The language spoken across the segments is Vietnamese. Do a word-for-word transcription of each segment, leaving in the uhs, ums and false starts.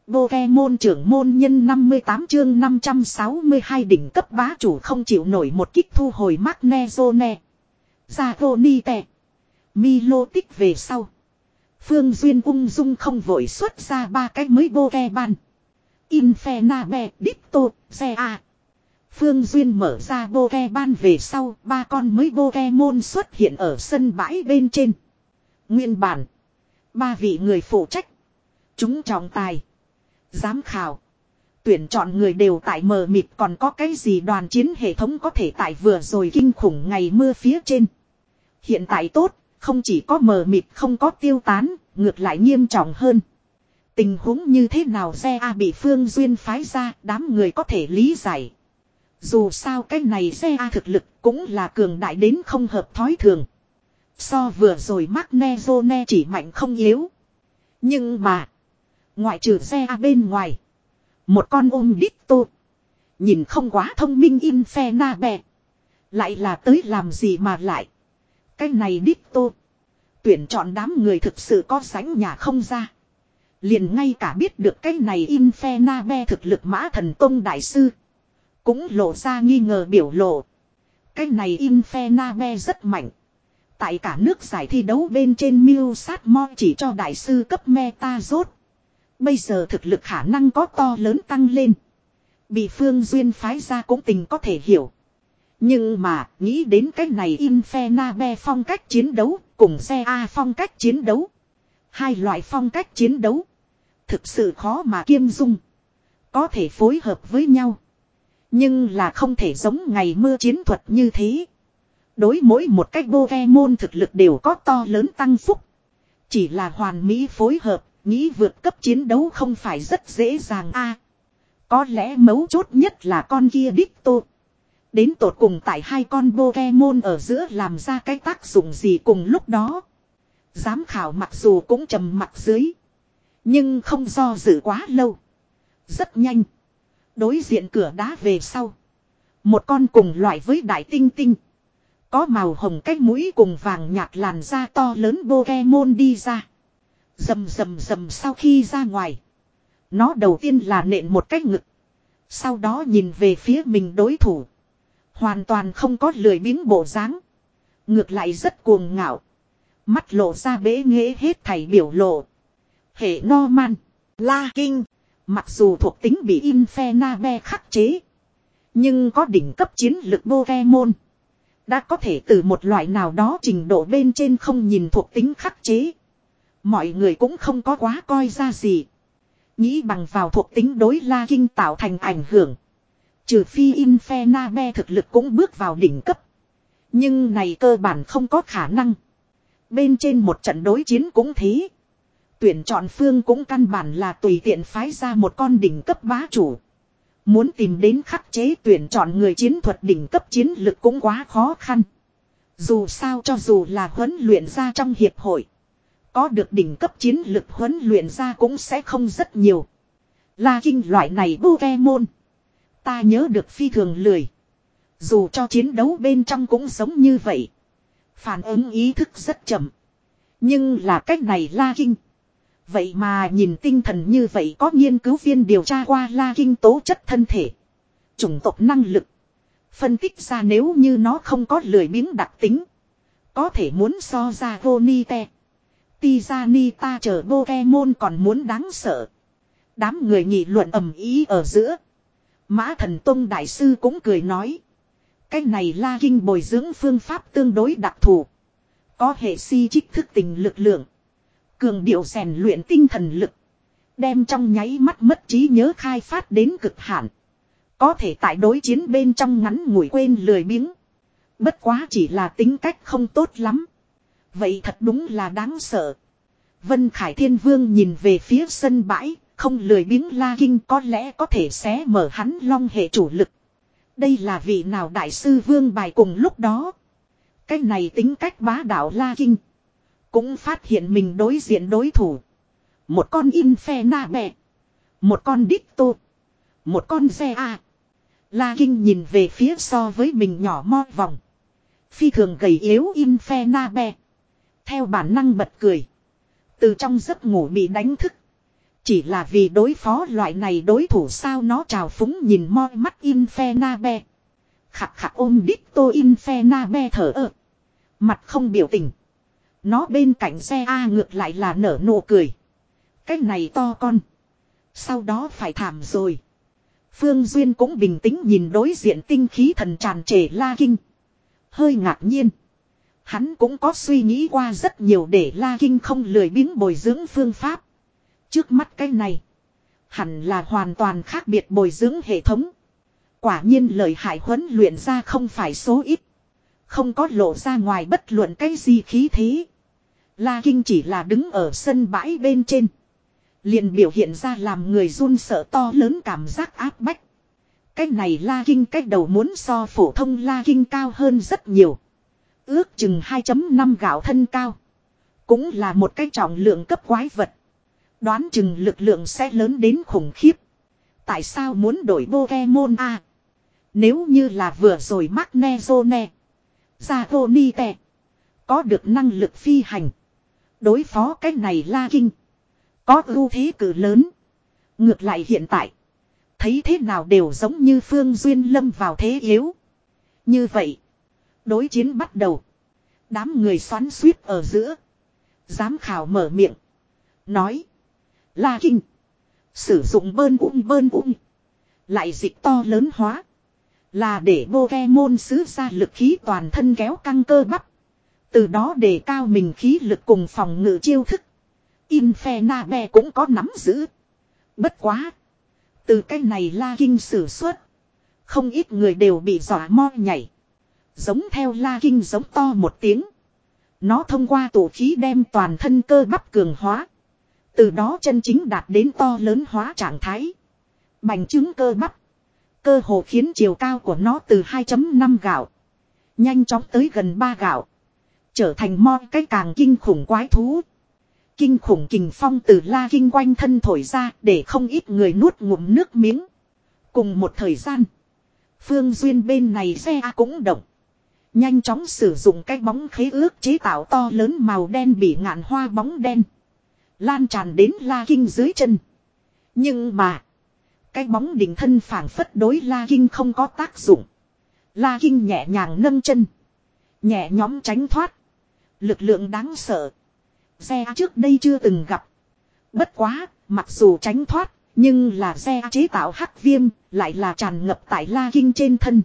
Pokemon trưởng môn nhân năm mươi tám chương năm trăm sáu mươi hai đỉnh cấp bá chủ không chịu nổi một kích thu hồi Magnezone. Zagonite. Milotic về sau. Phương Duyên ung dung không vội xuất ra ba cái mới Pokemon. Infernape, Dipto, Zea. Phương Duyên mở ra Pokemon về sau, ba con mới Pokemon xuất hiện ở sân bãi bên trên. Nguyên bản, ba vị người phụ trách, chúng trọng tài, giám khảo, tuyển chọn người đều tại mờ mịt, còn có cái gì đoàn chiến hệ thống có thể tại vừa rồi kinh khủng ngày mưa phía trên. Hiện tại tốt, không chỉ có mờ mịt không có tiêu tán, ngược lại nghiêm trọng hơn. Tình huống như thế nào Zea bị Phương Duyên phái ra, đám người có thể lý giải. Dù sao cái này Zea thực lực cũng là cường đại đến không hợp thói thường. So vừa rồi Magnezone chỉ mạnh không yếu. Nhưng mà, ngoại trừ Zea bên ngoài, một con ôm Ditto, nhìn không quá thông minh Infernape, lại là tới làm gì mà lại. Cái này Ditto, tuyển chọn đám người thực sự có sánh nhà không ra. Liền ngay cả biết được cái này Infernape thực lực Mã Thần Tông đại sư, cũng lộ ra nghi ngờ biểu lộ. Cái này Infernape rất mạnh. Tại cả nước giải thi đấu bên trên Miu Sát Mo chỉ cho đại sư cấp meta rốt. Bây giờ thực lực khả năng có to lớn tăng lên. Bị Phương Duyên phái ra cũng tình có thể hiểu. Nhưng mà nghĩ đến cái này Infernape phong cách chiến đấu cùng Zea phong cách chiến đấu. Hai loại phong cách chiến đấu thực sự khó mà kiêm dung. Có thể phối hợp với nhau, nhưng là không thể giống ngày mưa chiến thuật như thế. Đối mỗi một cách Pokemon thực lực đều có to lớn tăng phúc. Chỉ là hoàn mỹ phối hợp, nghĩ vượt cấp chiến đấu không phải rất dễ dàng a. À, có lẽ mấu chốt nhất là con kia Ditto. Đến tột cùng tại hai con Pokemon ở giữa làm ra cái tác dụng gì cùng lúc đó. Giám khảo mặc dù cũng trầm mặc dưới, nhưng không do dự quá lâu. Rất nhanh, đối diện cửa đá về sau, một con cùng loại với đại tinh tinh, có màu hồng cái mũi cùng vàng nhạt làn da to lớn Pokemon đi ra. Rầm rầm rầm sau khi ra ngoài, nó đầu tiên là nện một cái ngực. Sau đó nhìn về phía mình đối thủ, hoàn toàn không có lười biếng bộ dáng, ngược lại rất cuồng ngạo. Mắt lộ ra bế nghễ hết thảy biểu lộ. Hệ Norman, La Kinh, mặc dù thuộc tính bị Infernape khắc chế, nhưng có đỉnh cấp chiến lực Pokemon, đã có thể từ một loại nào đó trình độ bên trên không nhìn thuộc tính khắc chế. Mọi người cũng không có quá coi ra gì. Nghĩ bằng vào thuộc tính đối La Kinh tạo thành ảnh hưởng. Trừ phi Infernape thực lực cũng bước vào đỉnh cấp. Nhưng này cơ bản không có khả năng. Bên trên một trận đối chiến cũng thế. Tuyển chọn phương cũng căn bản là tùy tiện phái ra một con đỉnh cấp bá chủ. Muốn tìm đến khắc chế tuyển chọn người chiến thuật đỉnh cấp chiến lực cũng quá khó khăn. Dù sao cho dù là huấn luyện ra trong hiệp hội, có được đỉnh cấp chiến lực huấn luyện ra cũng sẽ không rất nhiều. La Kinh loại này Pokemon, ta nhớ được phi thường lười. Dù cho chiến đấu bên trong cũng giống như vậy. Phản ứng ý thức rất chậm. Nhưng là cách này La Kinh. Vậy mà nhìn tinh thần như vậy, có nghiên cứu viên điều tra qua La Kinh tố chất thân thể, chủng tộc năng lực. Phân tích ra nếu như nó không có lười biếng đặc tính, có thể muốn so ra Gonite, Tizanita chờ Pokemon còn muốn đáng sợ. Đám người nghị luận ầm ý ở giữa. Mã Thần Tông đại sư cũng cười nói, cái này La Kinh bồi dưỡng phương pháp tương đối đặc thù, có hệ si trích thức tình lực lượng, cường điệu rèn luyện tinh thần lực, đem trong nháy mắt mất trí nhớ khai phát đến cực hạn, có thể tại đối chiến bên trong ngắn ngủi quên lười biếng. Bất quá chỉ là tính cách không tốt lắm. Vậy thật đúng là đáng sợ. Vân Khải Thiên Vương nhìn về phía sân bãi, không lười biếng La Kinh có lẽ có thể xé mở hắn long hệ chủ lực. Đây là vị nào đại sư vương bài cùng lúc đó. Cái này tính cách bá đạo La Kinh cũng phát hiện mình đối diện đối thủ. Một con Infernape, một con Ditto, một con Zea. La Kinh nhìn về phía so với mình nhỏ mo vòng, phi thường gầy yếu Infernape. Theo bản năng bật cười. Từ trong giấc ngủ bị đánh thức, Chỉ là vì đối phó loại này đối thủ sao nó trào phúng nhìn moi mắt Infernabe. Khặt khặt ôm Dicto Infernabe thở ơ. Mặt không biểu tình. Nó bên cạnh xe A ngược lại là nở nụ cười. Cái này to con. Sau đó phải thảm rồi. Phương Duyên cũng bình tĩnh nhìn đối diện tinh khí thần tràn trề La Kinh. Hơi ngạc nhiên. Hắn cũng có suy nghĩ qua rất nhiều để La Kinh không lười biếng bồi dưỡng phương pháp. Trước mắt cái này. Hẳn là hoàn toàn khác biệt bồi dưỡng hệ thống. Quả nhiên lợi hại huấn luyện ra không phải số ít. Không có lộ ra ngoài bất luận cái gì khí thế. La Kinh chỉ là đứng ở sân bãi bên trên. Liền biểu hiện ra làm người run sợ to lớn cảm giác áp bách. Cái này La Kinh cách đầu muốn so phổ thông La Kinh cao hơn rất nhiều. Ước chừng hai phẩy năm gạo thân cao. Cũng là một cái trọng lượng cấp quái vật. Đoán chừng lực lượng sẽ lớn đến khủng khiếp. Tại sao muốn đổi Pokemon A? Nếu như là vừa rồi Magnezone, Zagonite có được năng lực phi hành. Đối phó cái này La Kinh có ưu thế cử lớn. Ngược lại hiện tại thấy thế nào đều giống như Phương Duyên lâm vào thế yếu. Như vậy đối chiến bắt đầu. Đám người xoắn xuýt ở giữa. Giám khảo mở miệng nói: La Kinh sử dụng bơn ung bơn ung lại dịch to lớn hóa. Là để Pokemon xứ ra lực khí toàn thân kéo căng cơ bắp. Từ đó đề cao mình khí lực cùng phòng ngự chiêu thức. Infernabe cũng có nắm giữ. Bất quá. Từ cái này La Kinh sử xuất. Không ít người đều bị dọa mo nhảy. Giống theo La Kinh giống to một tiếng. Nó thông qua tổ khí đem toàn thân cơ bắp cường hóa. Từ đó chân chính đạt đến to lớn hóa trạng thái. Bành trướng cơ bắp. Cơ hồ khiến chiều cao của nó từ hai phẩy năm gạo. Nhanh chóng tới gần ba gạo. Trở thành mo cái càng kinh khủng quái thú. Kinh khủng kình phong từ La Kinh quanh thân thổi ra để không ít người nuốt ngụm nước miếng. Cùng một thời gian. Phương Duyên bên này xe cũng động. Nhanh chóng sử dụng cái bóng khế ước chế tạo to lớn màu đen bị ngạn hoa bóng đen. Lan tràn đến La Kinh dưới chân. Nhưng mà. Cái bóng đỉnh thân phảng phất đối La Kinh không có tác dụng. La Kinh nhẹ nhàng nâng chân. Nhẹ nhóm tránh thoát. Lực lượng đáng sợ. Xe trước đây chưa từng gặp. Bất quá, mặc dù tránh thoát, nhưng là xe chế tạo hắc viêm, lại là tràn ngập tại La Kinh trên thân.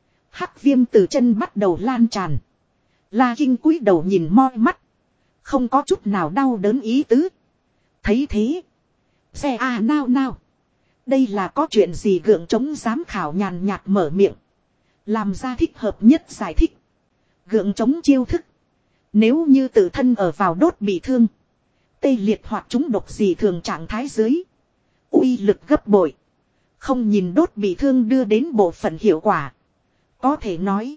Hắc viêm từ chân bắt đầu lan tràn. La Kinh cúi đầu nhìn moi mắt. Không có chút nào đau đớn ý tứ. Thấy thế. Xe à nao nao. Đây là có chuyện gì gượng chống giám khảo nhàn nhạt mở miệng. Làm ra thích hợp nhất giải thích. Gượng chống chiêu thức. Nếu như tự thân ở vào đốt bị thương. Tê liệt hoặc chúng độc gì thường trạng thái dưới. Uy lực gấp bội. Không nhìn đốt bị thương đưa đến bộ phận hiệu quả. Có thể nói.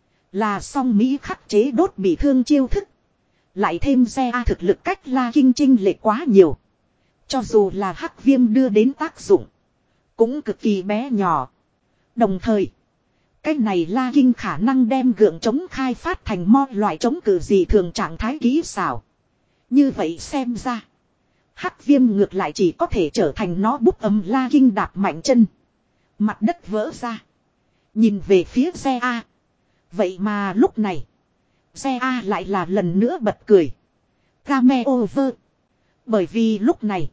Là song Mỹ khắc chế đốt bị thương chiêu thức. Lại thêm xe A thực lực cách La Kinh chênh lệch quá nhiều. Cho dù là hắc viêm đưa đến tác dụng. Cũng cực kỳ bé nhỏ. Đồng thời. Cái này La Kinh khả năng đem gượng chống khai phát thành mo loại chống cự gì thường trạng thái kỹ xảo. Như vậy xem ra. Hắc viêm ngược lại chỉ có thể trở thành nó búp ấm La Kinh đạp mạnh chân. Mặt đất vỡ ra. Nhìn về phía xe A. Vậy mà lúc này. Xe A lại là lần nữa bật cười. Game over. Bởi vì lúc này.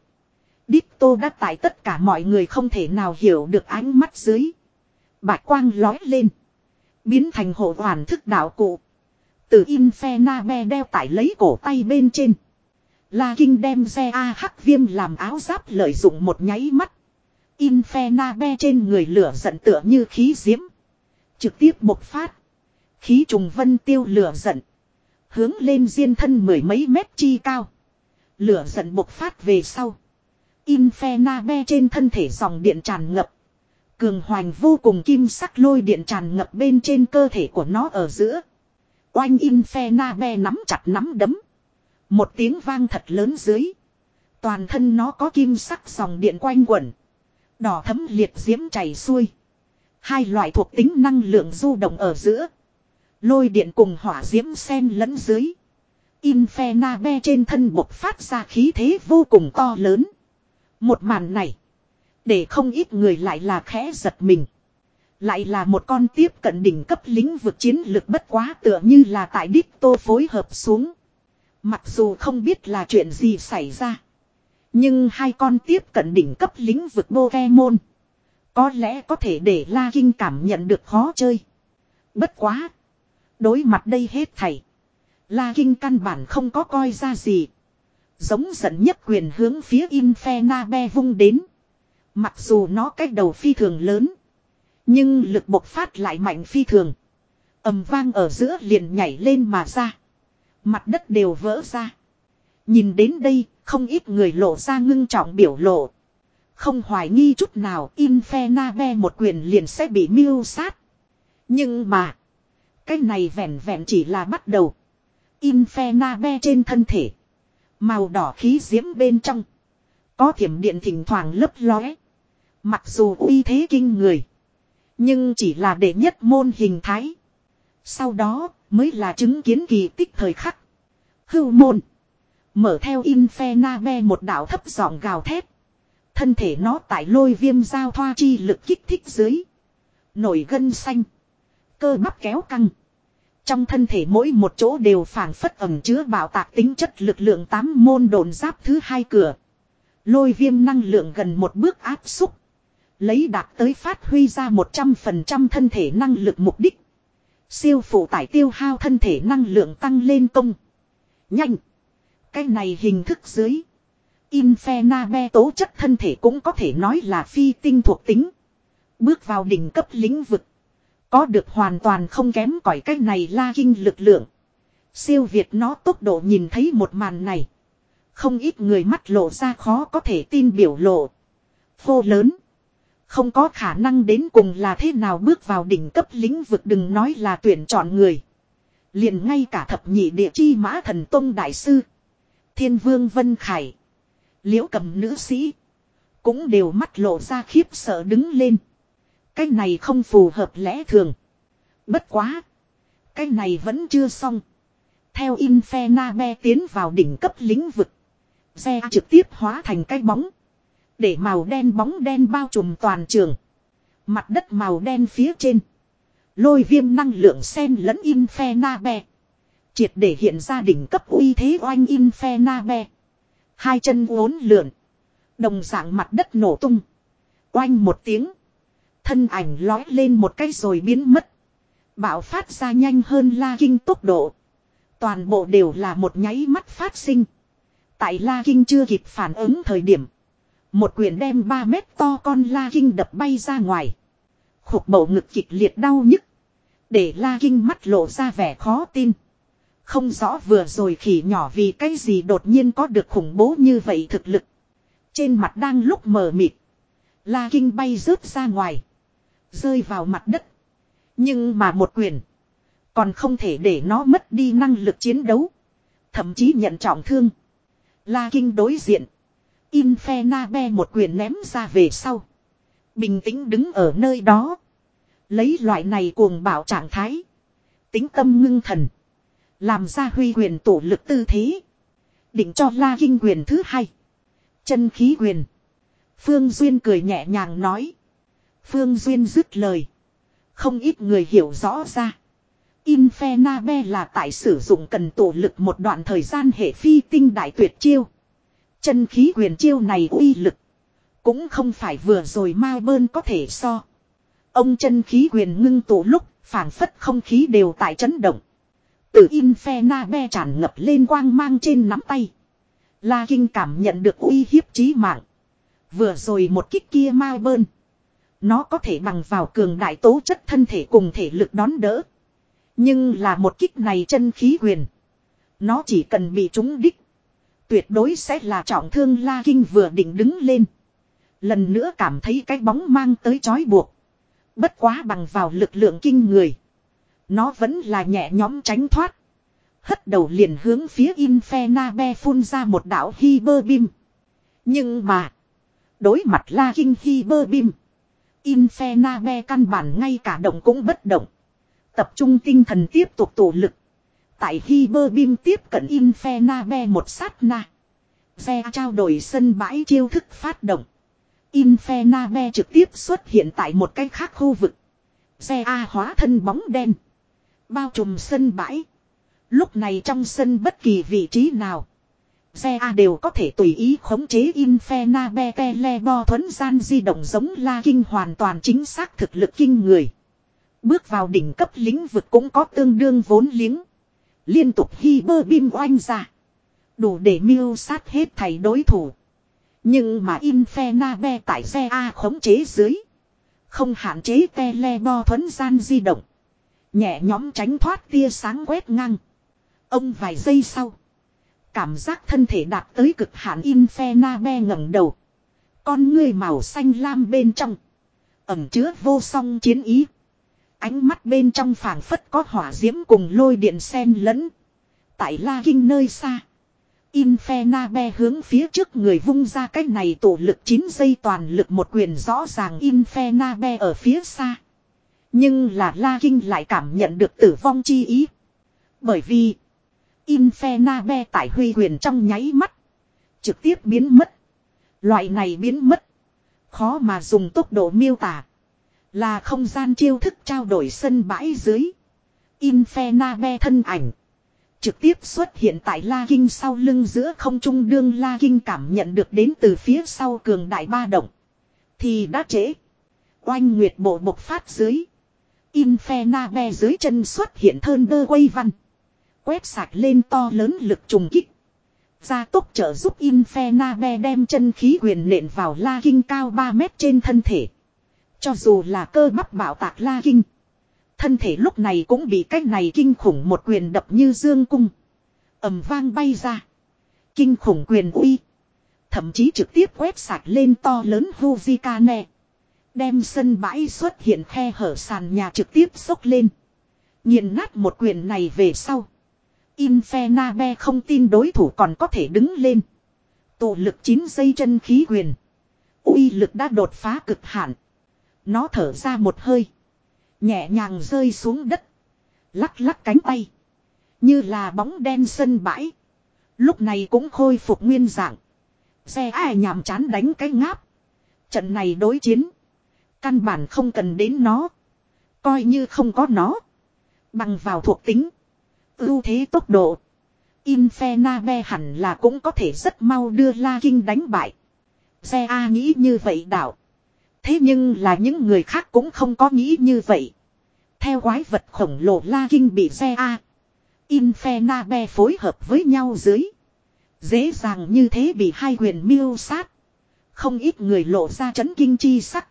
Ditto đã tại tất cả mọi người không thể nào hiểu được ánh mắt dưới. Bạch quang lói lên. Biến thành hộ hoàn thức đạo cụ. Từ Infernabe đeo tải lấy cổ tay bên trên. La Kinh đem xe A hắc viêm làm áo giáp lợi dụng một nháy mắt. Infernabe trên người lửa giận tựa như khí diễm. Trực tiếp bộc phát. Khí trùng vân tiêu lửa giận. Hướng lên diên thân mười mấy mét chi cao. Lửa giận bộc phát về sau. Infernabe trên thân thể dòng điện tràn ngập. Cường hoành vô cùng kim sắc lôi điện tràn ngập bên trên cơ thể của nó ở giữa. Oanh Infernabe nắm chặt nắm đấm. Một tiếng vang thật lớn dưới. Toàn thân nó có kim sắc dòng điện quanh quẩn. Đỏ thấm liệt diễm chảy xuôi. Hai loại thuộc tính năng lượng du động ở giữa. Lôi điện cùng hỏa diễm xen lẫn dưới. Infernabe trên thân bộc phát ra khí thế vô cùng to lớn. Một màn này. Để không ít người lại là khẽ giật mình. Lại là một con tiếp cận đỉnh cấp lĩnh vực chiến lực bất quá tựa như là tại đích tô phối hợp xuống. Mặc dù không biết là chuyện gì xảy ra. Nhưng hai con tiếp cận đỉnh cấp lĩnh vực Pokemon. Có lẽ có thể để La Kinh cảm nhận được khó chơi. Bất quá. Đối mặt đây hết thảy. La Kinh căn bản không có coi ra gì. Giống giận nhất quyền hướng phía Infernape vung đến. Mặc dù nó cách đầu phi thường lớn. Nhưng lực bộc phát lại mạnh phi thường. Ầm vang ở giữa liền nhảy lên mà ra. Mặt đất đều vỡ ra. Nhìn đến đây, không ít người lộ ra ngưng trọng biểu lộ. Không hoài nghi chút nào Infernape một quyền liền sẽ bị mưu sát. Nhưng mà, cái này vẹn vẹn chỉ là bắt đầu. Infernape trên thân thể. Màu đỏ khí diễm bên trong. Có thiểm điện thỉnh thoảng lấp lóe. Mặc dù uy thế kinh người. Nhưng chỉ là đệ nhất môn hình thái. Sau đó mới là chứng kiến kỳ tích thời khắc. Hưu môn. Mở theo Infernape một đạo thấp giọng gào thét. Thân thể nó tại lôi viêm giao thoa chi lực kích thích dưới. Nổi gân xanh. Cơ bắp kéo căng. Trong thân thể mỗi một chỗ đều phảng phất ẩm chứa bạo tạc tính chất lực lượng tám môn độn giáp thứ hai cửa. Lôi viêm năng lượng gần một bước áp xúc. Lấy đạt tới phát huy ra một trăm phần trăm thân thể năng lực mục đích. Siêu phụ tải tiêu hao thân thể năng lượng tăng lên công. Nhanh. Cái này hình thức dưới. Infernape tố chất thân thể cũng có thể nói là phi tinh thuộc tính. Bước vào đỉnh cấp lĩnh vực. Có được hoàn toàn không kém cỏi cái này La Kinh lực lượng. Siêu việt nó tốc độ nhìn thấy một màn này. Không ít người mắt lộ ra khó có thể tin biểu lộ. Phô lớn. Không có khả năng đến cùng là thế nào bước vào đỉnh cấp lĩnh vực đừng nói là tuyển chọn người. Liền ngay cả thập nhị địa chi mã thần tông đại sư. Thiên vương Vân Khải. Liễu cầm nữ sĩ. Cũng đều mắt lộ ra khiếp sợ đứng lên. Cái này không phù hợp lẽ thường. Bất quá. Cái này vẫn chưa xong. Theo Infernape tiến vào đỉnh cấp lĩnh vực. Xe trực tiếp hóa thành cái bóng. Để màu đen bóng đen bao trùm toàn trường. Mặt đất màu đen phía trên. Lôi viêm năng lượng xen lẫn Infernape. Triệt để hiện ra đỉnh cấp uy thế oanh Infernape. Hai chân uốn lượn. Đồng dạng mặt đất nổ tung. Oanh một tiếng. Thân ảnh lói lên một cái rồi biến mất. Bạo phát ra nhanh hơn La Kinh tốc độ. Toàn bộ đều là một nháy mắt phát sinh. Tại La Kinh chưa kịp phản ứng thời điểm. Một quyền đem ba mét to con La Kinh đập bay ra ngoài. Khục bầu ngực kịch liệt đau nhức. Để La Kinh mắt lộ ra vẻ khó tin. Không rõ vừa rồi khỉ nhỏ vì cái gì đột nhiên có được khủng bố như vậy thực lực. Trên mặt đang lúc mờ mịt. La Kinh bay rớt ra ngoài. Rơi vào mặt đất. Nhưng mà một quyền. Còn không thể để nó mất đi năng lực chiến đấu. Thậm chí nhận trọng thương. La Kinh đối diện. Infernape một quyền ném ra về sau. Bình tĩnh đứng ở nơi đó. Lấy loại này cuồng bạo trạng thái. Tính tâm ngưng thần. Làm ra huy quyền tổ lực tư thế. Định cho La Kinh quyền thứ hai. Chân khí quyền. Phương Duyên cười nhẹ nhàng nói. Phương Duyên dứt lời. Không ít người hiểu rõ ra. Infernape là tại sử dụng cần tổ lực một đoạn thời gian hệ phi tinh đại tuyệt chiêu. Chân khí quyền chiêu này uy lực. Cũng không phải vừa rồi Mao Bơn có thể so. Ông chân khí quyền ngưng tụ lúc phảng phất không khí đều tại chấn động. Từ Infernape tràn ngập lên quang mang trên nắm tay. La Kinh cảm nhận được uy hiếp chí mạng. Vừa rồi một kích kia Mao Bơn. Nó có thể bằng vào cường đại tố chất thân thể cùng thể lực đón đỡ. Nhưng là một kích này chân khí quyền. Nó chỉ cần bị trúng đích. Tuyệt đối sẽ là trọng thương. La Kinh vừa định đứng lên. Lần nữa cảm thấy cái bóng mang tới trói buộc. Bất quá bằng vào lực lượng kinh người. Nó vẫn là nhẹ nhõm tránh thoát. Hất đầu liền hướng phía Infernape phun ra một đạo Hyper Beam. Nhưng mà. Đối mặt La Kinh Hyper Beam. Infernape căn bản ngay cả động cũng bất động. Tập trung tinh thần tiếp tục tổ lực. Tại Hyper Beam tiếp cận Infernape một sát na. Xe trao đổi sân bãi chiêu thức phát động. Infernabe trực tiếp xuất hiện tại một cái khác khu vực. Xe A hóa thân bóng đen. Bao trùm sân bãi. Lúc này trong sân bất kỳ vị trí nào. Xe A đều có thể tùy ý khống chế Infernabe Telebo thuấn gian di động giống La Kinh hoàn toàn chính xác thực lực kinh người. Bước vào đỉnh cấp lĩnh vực cũng có tương đương vốn liếng. Liên tục Hyper Beam oanh ra. Đủ để miêu sát hết thảy đối thủ. Nhưng mà Infernabe tại xe A khống chế dưới. Không hạn chế Telebo thuấn gian di động. Nhẹ nhóm tránh thoát tia sáng quét ngang. Ông vài giây sau. Cảm giác thân thể đạt tới cực hạn Infernabe ngẩng đầu. Con ngươi màu xanh lam bên trong. Ẩm chứa vô song chiến ý. Ánh mắt bên trong phảng phất có hỏa diễm cùng lôi điện xen lẫn. Tại La Kinh nơi xa. Infernabe hướng phía trước người vung ra cái này tổ lực chín giây toàn lực một quyền rõ ràng Infernabe ở phía xa. Nhưng là La Kinh lại cảm nhận được tử vong chi ý. Bởi vì Infernabe tại huy quyền trong nháy mắt. Trực tiếp biến mất. Loại này biến mất. Khó mà dùng tốc độ miêu tả. Là không gian chiêu thức trao đổi sân bãi dưới. Infernabe thân ảnh. Trực tiếp xuất hiện tại La Kinh sau lưng giữa không trung đương La Kinh cảm nhận được đến từ phía sau cường đại ba động. Thì đã trễ. Oanh nguyệt bộ bộc phát dưới. Infernabe dưới chân xuất hiện thơn đơ quay văn. Quét sạch lên to lớn lực trùng kích. Gia tốc trợ giúp Infernabe đem chân khí quyền nện vào La Kinh cao ba mét trên thân thể. Cho dù là cơ bắp bảo tạc La Kinh. Thân thể lúc này cũng bị cái này kinh khủng một quyền đập như dương cung. Ầm vang bay ra. Kinh khủng quyền uy. Thậm chí trực tiếp quét sạch lên to lớn Hujikane. Đem sân bãi xuất hiện khe hở sàn nhà trực tiếp xốc lên. Nghiền nát một quyền này về sau. Infernabe không tin đối thủ còn có thể đứng lên. Tụ lực chín giây chân khí quyền. Uy lực đã đột phá cực hạn. Nó thở ra một hơi. Nhẹ nhàng rơi xuống đất. Lắc lắc cánh tay. Như là bóng đen sân bãi. Lúc này cũng khôi phục nguyên dạng. Xe ai nhàm chán đánh cái ngáp. Trận này đối chiến. Căn bản không cần đến nó. Coi như không có nó. Bằng vào thuộc tính. Ưu thế tốc độ. Infernabe hẳn là cũng có thể rất mau đưa La Kinh đánh bại. Xe A nghĩ như vậy đảo. Thế nhưng là những người khác cũng không có nghĩ như vậy. Theo quái vật khổng lồ La Kinh bị xe A. Infernabe phối hợp với nhau dưới. Dễ dàng như thế bị hai quyền miêu sát. Không ít người lộ ra chấn kinh chi sắc.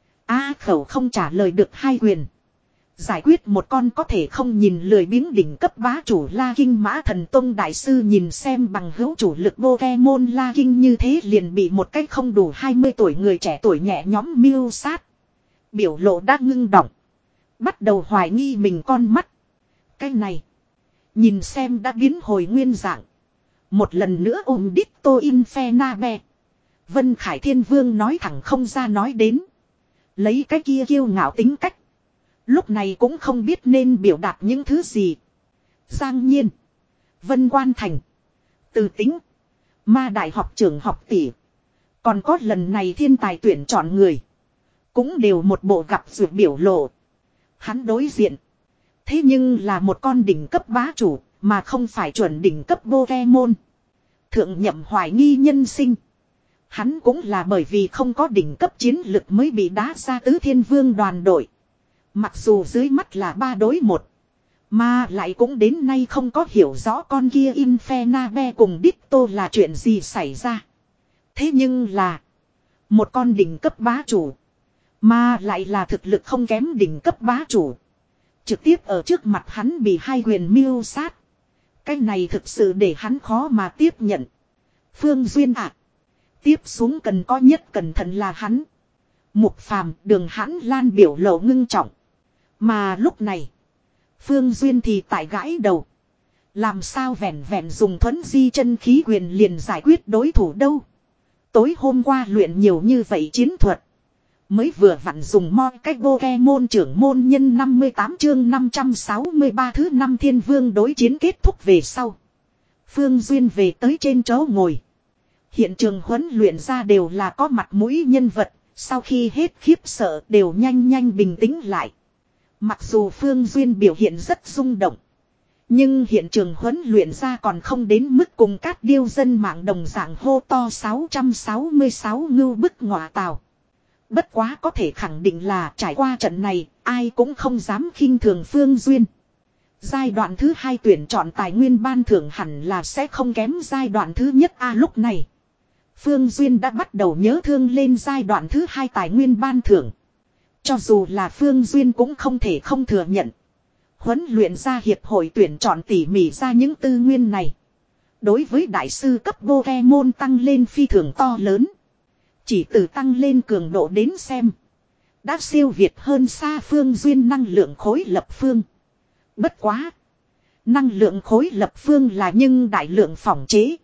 A khẩu không trả lời được hai quyền. Giải quyết một con có thể không nhìn lười biếng đỉnh cấp bá chủ La Kinh Mã Thần Tông đại sư nhìn xem bằng hữu chủ lực Pokemon La Kinh như thế liền bị một cách không đủ hai mươi tuổi người trẻ tuổi nhẹ nhóm miêu sát. Biểu lộ đã ngưng động. Bắt đầu hoài nghi mình con mắt. Cái này. Nhìn xem đã biến hồi nguyên dạng. Một lần nữa ôm Ditto Infernabe. Vân Khải Thiên Vương nói thẳng không ra nói đến. Lấy cái kia kiêu ngạo tính cách. Lúc này cũng không biết nên biểu đạt những thứ gì. Giang Nhiên. Vân Quan Thành. Từ Tính. Ma Đại học trưởng học tỷ. Còn có lần này thiên tài tuyển chọn người. Cũng đều một bộ gặp rượu biểu lộ. Hắn đối diện. Thế nhưng là một con đỉnh cấp bá chủ. Mà không phải chuẩn đỉnh cấp Pokemon. Thượng nhậm hoài nghi nhân sinh. Hắn cũng là bởi vì không có đỉnh cấp chiến lực mới bị đá ra tứ thiên vương đoàn đội. Mặc dù dưới mắt là ba đối một. Mà lại cũng đến nay không có hiểu rõ con kia Infernabe cùng Ditto là chuyện gì xảy ra. Thế nhưng là. Một con đỉnh cấp bá chủ. Mà lại là thực lực không kém đỉnh cấp bá chủ. Trực tiếp ở trước mặt hắn bị hai quyền miêu sát. Cái này thực sự để hắn khó mà tiếp nhận. Phương Duyên ạ. À, tiếp xuống cần có nhất cẩn thận là hắn. Mục Phàm Đường Hãn Lan biểu lộ ngưng trọng. Mà lúc này. Phương Duyên thì tại gãi đầu. Làm sao vẹn vẹn dùng thuấn di chân khí quyền liền giải quyết đối thủ đâu. Tối hôm qua luyện nhiều như vậy chiến thuật. Mới vừa vặn dùng moi cách Pokemon trưởng môn nhân năm mươi tám chương năm trăm sáu mươi ba thứ năm thiên vương đối chiến kết thúc về sau. Phương Duyên về tới trên chỗ ngồi. Hiện trường huấn luyện ra đều là có mặt mũi nhân vật, sau khi hết khiếp sợ đều nhanh nhanh bình tĩnh lại. Mặc dù Phương Duyên biểu hiện rất rung động, nhưng hiện trường huấn luyện ra còn không đến mức cùng các điêu dân mạng đồng dạng hô to sáu trăm sáu mươi sáu ngưu bức ngọa tào. Bất quá có thể khẳng định là trải qua trận này, ai cũng không dám khinh thường Phương Duyên. Giai đoạn thứ hai tuyển chọn tài nguyên ban thưởng hẳn là sẽ không kém giai đoạn thứ nhất a lúc này. Phương Duyên đã bắt đầu nhớ thương lên giai đoạn thứ hai tài nguyên ban thưởng. Cho dù là Phương Duyên cũng không thể không thừa nhận. Huấn luyện ra hiệp hội tuyển chọn tỉ mỉ ra những tư nguyên này. Đối với đại sư cấp Pokemon tăng lên phi thường to lớn. Chỉ từ tăng lên cường độ đến xem. Đã siêu việt hơn xa Phương Duyên năng lượng khối lập phương. Bất quá. Năng lượng khối lập phương là nhưng đại lượng phỏng chế.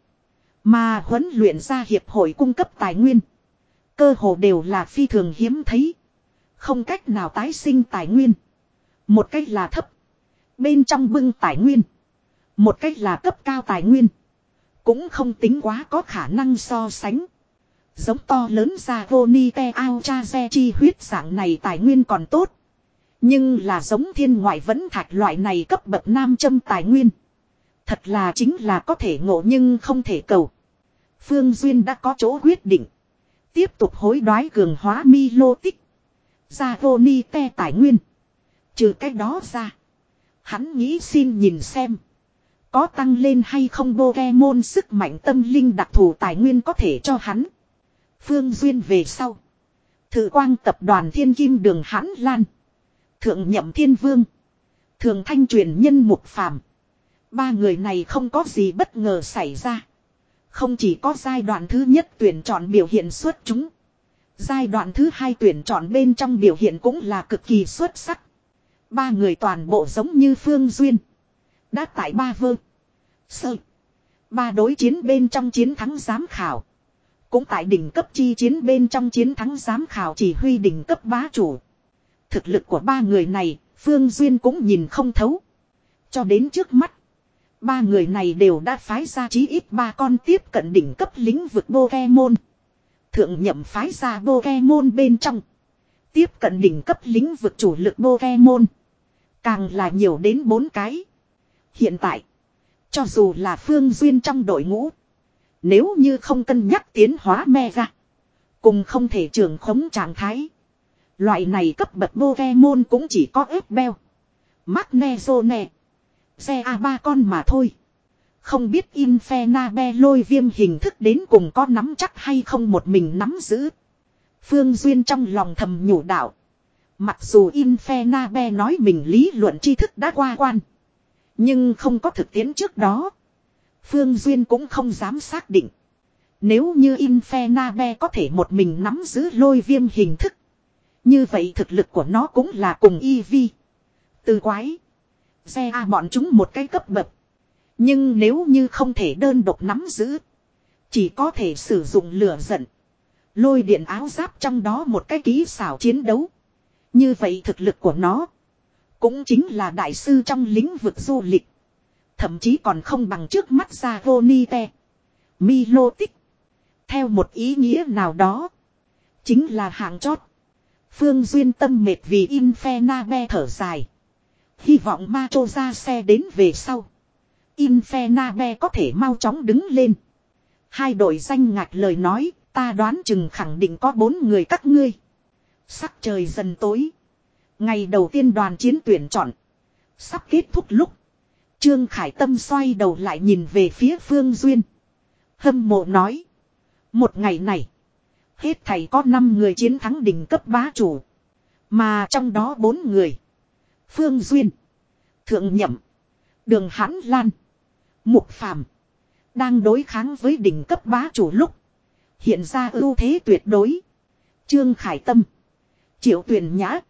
Mà huấn luyện ra hiệp hội cung cấp tài nguyên. Cơ hồ đều là phi thường hiếm thấy. Không cách nào tái sinh tài nguyên. Một cách là thấp. Bên trong bưng tài nguyên. Một cách là cấp cao tài nguyên. Cũng không tính quá có khả năng so sánh. Giống to lớn ra Vonite Aochaze chi huyết dạng này tài nguyên còn tốt. Nhưng là giống thiên ngoại vẫn thạch loại này cấp bậc nam châm tài nguyên. Thật là chính là có thể ngộ nhưng không thể cầu. Phương Duyên đã có chỗ quyết định. Tiếp tục hối đoái cường hóa Milotic. Ra Vonite tài nguyên. Trừ cái đó ra. Hắn nghĩ xin nhìn xem. Có tăng lên hay không Pokemon sức mạnh tâm linh đặc thù tài nguyên có thể cho hắn. Phương Duyên về sau. Thử quang tập đoàn Thiên Kim Đường Hãn Lan. Thượng Nhậm Thiên Vương. Thường Thanh truyền nhân Mục Phàm. Ba người này không có gì bất ngờ xảy ra. Không chỉ có giai đoạn thứ nhất tuyển chọn biểu hiện xuất chúng. Giai đoạn thứ hai tuyển chọn bên trong biểu hiện cũng là cực kỳ xuất sắc. Ba người toàn bộ giống như Phương Duyên. Đã tại ba vơ. Sơ. Ba đối chiến bên trong chiến thắng giám khảo. Cũng tại đỉnh cấp chi chiến bên trong chiến thắng giám khảo chỉ huy đỉnh cấp bá chủ. Thực lực của ba người này, Phương Duyên cũng nhìn không thấu. Cho đến trước mắt. Ba người này đều đã phái ra chí ít ba con tiếp cận đỉnh cấp lĩnh vực Pokemon. Thượng Nhậm phái ra Pokemon bên trong. Tiếp cận đỉnh cấp lĩnh vực chủ lực Pokemon. Càng là nhiều đến bốn cái. Hiện tại. Cho dù là Phương Duyên trong đội ngũ. Nếu như không cân nhắc tiến hóa Mega. Cùng không thể trường khống trạng thái. Loại này cấp bậc Pokemon cũng chỉ có Ebbel. Magnezone. Xe A ba con mà thôi. Không biết Infernabe lôi viêm hình thức đến cùng có nắm chắc hay không một mình nắm giữ. Phương Duyên trong lòng thầm nhủ đạo. Mặc dù Infernabe nói mình lý luận tri thức đã qua quan. Nhưng không có thực tiễn trước đó. Phương Duyên cũng không dám xác định. Nếu như Infernabe có thể một mình nắm giữ lôi viêm hình thức. Như vậy thực lực của nó cũng là cùng Eevee. Từ quái. Xe A bọn chúng một cái cấp bậc. Nhưng nếu như không thể đơn độc nắm giữ. Chỉ có thể sử dụng lửa giận. Lôi điện áo giáp trong đó một cái kỹ xảo chiến đấu. Như vậy thực lực của nó. Cũng chính là đại sư trong lĩnh vực du lịch. Thậm chí còn không bằng trước mắt ra Vonite. Milotic. Theo một ý nghĩa nào đó. Chính là hạng chót. Phương Duyên tâm mệt vì Infernabe thở dài. Hy vọng Macho ra xe đến về sau. Infernabe có thể mau chóng đứng lên. Hai đội danh ngạch lời nói. Ta đoán chừng khẳng định có bốn người các ngươi. Sắc trời dần tối. Ngày đầu tiên đoàn chiến tuyển chọn. Sắp kết thúc lúc. Trương Khải Tâm xoay đầu lại nhìn về phía Phương Duyên. Hâm mộ nói. Một ngày này. Hết thảy có năm người chiến thắng đỉnh cấp bá chủ. Mà trong đó bốn người. Phương Duyên. Thượng Nhậm. Đường Hãn Lan. Mục Phàm. Đang đối kháng với đỉnh cấp bá chủ lúc. Hiện ra ưu thế tuyệt đối. Trương Khải Tâm. Triệu Tuyền Nhã.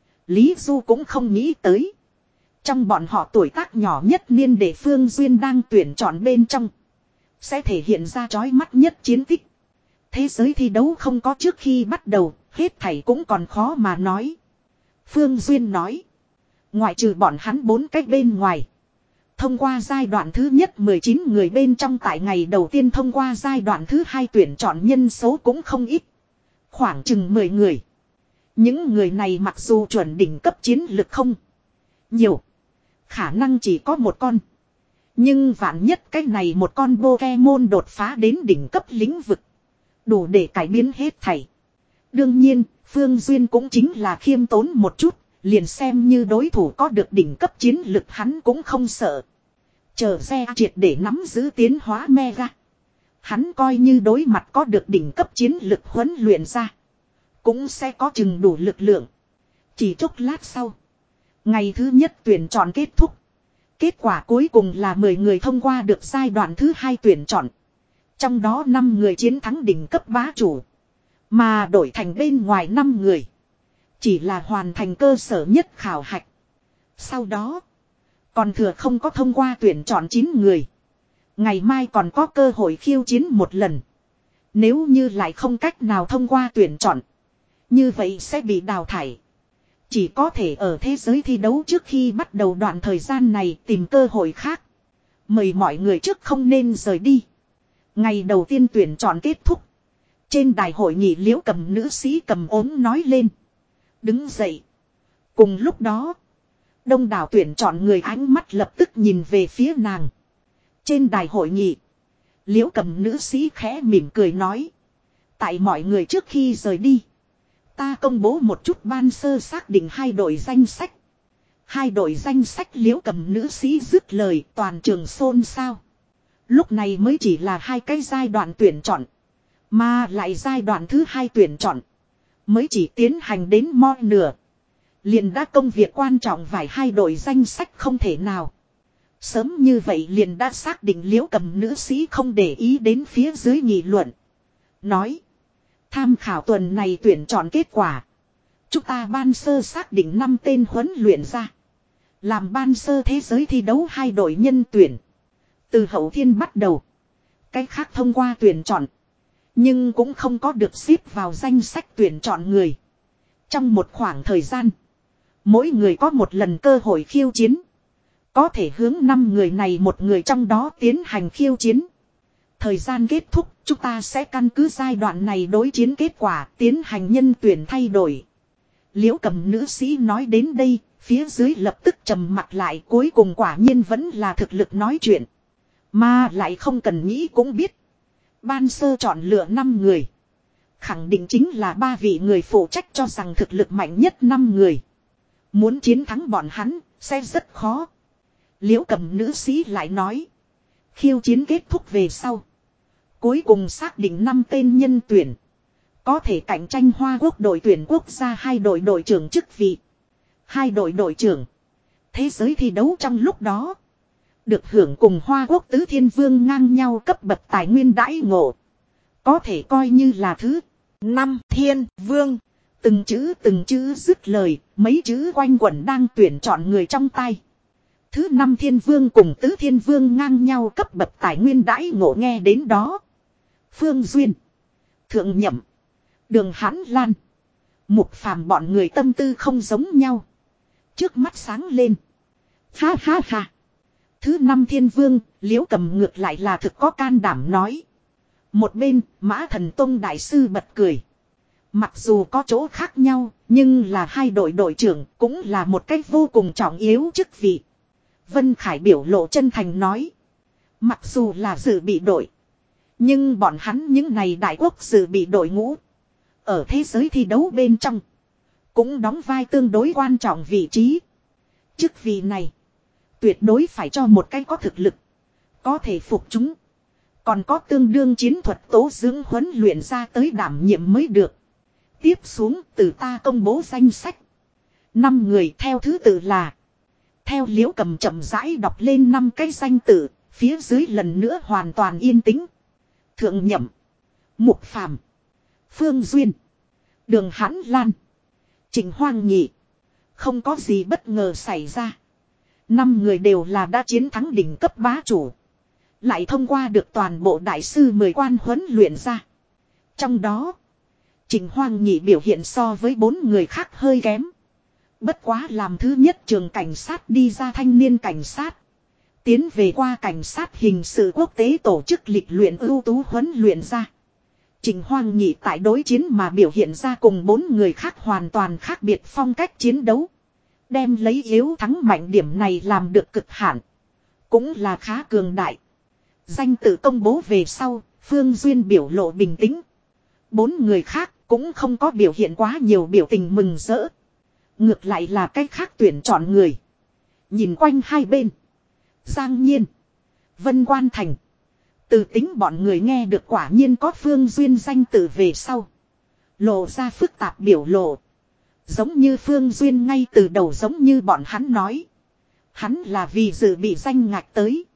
Lý Du cũng không nghĩ tới. Trong bọn họ tuổi tác nhỏ nhất niên để Phương Duyên đang tuyển chọn bên trong. Sẽ thể hiện ra chói mắt nhất chiến tích. Thế giới thi đấu không có trước khi bắt đầu. Hết thảy cũng còn khó mà nói. Phương Duyên nói. Ngoại trừ bọn hắn bốn cách bên ngoài. Thông qua giai đoạn thứ nhất mười chín người bên trong tại ngày đầu tiên thông qua giai đoạn thứ hai tuyển chọn nhân số cũng không ít. Khoảng chừng mười người. Những người này mặc dù chuẩn đỉnh cấp chiến lực không nhiều. Khả năng chỉ có một con. Nhưng vạn nhất cái này một con Pokemon đột phá đến đỉnh cấp lĩnh vực. Đủ để cải biến hết thảy. Đương nhiên, Phương Duyên cũng chính là khiêm tốn một chút. Liền xem như đối thủ có được đỉnh cấp chiến lực hắn cũng không sợ. Chờ xe triệt để nắm giữ tiến hóa Mega. Hắn coi như đối mặt có được đỉnh cấp chiến lực huấn luyện ra. Cũng sẽ có chừng đủ lực lượng. Chỉ chốc lát sau. Ngày thứ nhất tuyển chọn kết thúc. Kết quả cuối cùng là mười người thông qua được giai đoạn thứ hai tuyển chọn. Trong đó năm người chiến thắng đỉnh cấp bá chủ. Mà đổi thành bên ngoài năm người. Chỉ là hoàn thành cơ sở nhất khảo hạch. Sau đó. Còn thừa không có thông qua tuyển chọn chín người. Ngày mai còn có cơ hội khiêu chiến một lần. Nếu như lại không cách nào thông qua tuyển chọn. Như vậy sẽ bị đào thải. Chỉ có thể ở thế giới thi đấu trước khi bắt đầu đoạn thời gian này tìm cơ hội khác. Mời mọi người trước không nên rời đi. Ngày đầu tiên tuyển chọn kết thúc. Trên đài hội nghị Liễu Cầm nữ sĩ cầm ốm nói lên. Đứng dậy. Cùng lúc đó. Đông đảo tuyển chọn người ánh mắt lập tức nhìn về phía nàng. Trên đài hội nghị. Liễu Cầm nữ sĩ khẽ mỉm cười nói. Tại mọi người trước khi rời đi. Ta công bố một chút ban sơ xác định hai đội danh sách. Hai đội danh sách Liễu Cầm nữ sĩ dứt lời toàn trường xôn xao. Lúc này mới chỉ là hai cái giai đoạn tuyển chọn. Mà lại giai đoạn thứ hai tuyển chọn. Mới chỉ tiến hành đến mo nửa. Liền đã công việc quan trọng vài hai đội danh sách không thể nào. Sớm như vậy liền đã xác định Liễu Cầm nữ sĩ không để ý đến phía dưới nghị luận. Nói. Tham khảo tuần này tuyển chọn kết quả. Chúng ta ban sơ xác định năm tên huấn luyện ra. Làm ban sơ thế giới thi đấu hai đội nhân tuyển. Từ hậu thiên bắt đầu. Cách khác thông qua tuyển chọn. Nhưng cũng không có được xếp vào danh sách tuyển chọn người. Trong một khoảng thời gian. Mỗi người có một lần cơ hội khiêu chiến. Có thể hướng năm người này một người trong đó tiến hành khiêu chiến. Thời gian kết thúc, chúng ta sẽ căn cứ giai đoạn này đối chiến kết quả tiến hành nhân tuyển thay đổi. Liễu Cầm nữ sĩ nói đến đây, phía dưới lập tức trầm mặt lại cuối cùng quả nhiên vẫn là thực lực nói chuyện. Mà lại không cần nghĩ cũng biết. Ban sơ chọn lựa năm người. Khẳng định chính là ba vị người phụ trách cho rằng thực lực mạnh nhất năm người. Muốn chiến thắng bọn hắn, sẽ rất khó. Liễu Cầm nữ sĩ lại nói. Khiêu chiến kết thúc về sau. Cuối cùng xác định năm tên nhân tuyển. Có thể cạnh tranh Hoa Quốc đội tuyển quốc gia hai đội đội trưởng chức vị. Hai đội đội trưởng. Thế giới thi đấu trong lúc đó. Được hưởng cùng Hoa Quốc tứ thiên vương ngang nhau cấp bậc tài nguyên đãi ngộ. Có thể coi như là thứ năm thiên vương. Từng chữ từng chữ dứt lời. Mấy chữ quanh quẩn đang tuyển chọn người trong tay. Thứ năm thiên vương cùng tứ thiên vương ngang nhau cấp bậc tài nguyên đãi ngộ nghe đến đó. Phương Duyên. Thượng Nhậm. Đường Hãn Lan. Mục Phàm bọn người tâm tư không giống nhau. Trước mắt sáng lên. Ha ha ha. Thứ năm thiên vương, Liễu Cầm ngược lại là thực có can đảm nói. Một bên, Mã Thần Tông đại sư bật cười. Mặc dù có chỗ khác nhau, nhưng là hai đội đội trưởng cũng là một cách vô cùng trọng yếu chức vị. Vân Khải biểu lộ chân thành nói. Mặc dù là dự bị đội. Nhưng bọn hắn những này đại quốc dự bị đội ngũ. Ở thế giới thi đấu bên trong. Cũng đóng vai tương đối quan trọng vị trí. Chức vị này. Tuyệt đối phải cho một cái có thực lực. Có thể phục chúng. Còn có tương đương chiến thuật tố dưỡng huấn luyện ra tới đảm nhiệm mới được. Tiếp xuống từ ta công bố danh sách. Năm người theo thứ tự là. Theo Liễu Cầm chậm rãi đọc lên năm cái danh tự. Phía dưới lần nữa hoàn toàn yên tĩnh. Thượng Nhậm. Mục Phàm. Phương Duyên. Đường Hãn Lan. Trịnh Hoang Nhị. Không có gì bất ngờ xảy ra. Năm người đều là đã chiến thắng đỉnh cấp bá chủ. Lại thông qua được toàn bộ đại sư mười quan huấn luyện ra. Trong đó. Trịnh Hoang Nhị biểu hiện so với bốn người khác hơi kém. Bất quá làm thứ nhất trường cảnh sát đi ra thanh niên cảnh sát. Tiến về qua cảnh sát hình sự quốc tế tổ chức lịch luyện ưu tú huấn luyện ra. Trình Hoang Nhị tại đối chiến mà biểu hiện ra cùng bốn người khác hoàn toàn khác biệt phong cách chiến đấu. Đem lấy yếu thắng mạnh điểm này làm được cực hạn. Cũng là khá cường đại. Danh tự công bố về sau, Phương Duyên biểu lộ bình tĩnh. Bốn người khác cũng không có biểu hiện quá nhiều biểu tình mừng rỡ. Ngược lại là cách khác tuyển chọn người. Nhìn quanh hai bên. Giang Nhiên, Vân Quan Thành. Từ tính bọn người nghe được quả nhiên có Phương Duyên danh tự về sau. Lộ ra phức tạp biểu lộ. Giống như Phương Duyên ngay từ đầu giống như bọn hắn nói. Hắn là vì dự bị danh ngạch tới.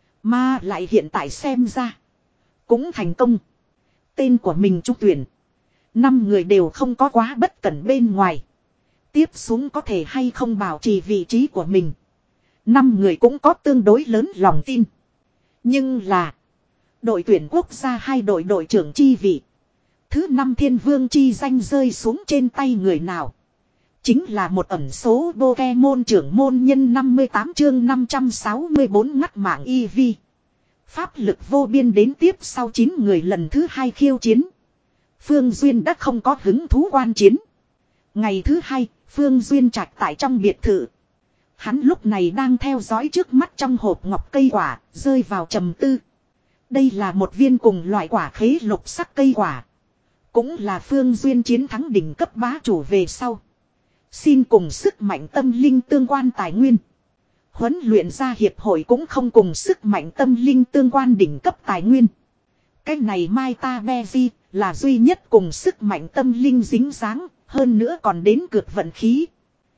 Mà lại hiện tại xem ra. Cũng thành công. Tên của mình trúng tuyển. Năm người đều không có quá bất cẩn bên ngoài. Tiếp xuống có thể hay không bảo trì vị trí của mình. Năm người cũng có tương đối lớn lòng tin. Nhưng là. Đội tuyển quốc gia hai đội đội trưởng chi vị. Thứ năm thiên vương chi danh rơi xuống trên tay người nào. Chính là một ẩn số Pokemon trưởng môn nhân năm mươi tám chương năm trăm sáu mươi bốn ngắt mạng Eevee. Pháp lực vô biên đến tiếp sau chín người lần thứ hai khiêu chiến. Phương Duyên đã không có hứng thú quan chiến. Ngày thứ hai, Phương Duyên trạch tại trong biệt thự. Hắn lúc này đang theo dõi trước mắt trong hộp ngọc cây quả, rơi vào trầm tư. Đây là một viên cùng loại quả khế lục sắc cây quả. Cũng là Phương Duyên chiến thắng đỉnh cấp bá chủ về sau. Xin cùng sức mạnh tâm linh tương quan tài nguyên. Huấn luyện ra hiệp hội cũng không cùng sức mạnh tâm linh tương quan đỉnh cấp tài nguyên. Cái này Mai Ta Beji là duy nhất cùng sức mạnh tâm linh dính dáng, hơn nữa còn đến cược vận khí.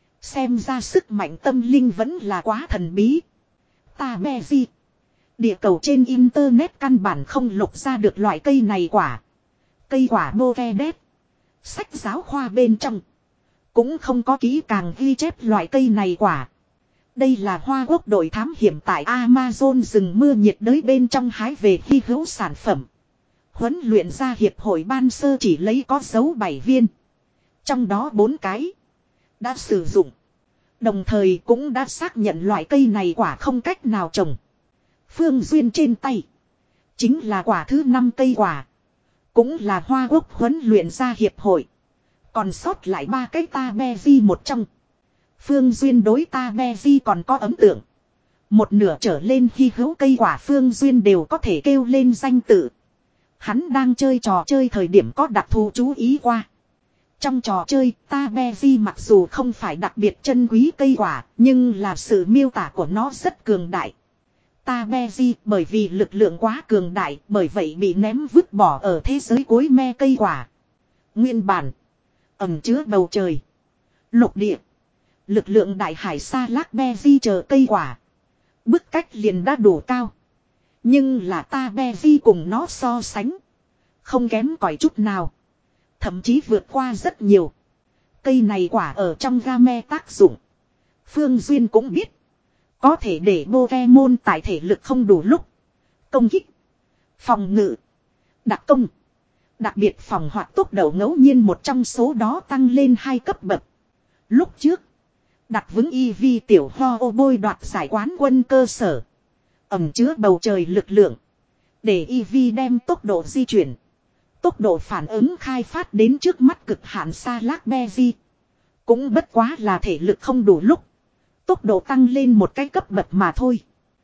Xem ra sức mạnh tâm linh vẫn là quá thần bí. Ta Beji. Địa cầu trên internet căn bản không lục ra được loại cây này quả. Cây quả Pokédex. Sách giáo khoa bên trong. Cũng không có kỹ càng ghi chép loại cây này quả. Đây là Hoa Quốc đội thám hiểm tại Amazon rừng mưa nhiệt đới bên trong hái về hy hữu sản phẩm. Huấn luyện ra hiệp hội ban sơ chỉ lấy có dấu bảy viên. Trong đó bốn cái đã sử dụng. Đồng thời cũng đã xác nhận loại cây này quả không cách nào trồng. Phương Duyên trên tay chính là quả thứ năm cây quả. Cũng là Hoa Quốc huấn luyện ra hiệp hội. Còn sót lại ba cái Ta Beji một trong. Phương Duyên đối Ta Beji còn có ấn tượng. Một nửa trở lên hy hữu cây quả Phương Duyên đều có thể kêu lên danh tự. Hắn đang chơi trò chơi thời điểm có đặc thù chú ý qua. Trong trò chơi, Ta Beji mặc dù không phải đặc biệt chân quý cây quả, nhưng là sự miêu tả của nó rất cường đại. Ta Beji bởi vì lực lượng quá cường đại, bởi vậy bị ném vứt bỏ ở thế giới cuối me cây quả. Nguyên bản ẩn chứa bầu trời, lục địa, lực lượng đại hải sa lác Beji chờ cây quả. Bức cách liền đã đủ cao. Nhưng là Ta Beji cùng nó so sánh. Không kém cỏi chút nào. Thậm chí vượt qua rất nhiều. Cây này quả ở trong game tác dụng. Phương Duyên cũng biết. Có thể để Pokemon tại thể lực không đủ lúc. Công kích. Phòng ngự. Đặc công. Đặc biệt phòng hoạt tốc độ ngẫu nhiên một trong số đó tăng lên hai cấp bậc. Lúc trước. Đặt vững Eevee tiểu ho ô bôi đoạt giải quán quân cơ sở. Ẩm chứa bầu trời lực lượng. Để Eevee đem tốc độ di chuyển. Tốc độ phản ứng khai phát đến trước mắt cực hạn xa lác Beji. Cũng bất quá là thể lực không đủ lúc. Tốc độ tăng lên một cái cấp bậc mà thôi.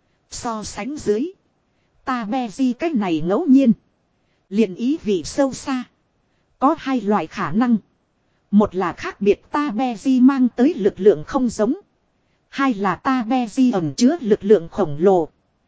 So sánh dưới. Ta Beji cái này ngẫu nhiên. Liền ý vị sâu xa. Có hai loại khả năng. Một là khác biệt Ta Beji mang tới lực lượng không giống. Hai là Ta Beji ẩn chứa lực lượng khổng lồ.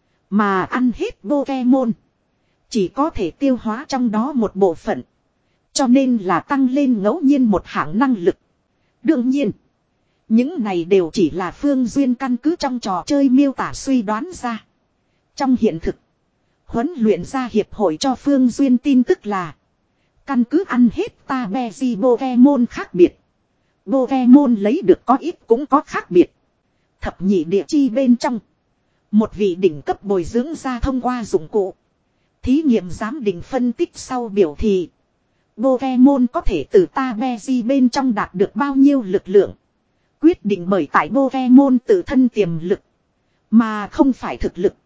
Mà ăn hết Pokemon. Chỉ có thể tiêu hóa trong đó một bộ phận. Cho nên là tăng lên ngẫu nhiên một hạng năng lực. Đương nhiên. Những này đều chỉ là Phương Duyên căn cứ trong trò chơi miêu tả suy đoán ra. Trong hiện thực. Huấn luyện ra hiệp hội cho Phương Duyên tin tức là. Căn cứ ăn hết Ta Beji Pokemon khác biệt. Pokemon lấy được có ít cũng có khác biệt. Thập nhị địa chi bên trong. Một vị đỉnh cấp bồi dưỡng ra thông qua dụng cụ. Thí nghiệm giám định phân tích sau biểu thị. Pokemon có thể từ Ta Beji bên trong đạt được bao nhiêu lực lượng. Quyết định bởi tại Pokemon tự thân tiềm lực. Mà không phải thực lực.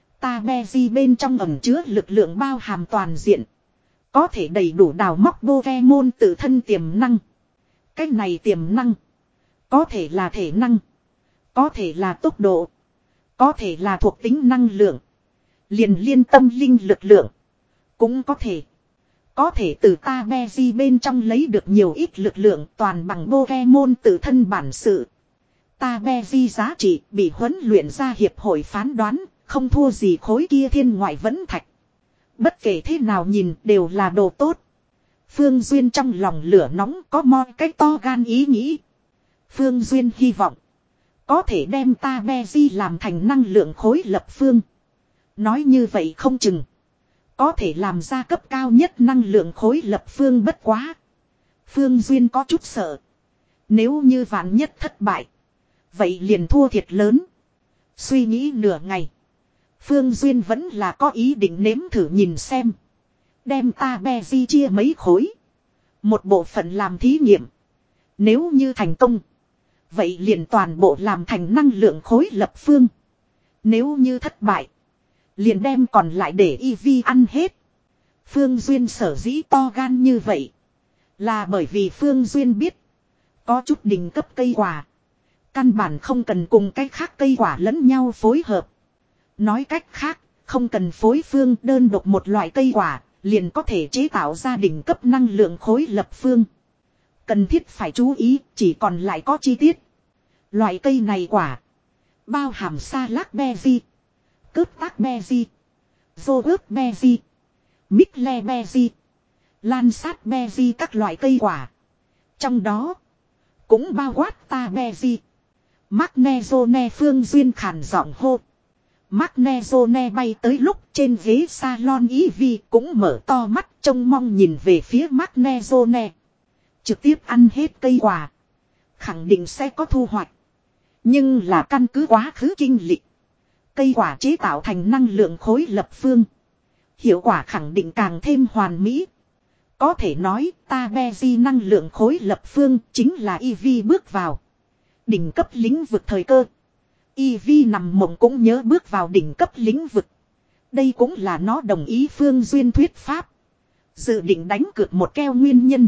Tabeji bên trong ẩn chứa lực lượng bao hàm toàn diện. Có thể đầy đủ đào móc Pokemon tự thân tiềm năng. Cái này tiềm năng. Có thể là thể năng. Có thể là tốc độ. Có thể là thuộc tính năng lượng. Liền liên tâm linh lực lượng. Cũng có thể. Có thể từ Tabeji bên trong lấy được nhiều ít lực lượng toàn bằng Pokemon tự thân bản sự. Tabeji giá trị bị huấn luyện ra hiệp hội phán đoán. Không thua gì khối kia thiên ngoại vẫn thạch. Bất kể thế nào nhìn đều là đồ tốt. Phương Duyên trong lòng lửa nóng có mo cái to gan ý nghĩ. Phương Duyên hy vọng. Có thể đem Tabeji làm thành năng lượng khối lập phương. Nói như vậy không chừng. Có thể làm ra cấp cao nhất năng lượng khối lập phương bất quá. Phương Duyên có chút sợ. Nếu như vạn nhất thất bại. Vậy liền thua thiệt lớn. Suy nghĩ nửa ngày. Phương Duyên vẫn là có ý định nếm thử nhìn xem. Đem Tabeji chia mấy khối. Một bộ phận làm thí nghiệm. Nếu như thành công. Vậy liền toàn bộ làm thành năng lượng khối lập phương. Nếu như thất bại. Liền đem còn lại để Eevee ăn hết. Phương Duyên sở dĩ to gan như vậy. Là bởi vì Phương Duyên biết. Có chút đỉnh cấp cây quả. Căn bản không cần cùng cái khác cây quả lẫn nhau phối hợp. Nói cách khác, không cần phối phương đơn độc một loại cây quả, liền có thể chế tạo ra đỉnh cấp năng lượng khối lập phương. Cần thiết phải chú ý, chỉ còn lại có chi tiết. Loại cây này quả, bao hàm sa lác beji, cướp tác beji, yogurt beji, mixle beji, lan sát beji các loại cây quả. Trong đó, cũng bao quát ta beji. Magnezone Phương Duyên khàn giọng hô. Magnezone bay tới lúc trên ghế salon Eevee cũng mở to mắt trông mong nhìn về phía Magnezone. Trực tiếp ăn hết cây quả. Khẳng định sẽ có thu hoạch. Nhưng là căn cứ quá khứ kinh lịch. Cây quả chế tạo thành năng lượng khối lập phương. Hiệu quả khẳng định càng thêm hoàn mỹ. Có thể nói Tabeji năng lượng khối lập phương chính là Eevee bước vào. Đỉnh cấp lĩnh vực thời cơ. Eevee nằm mộng cũng nhớ bước vào đỉnh cấp lĩnh vực. Đây cũng là nó đồng ý Phương Duyên thuyết pháp. Dự định đánh cược một keo nguyên nhân.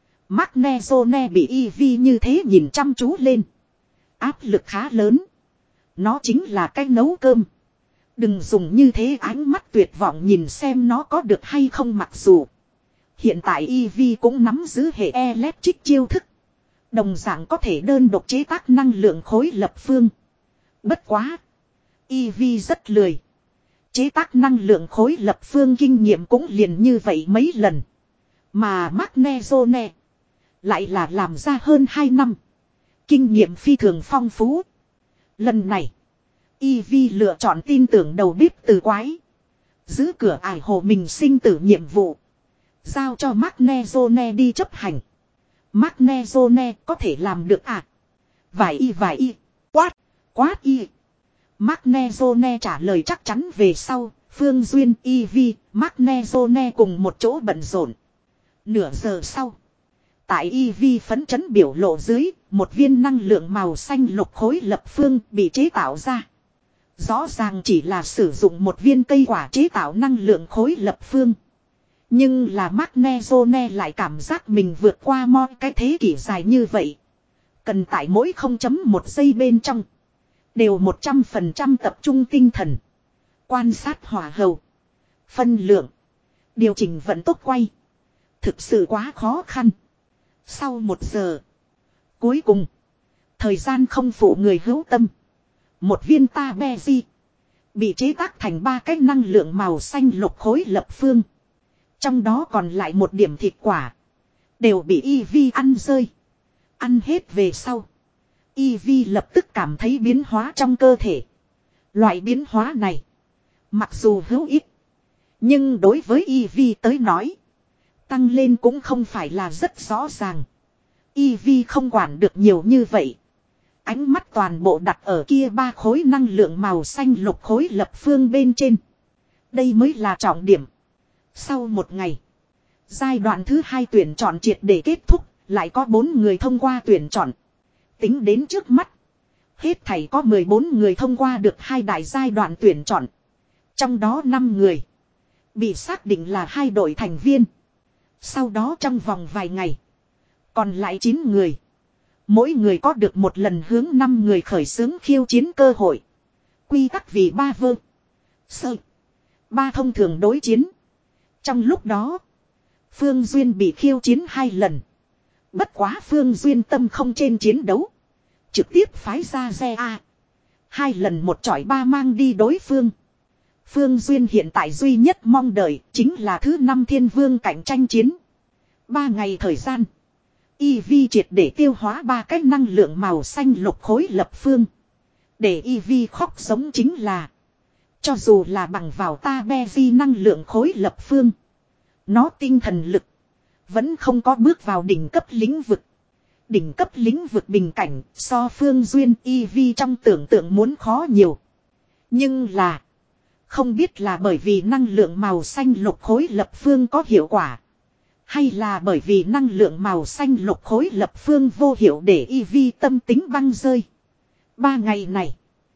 Magnezone bị Eevee như thế nhìn chăm chú lên. Áp lực khá lớn. Nó chính là cách nấu cơm. Đừng dùng như thế ánh mắt tuyệt vọng nhìn xem nó có được hay không mặc dù. Hiện tại Eevee cũng nắm giữ hệ electric chiêu thức. Đồng dạng có thể đơn độc chế tác năng lượng khối lập phương. Bất quá. Eevee rất lười. Chế tác năng lượng khối lập phương kinh nghiệm cũng liền như vậy mấy lần. Mà Magnezone lại là làm ra hơn hai năm. Kinh nghiệm phi thường phong phú. Lần này. Eevee lựa chọn tin tưởng đầu bếp từ quái. Giữ cửa ải hồ mình sinh tử nhiệm vụ. Giao cho Magnezone đi chấp hành. Magnezone có thể làm được à? Vài y vài y. Quát. Quát y. Magnezone trả lời chắc chắn về sau. Phương Duyên, Eevee, Magnezone cùng một chỗ bận rộn. Nửa giờ sau. Tại Eevee phấn chấn biểu lộ dưới. Một viên năng lượng màu xanh lục khối lập phương bị chế tạo ra. Rõ ràng chỉ là sử dụng một viên cây quả chế tạo năng lượng khối lập phương. Nhưng là Magnezone lại cảm giác mình vượt qua mọi cái thế kỷ dài như vậy. Cần tại mỗi không chấm một giây bên trong. Đều một trăm phần trăm tập trung tinh thần. Quan sát hỏa hầu. Phân lượng. Điều chỉnh vận tốc quay. Thực sự quá khó khăn. Sau một giờ. Cuối cùng. Thời gian không phụ người hữu tâm. Một viên Tabeji. Bị chế tác thành ba cái năng lượng màu xanh lục khối lập phương. Trong đó còn lại một điểm thịt quả. Đều bị Eevee ăn rơi. Ăn hết về sau. Eevee lập tức cảm thấy biến hóa trong cơ thể. Loại biến hóa này. Mặc dù hữu ích. Nhưng đối với Eevee tới nói. Tăng lên cũng không phải là rất rõ ràng. Eevee không quản được nhiều như vậy. Ánh mắt toàn bộ đặt ở kia ba khối năng lượng màu xanh lục khối lập phương bên trên. Đây mới là trọng điểm. Sau một ngày. Giai đoạn thứ hai tuyển chọn triệt để kết thúc. Lại có bốn người thông qua tuyển chọn. Tính đến trước mắt. Hết thảy có mười bốn người thông qua được hai đại giai đoạn tuyển chọn. Trong đó năm người bị xác định là hai đội thành viên. Sau đó trong vòng vài ngày, còn lại chín người. Mỗi người có được một lần hướng năm người khởi xướng khiêu chiến cơ hội. Quy tắc vì ba vơ. Sơ. Ba thông thường đối chiến. Trong lúc đó, Phương Duyên bị khiêu chiến hai lần. Bất quá Phương Duyên tâm không trên chiến đấu. Trực tiếp phái ra xe A. Hai lần một chọi ba mang đi đối phương. Phương Duyên hiện tại duy nhất mong đợi chính là thứ năm thiên vương cạnh tranh chiến. Ba ngày thời gian. Y V triệt để tiêu hóa ba cái năng lượng màu xanh lục khối lập phương. Để Y V khóc sống chính là. Cho dù là bằng vào ta be vi năng lượng khối lập phương. Nó tinh thần lực. Vẫn không có bước vào đỉnh cấp lĩnh vực. Đỉnh cấp lĩnh vực bình cảnh so Phương Duyên Y V trong tưởng tượng muốn khó nhiều. Nhưng là. Không biết là bởi vì năng lượng màu xanh lục khối lập phương có hiệu quả. Hay là bởi vì năng lượng màu xanh lục khối lập phương vô hiệu để Y V tâm tính băng rơi. Ba ngày này.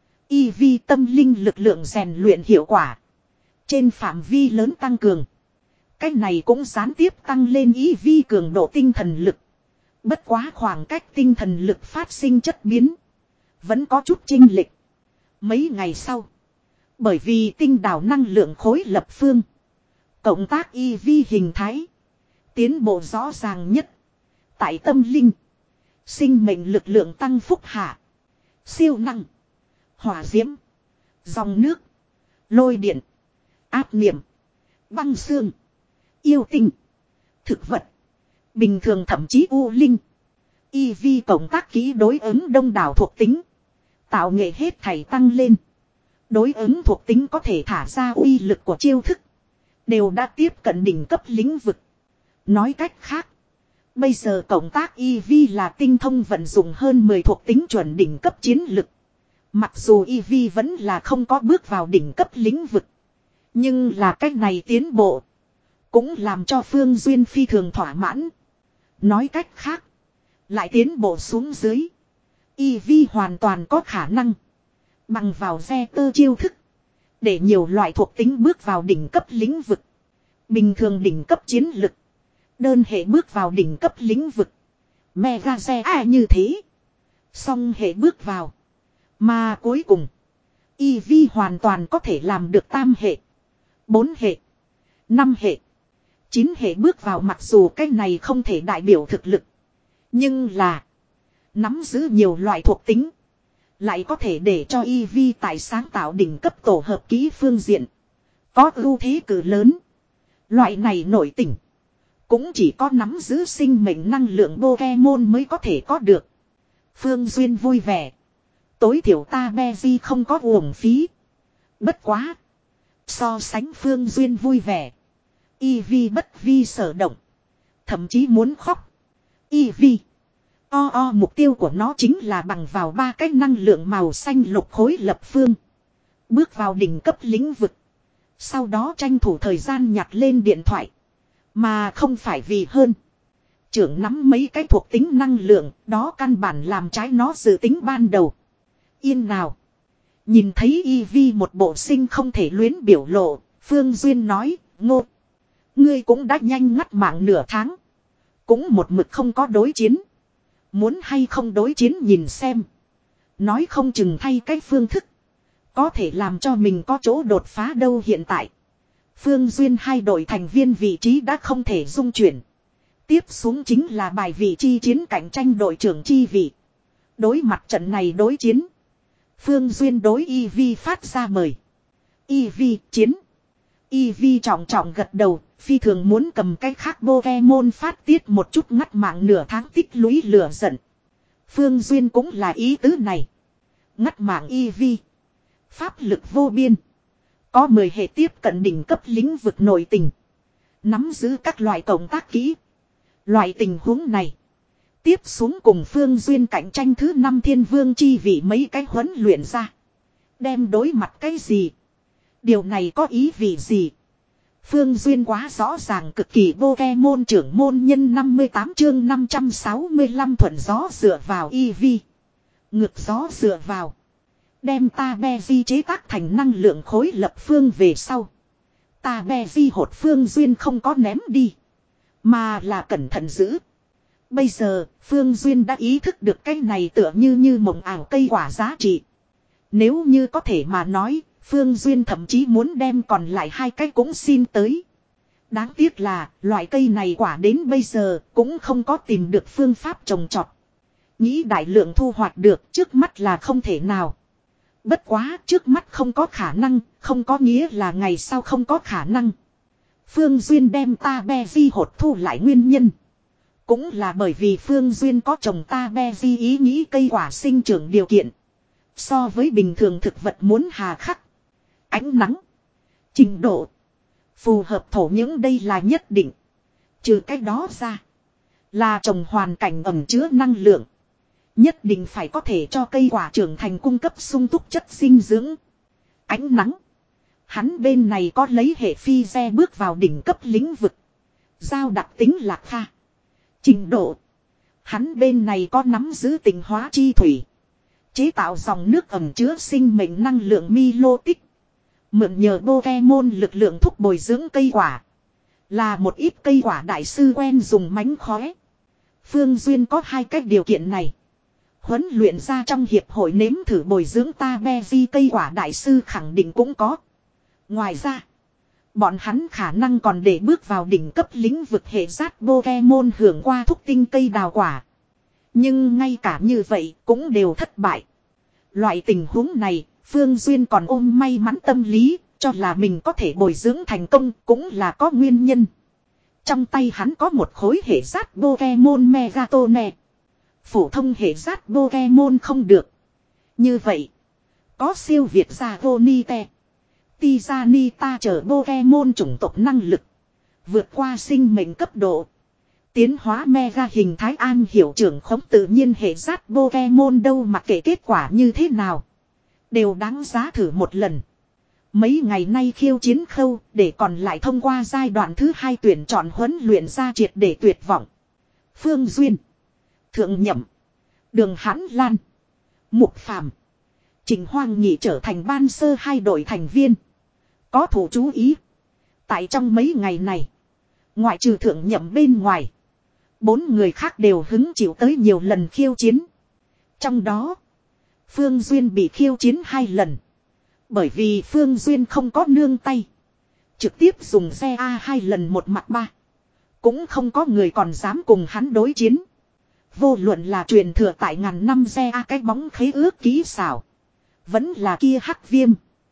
Y V tâm linh lực lượng rèn luyện hiệu quả. Trên phạm vi lớn tăng cường. Cái này cũng gián tiếp tăng lên Y V cường độ tinh thần lực. Bất quá khoảng cách tinh thần lực phát sinh chất biến. Vẫn có chút chênh lệch. Mấy ngày sau. Bởi vì tinh đảo năng lượng khối lập phương. Cộng tác Y V hình thái. Tiến bộ rõ ràng nhất. Tại tâm linh. Sinh mệnh lực lượng tăng phúc hạ. Siêu năng. Hỏa diễm. Dòng nước. Lôi điện. Áp niệm. Băng xương. Yêu tinh. Thực vật. Bình thường thậm chí u linh. Y V cộng tác kỹ đối ứng đông đảo thuộc tính. Tạo nghệ hết thảy tăng lên. Đối ứng thuộc tính có thể thả ra uy lực của chiêu thức. Đều đã tiếp cận đỉnh cấp lĩnh vực. Nói cách khác. Bây giờ cộng tác Y V là tinh thông vận dụng hơn mười thuộc tính chuẩn đỉnh cấp chiến lực. Mặc dù Y V vẫn là không có bước vào đỉnh cấp lĩnh vực. Nhưng là cách này tiến bộ. Cũng làm cho Phương Duyên phi thường thỏa mãn. Nói cách khác. Lại tiến bộ xuống dưới. Y V hoàn toàn có khả năng. Bằng vào ve tơ chiêu thức. Để nhiều loại thuộc tính bước vào đỉnh cấp lĩnh vực. Bình thường đỉnh cấp chiến lực. Đơn hệ bước vào đỉnh cấp lĩnh vực. Mega xe A như thế. Song hệ bước vào. Mà cuối cùng. Y V hoàn toàn có thể làm được tam hệ. Bốn hệ. Năm hệ. Chín hệ bước vào mặc dù cái này không thể đại biểu thực lực. Nhưng là. Nắm giữ nhiều loại thuộc tính. Lại có thể để cho Y V tại sáng tạo đỉnh cấp tổ hợp kỹ phương diện. Có ưu thế cử lớn. Loại này nổi tỉnh. Cũng chỉ có nắm giữ sinh mệnh năng lượng Pokemon mới có thể có được. Phương Duyên vui vẻ. Tối thiểu ta Beji không có uổng phí. Bất quá. So sánh Phương Duyên vui vẻ. Y V bất vi sở động. Thậm chí muốn khóc. Y V. O o mục tiêu của nó chính là bằng vào ba cái năng lượng màu xanh lục khối lập phương. Bước vào đỉnh cấp lĩnh vực. Sau đó tranh thủ thời gian nhặt lên điện thoại. Mà không phải vì hơn. Trưởng nắm mấy cái thuộc tính năng lượng. Đó căn bản làm trái nó dự tính ban đầu. Yên nào. Nhìn thấy Y V một bộ sinh không thể luyến biểu lộ. Phương Duyên nói. Ngô. Ngươi cũng đã nhanh ngắt mạng nửa tháng. Cũng một mực không có đối chiến. Muốn hay không đối chiến nhìn xem. Nói không chừng thay cái phương thức. Có thể làm cho mình có chỗ đột phá đâu hiện tại. Phương Duyên hai đội thành viên vị trí đã không thể dung chuyển. Tiếp xuống chính là bài vị chi chiến cạnh tranh đội trưởng chi vị. Đối mặt trận này đối chiến. Phương Duyên đối Y V phát ra mời. Y V chiến. Y V trọng trọng gật đầu. Phi thường muốn cầm cái khác Pokemon phát tiết một chút ngắt mạng nửa tháng tích lũy lửa giận. Phương Duyên cũng là ý tứ này. Ngắt mạng Y V. Pháp lực vô biên. Có mười hệ tiếp cận đỉnh cấp lĩnh vực nội tình. Nắm giữ các loại cộng tác kỹ. Loại tình huống này. Tiếp xuống cùng Phương Duyên cạnh tranh thứ năm thiên vương chi vị mấy cái huấn luyện ra. Đem đối mặt cái gì? Điều này có ý vị gì? Phương Duyên quá rõ ràng cực kỳ Pokemon trưởng môn nhân năm mươi tám chương năm trăm sáu mươi lăm thuận gió dựa vào Y V. Ngược gió dựa vào. Đem Tabeji chế tác thành năng lượng khối lập phương về sau. Tabeji hột phương duyên không có ném đi. Mà là cẩn thận giữ. Bây giờ, Phương Duyên đã ý thức được cái này tựa như như mộng ảo cây quả giá trị. Nếu như có thể mà nói, Phương Duyên thậm chí muốn đem còn lại hai cái cũng xin tới. Đáng tiếc là, loại cây này quả đến bây giờ cũng không có tìm được phương pháp trồng trọt. Nghĩ đại lượng thu hoạch được trước mắt là không thể nào. Bất quá trước mắt không có khả năng, không có nghĩa là ngày sau không có khả năng. Phương Duyên đem Tabeji hột thu lại nguyên nhân. Cũng là bởi vì Phương Duyên có trồng Tabeji ý nghĩ cây quả sinh trưởng điều kiện. So với bình thường thực vật muốn hà khắc. Ánh nắng. Trình độ. Phù hợp thổ những đây là nhất định. Trừ cái đó ra. Là trồng hoàn cảnh ẩm chứa năng lượng. Nhất định phải có thể cho cây quả trưởng thành cung cấp sung túc chất dinh dưỡng. Ánh nắng. Hắn bên này có lấy hệ phi xe bước vào đỉnh cấp lĩnh vực. Giao đặc tính lạc pha. Trình độ. Hắn bên này có nắm giữ tình hóa chi thủy. Chế tạo dòng nước ẩm chứa sinh mệnh năng lượng Milotic. Mượn nhờ Pokemon lực lượng thúc bồi dưỡng cây quả. Là một ít cây quả đại sư quen dùng mánh khóe. Phương Duyên có hai cách điều kiện này. Huấn luyện ra trong hiệp hội nếm thử bồi dưỡng Tabeji cây quả đại sư khẳng định cũng có. Ngoài ra, bọn hắn khả năng còn để bước vào đỉnh cấp lĩnh vực hệ giác Pokemon hưởng qua thúc tinh cây đào quả. Nhưng ngay cả như vậy cũng đều thất bại. Loại tình huống này, Phương Duyên còn ôm may mắn tâm lý, cho là mình có thể bồi dưỡng thành công cũng là có nguyên nhân. Trong tay hắn có một khối hệ giác Pokemon Megatone. Phổ thông hệ giác Pokemon không được. Như vậy, có siêu việt ra Gonite, Tizanita trở Pokemon chủng tộc năng lực. Vượt qua sinh mệnh cấp độ. Tiến hóa mega hình thái an hiểu trưởng khống tự nhiên hệ giác Pokemon đâu mà kể kết quả như thế nào. Đều đáng giá thử một lần. Mấy ngày nay khiêu chiến khâu để còn lại thông qua giai đoạn thứ hai tuyển chọn huấn luyện ra triệt để tuyệt vọng. Phương Duyên, Thượng Nhậm, Đường Hãn Lan, Mục Phàm, Trình Hoang Nhị trở thành ban sơ hai đội thành viên. Có thủ chú ý. Tại trong mấy ngày này, ngoại trừ Thượng Nhậm bên ngoài, bốn người khác đều hứng chịu tới nhiều lần khiêu chiến. Trong đó, Phương Duyên bị khiêu chiến hai lần. Bởi vì Phương Duyên không có nương tay. Trực tiếp dùng xe A hai lần một mặt ba. Cũng không có người còn dám cùng hắn đối chiến. Vô luận là truyền thừa tại ngàn năm xe A cái bóng khế ước kỹ xảo. Vẫn là kia hắc viêm.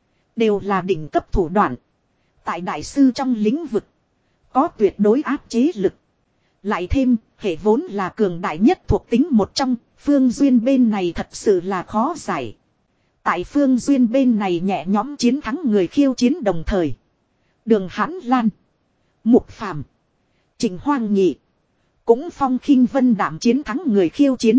Đều là đỉnh cấp thủ đoạn. Tại đại sư trong lĩnh vực. Có tuyệt đối áp chế lực. Lại thêm, hệ vốn là cường đại nhất thuộc tính một trong. Phương Duyên bên này thật sự là khó giải. Tại Phương Duyên bên này nhẹ nhõm chiến thắng người khiêu chiến đồng thời. Đường Hãn Lan, Mục Phàm, Trình Hoang Nhị cũng phong khinh vân đảm chiến thắng người khiêu chiến.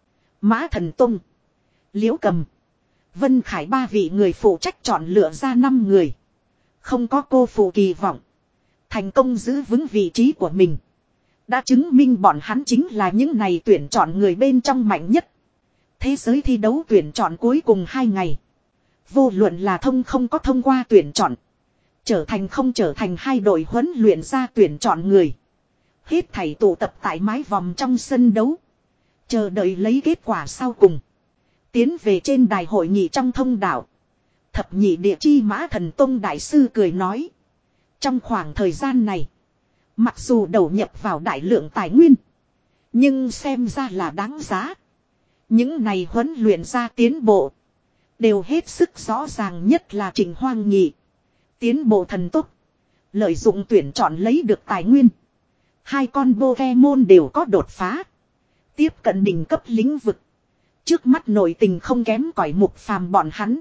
Mã Thần Tông, Liễu Cầm, Vân Khải ba vị người phụ trách chọn lựa ra năm người. Không có cô phụ kỳ vọng. Thành công giữ vững vị trí của mình. Đã chứng minh bọn hắn chính là những này tuyển chọn người bên trong mạnh nhất. Thế giới thi đấu tuyển chọn cuối cùng hai ngày. Vô luận là thông không có thông qua tuyển chọn. Trở thành không trở thành hai đội huấn luyện ra tuyển chọn người. Hết thảy tụ tập tại mái vòng trong sân đấu. Chờ đợi lấy kết quả sau cùng. Tiến về trên đài hội nghị trong thông đạo. Thập nhị địa chi Mã Thần Tông đại sư cười nói. Trong khoảng thời gian này. Mặc dù đầu nhập vào đại lượng tài nguyên. Nhưng xem ra là đáng giá. Những này huấn luyện ra tiến bộ. Đều hết sức rõ ràng nhất là Trình Hoang Nhị. Tiến bộ thần tốc. Lợi dụng tuyển chọn lấy được tài nguyên. Hai con Pokemon đều có đột phá. Tiếp cận đỉnh cấp lĩnh vực. Trước mắt nội tình không kém cỏi Mục Phàm bọn hắn.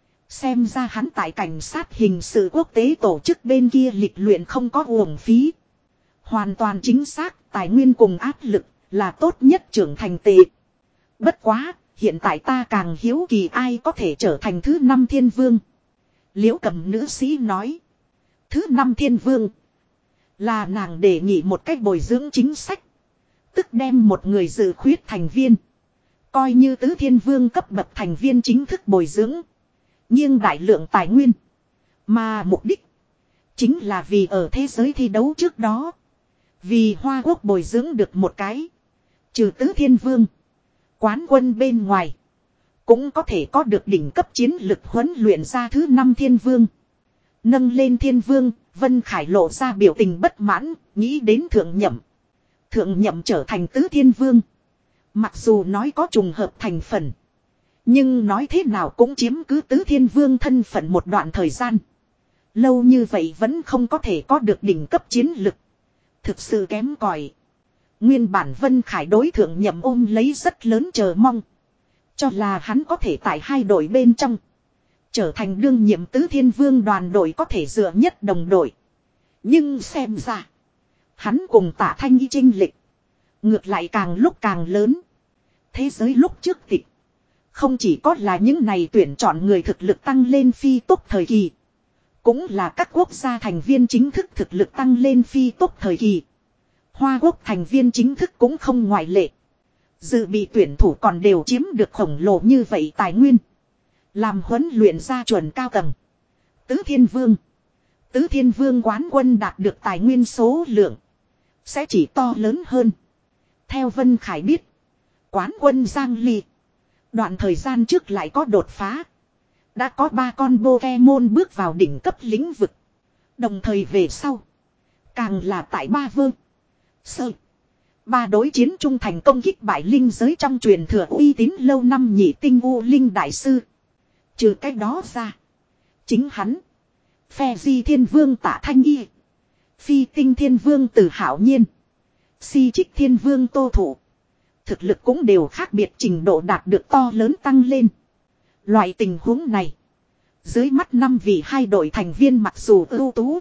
Xem ra hắn tại cảnh sát hình sự quốc tế tổ chức bên kia lịch luyện không có uổng phí. Hoàn toàn chính xác, tài nguyên cùng áp lực là tốt nhất trưởng thành tệ. Bất quá, hiện tại ta càng hiếu kỳ ai có thể trở thành thứ năm thiên vương. Liễu Cầm nữ sĩ nói. Thứ năm thiên vương là nàng đề nghị một cách bồi dưỡng chính sách. Tức đem một người dự khuyết thành viên. Coi như tứ thiên vương cấp bậc thành viên chính thức bồi dưỡng. Nhưng đại lượng tài nguyên. Mà mục đích. Chính là vì ở thế giới thi đấu trước đó. Vì Hoa Quốc bồi dưỡng được một cái. Trừ tứ thiên vương. Quán quân bên ngoài. Cũng có thể có được đỉnh cấp chiến lực huấn luyện ra thứ năm thiên vương. Nâng lên thiên vương. Vân Khải lộ ra biểu tình bất mãn. Nghĩ đến thượng nhậm. Thượng nhậm trở thành tứ thiên vương. Mặc dù nói có trùng hợp thành phần. Nhưng nói thế nào cũng chiếm cứ tứ thiên vương thân phận một đoạn thời gian. Lâu như vậy vẫn không có thể có được đỉnh cấp chiến lực. Thực sự kém cỏi. Nguyên bản Vân Khải đối thượng nhậm ôm lấy rất lớn chờ mong. Cho là hắn có thể tại hai đội bên trong. Trở thành đương nhiệm tứ thiên vương đoàn đội có thể dựa nhất đồng đội. Nhưng xem ra. Hắn cùng Tạ Thanh Y chênh lệch. Ngược lại càng lúc càng lớn. Thế giới lúc trước tịch. Không chỉ có là những này tuyển chọn người thực lực tăng lên phi tốc thời kỳ. Cũng là các quốc gia thành viên chính thức thực lực tăng lên phi tốc thời kỳ. Hoa Quốc thành viên chính thức cũng không ngoại lệ. Dự bị tuyển thủ còn đều chiếm được khổng lồ như vậy tài nguyên. Làm huấn luyện ra chuẩn cao tầng. Tứ Thiên Vương. Tứ Thiên Vương quán quân đạt được tài nguyên số lượng. Sẽ chỉ to lớn hơn. Theo Vân Khải biết. Quán quân Giang Ly. Đoạn thời gian trước lại có đột phá. Đã có ba con Pokemon bước vào đỉnh cấp lĩnh vực. Đồng thời về sau. Càng là tại ba vương. Sơ. Ba đối chiến trung thành công kích bại linh giới trong truyền thừa uy tín lâu năm nhị tinh U Linh Đại Sư. Trừ cái đó ra. Chính hắn. Phe Di Thiên Vương Tạ Thanh Y. Phi Tinh Thiên Vương Từ Hạo Nhiên. Si Trích Thiên Vương Tô Thủ. Thực lực cũng đều khác biệt trình độ đạt được to lớn tăng lên. Loại tình huống này. Dưới mắt năm vị hai đội thành viên mặc dù ưu tú.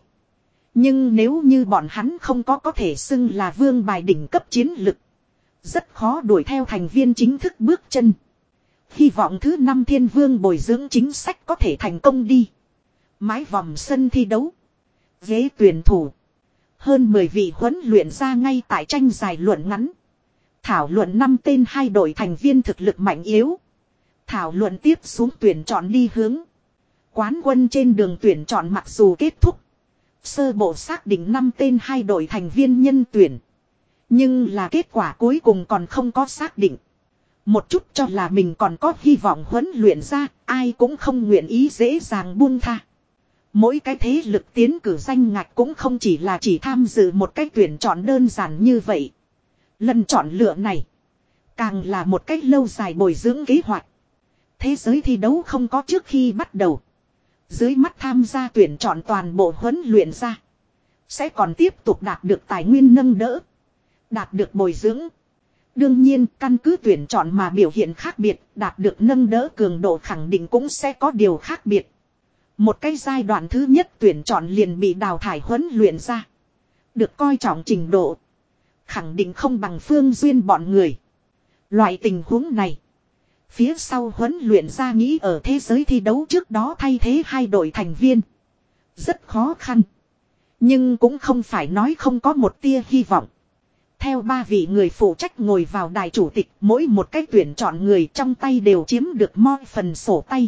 Nhưng nếu như bọn hắn không có có thể xưng là vương bài đỉnh cấp chiến lực. Rất khó đuổi theo thành viên chính thức bước chân. Hy vọng thứ năm thiên vương bồi dưỡng chính sách có thể thành công đi. Mái vòng sân thi đấu. Ghế tuyển thủ. Hơn mười vị huấn luyện ra ngay tại tranh giải luận ngắn. Thảo luận năm tên hai đội thành viên thực lực mạnh yếu. Thảo luận tiếp xuống tuyển chọn đi hướng. Quán quân trên đường tuyển chọn mặc dù kết thúc. Sơ bộ xác định năm tên hai đội thành viên nhân tuyển. Nhưng là kết quả cuối cùng còn không có xác định. Một chút cho là mình còn có hy vọng huấn luyện ra, ai cũng không nguyện ý dễ dàng buông tha. Mỗi cái thế lực tiến cử danh ngạch cũng không chỉ là chỉ tham dự một cách tuyển chọn đơn giản như vậy. Lần chọn lựa này, càng là một cách lâu dài bồi dưỡng kế hoạch. Thế giới thi đấu không có trước khi bắt đầu. Dưới mắt tham gia tuyển chọn toàn bộ huấn luyện ra. Sẽ còn tiếp tục đạt được tài nguyên nâng đỡ. Đạt được bồi dưỡng. Đương nhiên căn cứ tuyển chọn mà biểu hiện khác biệt. Đạt được nâng đỡ cường độ khẳng định cũng sẽ có điều khác biệt. Một cái giai đoạn thứ nhất tuyển chọn liền bị đào thải huấn luyện ra. Được coi trọng trình độ. Khẳng định không bằng Phương Duyên bọn người. Loại tình huống này. Phía sau huấn luyện ra nghĩ ở thế giới thi đấu trước đó thay thế hai đội thành viên. Rất khó khăn. Nhưng cũng không phải nói không có một tia hy vọng. Theo ba vị người phụ trách ngồi vào đài chủ tịch, mỗi một cái tuyển chọn người trong tay đều chiếm được mo phần sổ tay.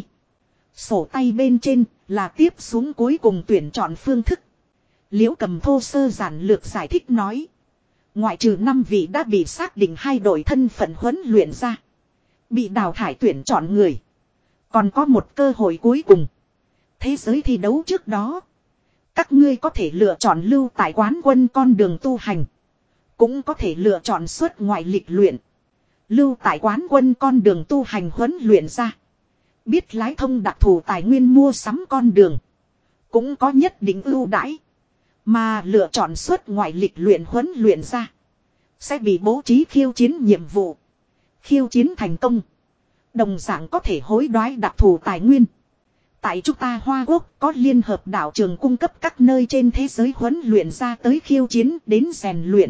Sổ tay bên trên là tiếp xuống cuối cùng tuyển chọn phương thức. Liễu Cầm thô sơ giản lược giải thích nói. Ngoại trừ năm vị đã bị xác định hai đội thân phận huấn luyện ra. Bị đào thải tuyển chọn người. Còn có một cơ hội cuối cùng. Thế giới thi đấu trước đó. Các ngươi có thể lựa chọn lưu tại quán quân con đường tu hành. Cũng có thể lựa chọn xuất ngoại lịch luyện. Lưu tại quán quân con đường tu hành huấn luyện ra. Biết lái thông đặc thù tài nguyên mua sắm con đường. Cũng có nhất định ưu đãi. Mà lựa chọn xuất ngoại lịch luyện huấn luyện ra. Sẽ bị bố trí khiêu chiến nhiệm vụ. Khiêu chiến thành công. Đồng dạng có thể hối đoái đặc thù tài nguyên. Tại chúng ta Hoa Quốc có liên hợp đạo trường cung cấp các nơi trên thế giới huấn luyện ra tới khiêu chiến đến rèn luyện.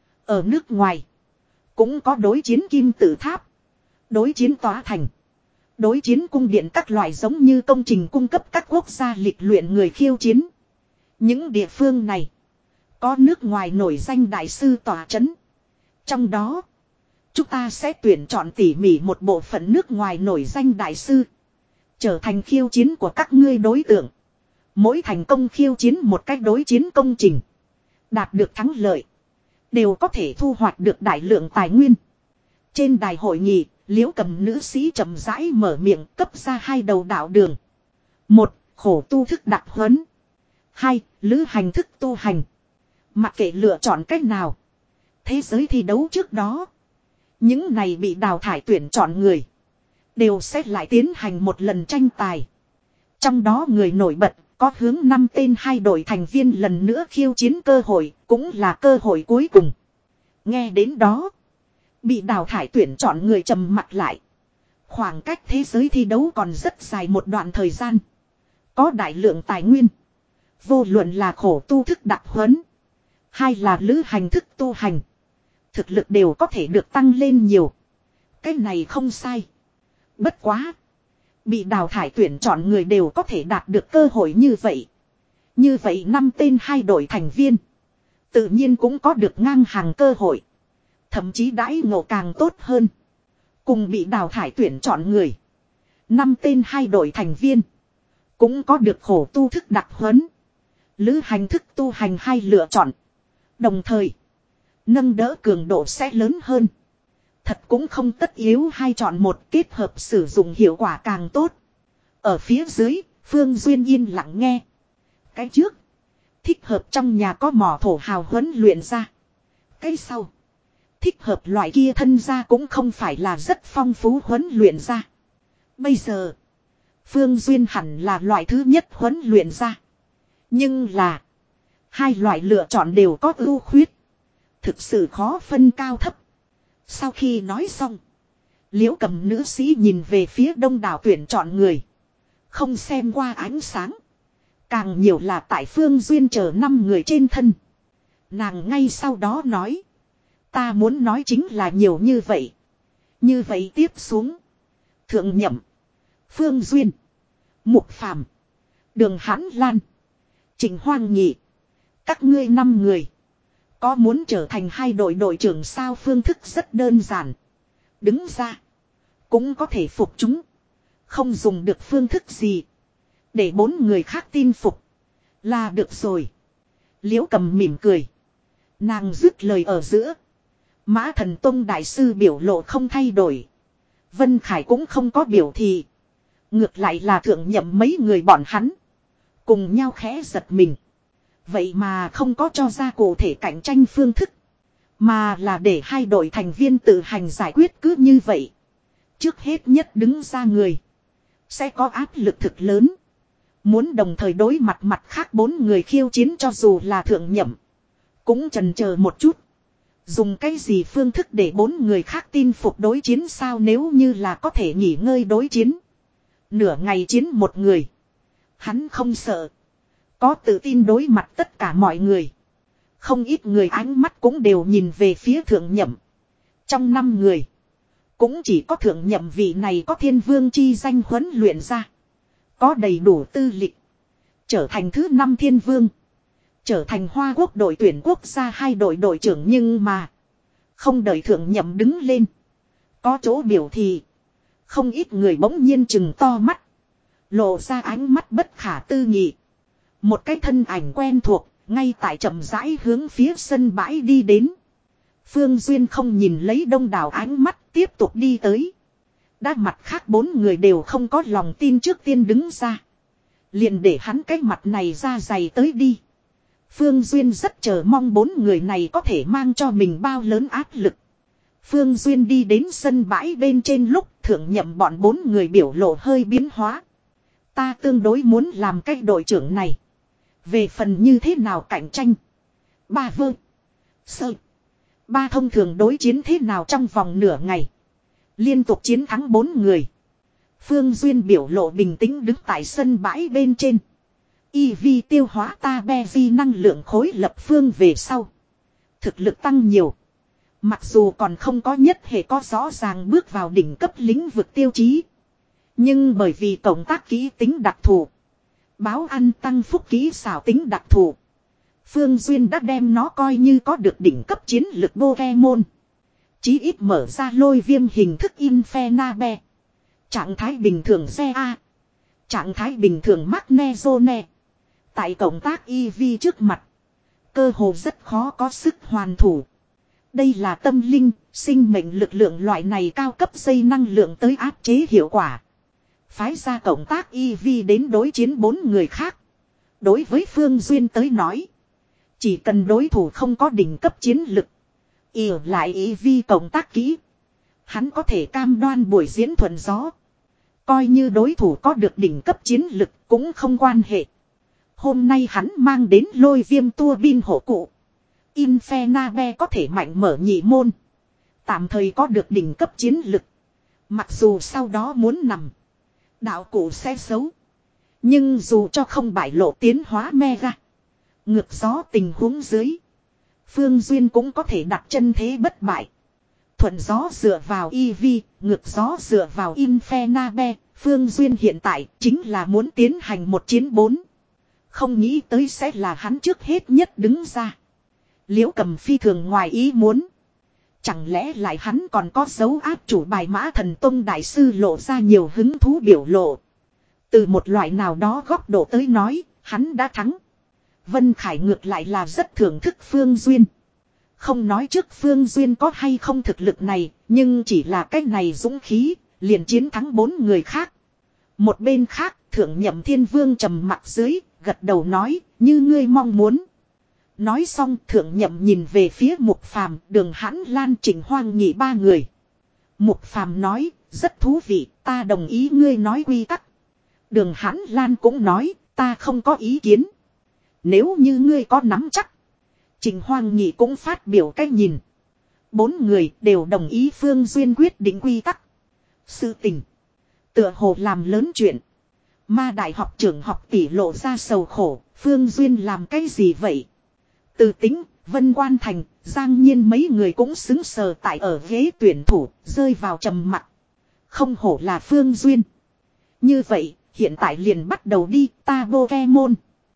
Ở nước ngoài. Cũng có đối chiến kim tự tháp. Đối chiến tòa thành. Đối chiến cung điện các loại giống như công trình cung cấp các quốc gia lịch luyện người khiêu chiến. Những địa phương này. Có nước ngoài nổi danh đại sư tòa chấn. Trong đó. Chúng ta sẽ tuyển chọn tỉ mỉ một bộ phận nước ngoài nổi danh đại sư. Trở thành khiêu chiến của các ngươi đối tượng. Mỗi thành công khiêu chiến một cách đối chiến công trình. Đạt được thắng lợi. Đều có thể thu hoạch được đại lượng tài nguyên. Trên đài hội nghị, Liễu Cầm nữ sĩ chậm rãi mở miệng cấp ra hai đầu đạo đường. Một, khổ tu thức đặc huấn. Hai, lữ hành thức tu hành. Mặc kệ lựa chọn cách nào. Thế giới thi đấu trước đó. Những này bị đào thải tuyển chọn người. Đều sẽ lại tiến hành một lần tranh tài. Trong đó người nổi bật có hướng năm tên hai đội thành viên lần nữa khiêu chiến cơ hội. Cũng là cơ hội cuối cùng. Nghe đến đó. Bị đào thải tuyển chọn người trầm mặt lại. Khoảng cách thế giới thi đấu còn rất dài một đoạn thời gian. Có đại lượng tài nguyên. Vô luận là khổ tu thức đặc huấn. Hay là lữ hành thức tu hành. Thực lực đều có thể được tăng lên nhiều. Cái này không sai. Bất quá. Bị đào thải tuyển chọn người đều có thể đạt được cơ hội như vậy. Như vậy năm tên hai đội thành viên. Tự nhiên cũng có được ngang hàng cơ hội. Thậm chí đãi ngộ càng tốt hơn. Cùng bị đào thải tuyển chọn người. Năm tên hai đội thành viên. Cũng có được khổ tu thức đặc huấn. Lữ hành thức tu hành hai lựa chọn. Đồng thời. Nâng đỡ cường độ sẽ lớn hơn. Thật cũng không tất yếu hai chọn một kết hợp sử dụng hiệu quả càng tốt. Ở phía dưới, Phương Duyên yên lặng nghe. Cái trước. Thích hợp trong nhà có mỏ thổ hào huấn luyện ra. Cái sau. Thích hợp loại kia thân gia cũng không phải là rất phong phú huấn luyện ra. Bây giờ. Phương Duyên hẳn là loại thứ nhất huấn luyện ra. Nhưng là. Hai loại lựa chọn đều có ưu khuyết. Thực sự khó phân cao thấp. Sau khi nói xong. Liễu Cầm nữ sĩ nhìn về phía đông đảo tuyển chọn người. Không xem qua ánh sáng. Càng nhiều là tại Phương Duyên chờ năm người trên thân. Nàng ngay sau đó nói. Ta muốn nói chính là nhiều như vậy. Như vậy tiếp xuống. Thượng Nhậm. Phương Duyên. Mục Phàm. Đường Hãn Lan. Trịnh Hoang Nhị. Các ngươi năm người. Có muốn trở thành hai đội đội trưởng sao? Phương thức rất đơn giản. Đứng ra. Cũng có thể phục chúng. Không dùng được phương thức gì. Để bốn người khác tin phục. Là được rồi. Liễu Cầm mỉm cười. Nàng dứt lời ở giữa. Mã Thần Tông đại sư biểu lộ không thay đổi. Vân Khải cũng không có biểu thị. Ngược lại là Thượng Nhậm mấy người bọn hắn. Cùng nhau khẽ giật mình. Vậy mà không có cho ra cụ thể cạnh tranh phương thức. Mà là để hai đội thành viên tự hành giải quyết cứ như vậy. Trước hết nhất đứng ra người. Sẽ có áp lực thực lớn. Muốn đồng thời đối mặt mặt khác bốn người khiêu chiến cho dù là Thượng Nhậm. Cũng chần chờ một chút. Dùng cái gì phương thức để bốn người khác tin phục đối chiến sao? Nếu như là có thể nghỉ ngơi đối chiến. Nửa ngày chiến một người. Hắn không sợ. Có tự tin đối mặt tất cả mọi người. Không ít người ánh mắt cũng đều nhìn về phía Thượng Nhậm. Trong năm người. Cũng chỉ có Thượng Nhậm vị này có thiên vương chi danh huấn luyện ra. Có đầy đủ tư lịch. Trở thành thứ năm thiên vương. Trở thành Hoa Quốc đội tuyển quốc gia hai đội đội trưởng. Nhưng mà. Không đợi Thượng Nhậm đứng lên. Có chỗ biểu thị. Không ít người bỗng nhiên chừng to mắt. Lộ ra ánh mắt bất khả tư nghị. Một cái thân ảnh quen thuộc. Ngay tại chậm rãi hướng phía sân bãi đi đến. Phương Duyên không nhìn lấy đông đảo ánh mắt tiếp tục đi tới. Đa mặt khác bốn người đều không có lòng tin trước tiên đứng ra. Liền để hắn cái mặt này ra dày tới đi. Phương Duyên rất chờ mong bốn người này có thể mang cho mình bao lớn áp lực. Phương Duyên đi đến sân bãi bên trên lúc Thượng Nhậm bọn bốn người biểu lộ hơi biến hóa. Ta tương đối muốn làm cái đội trưởng này. Về phần như thế nào cạnh tranh. Ba vơ. Sơ. Ba thông thường đối chiến thế nào trong vòng nửa ngày. Liên tục chiến thắng bốn người. Phương Duyên biểu lộ bình tĩnh đứng tại sân bãi bên trên. Y vi tiêu hóa ta be vi năng lượng khối lập phương về sau. Thực lực tăng nhiều. Mặc dù còn không có nhất hệ có rõ ràng bước vào đỉnh cấp lĩnh vực tiêu chí. Nhưng bởi vì cộng tác kỹ tính đặc thù. Báo ăn tăng phúc kỹ xảo tính đặc thù. Phương Duyên đã đem nó coi như có được đỉnh cấp chiến lực Pokemon. Chí ít mở ra lôi viêm hình thức Infernabe. Trạng thái bình thường xe A. Trạng thái bình thường Magnezone. Tại cộng tác e vê trước mặt. Cơ hồ rất khó có sức hoàn thủ. Đây là tâm linh, sinh mệnh lực lượng loại này cao cấp dây năng lượng tới áp chế hiệu quả. Phái ra cộng tác e vê đến đối chiến bốn người khác. Đối với Phương Duyên tới nói. Chỉ cần đối thủ không có đỉnh cấp chiến lực. ỉa lại e vê cộng tác kỹ. Hắn có thể cam đoan buổi diễn thuận gió. Coi như đối thủ có được đỉnh cấp chiến lực cũng không quan hệ. Hôm nay hắn mang đến lôi viêm tua bin hộ cụ. Infernabe có thể mạnh mở nhị môn. Tạm thời có được đỉnh cấp chiến lực. Mặc dù sau đó muốn nằm. Đạo cụ sẽ xấu. Nhưng dù cho không bại lộ tiến hóa mega. Ngược gió tình huống dưới. Phương Duyên cũng có thể đặt chân thế bất bại. Thuận gió dựa vào e vê, ngược gió dựa vào Infernabe. Phương Duyên hiện tại chính là muốn tiến hành một chiến bốn. Không nghĩ tới sẽ là hắn trước hết nhất đứng ra. Liễu Cầm phi thường ngoài ý muốn. Chẳng lẽ lại hắn còn có dấu áp chủ bài Mã Thần Tông đại sư lộ ra nhiều hứng thú biểu lộ. Từ một loại nào đó góc độ tới nói, hắn đã thắng. Vân Khải ngược lại là rất thưởng thức Phương Duyên. Không nói trước Phương Duyên có hay không thực lực này, nhưng chỉ là cái này dũng khí, liền chiến thắng bốn người khác. Một bên khác, Thượng Nhậm Thiên Vương trầm mặt dưới, gật đầu nói, như ngươi mong muốn. Nói xong Thượng Nhậm nhìn về phía Mục Phàm, Đường Hãn Lan, Trịnh Hoang Nhị ba người. Mục Phàm nói, rất thú vị, ta đồng ý ngươi nói quy tắc. Đường Hãn Lan cũng nói, ta không có ý kiến. Nếu như ngươi có nắm chắc. Trịnh Hoang Nhị cũng phát biểu cách nhìn. Bốn người đều đồng ý Phương Duyên quyết định quy tắc. Sự tình. Tựa hồ làm lớn chuyện. Ma đại học trưởng học tỷ lộ ra sầu khổ. Phương Duyên làm cái gì vậy? Từ Tính, Vân Quan Thành, Giang Nhiên mấy người cũng xứng sờ tại ở ghế tuyển thủ, rơi vào trầm mặc. Không hổ là Phương Duyên. Như vậy, hiện tại liền bắt đầu đi, ta Pokemon.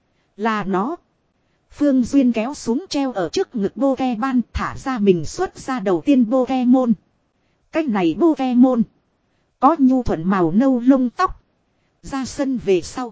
Là nó. Phương Duyên kéo xuống treo ở trước ngực Pokemon, thả ra mình xuất ra đầu tiên Pokemon. Cách này Pokemon. Có nhu thuận màu nâu lông tóc. Ra sân về sau.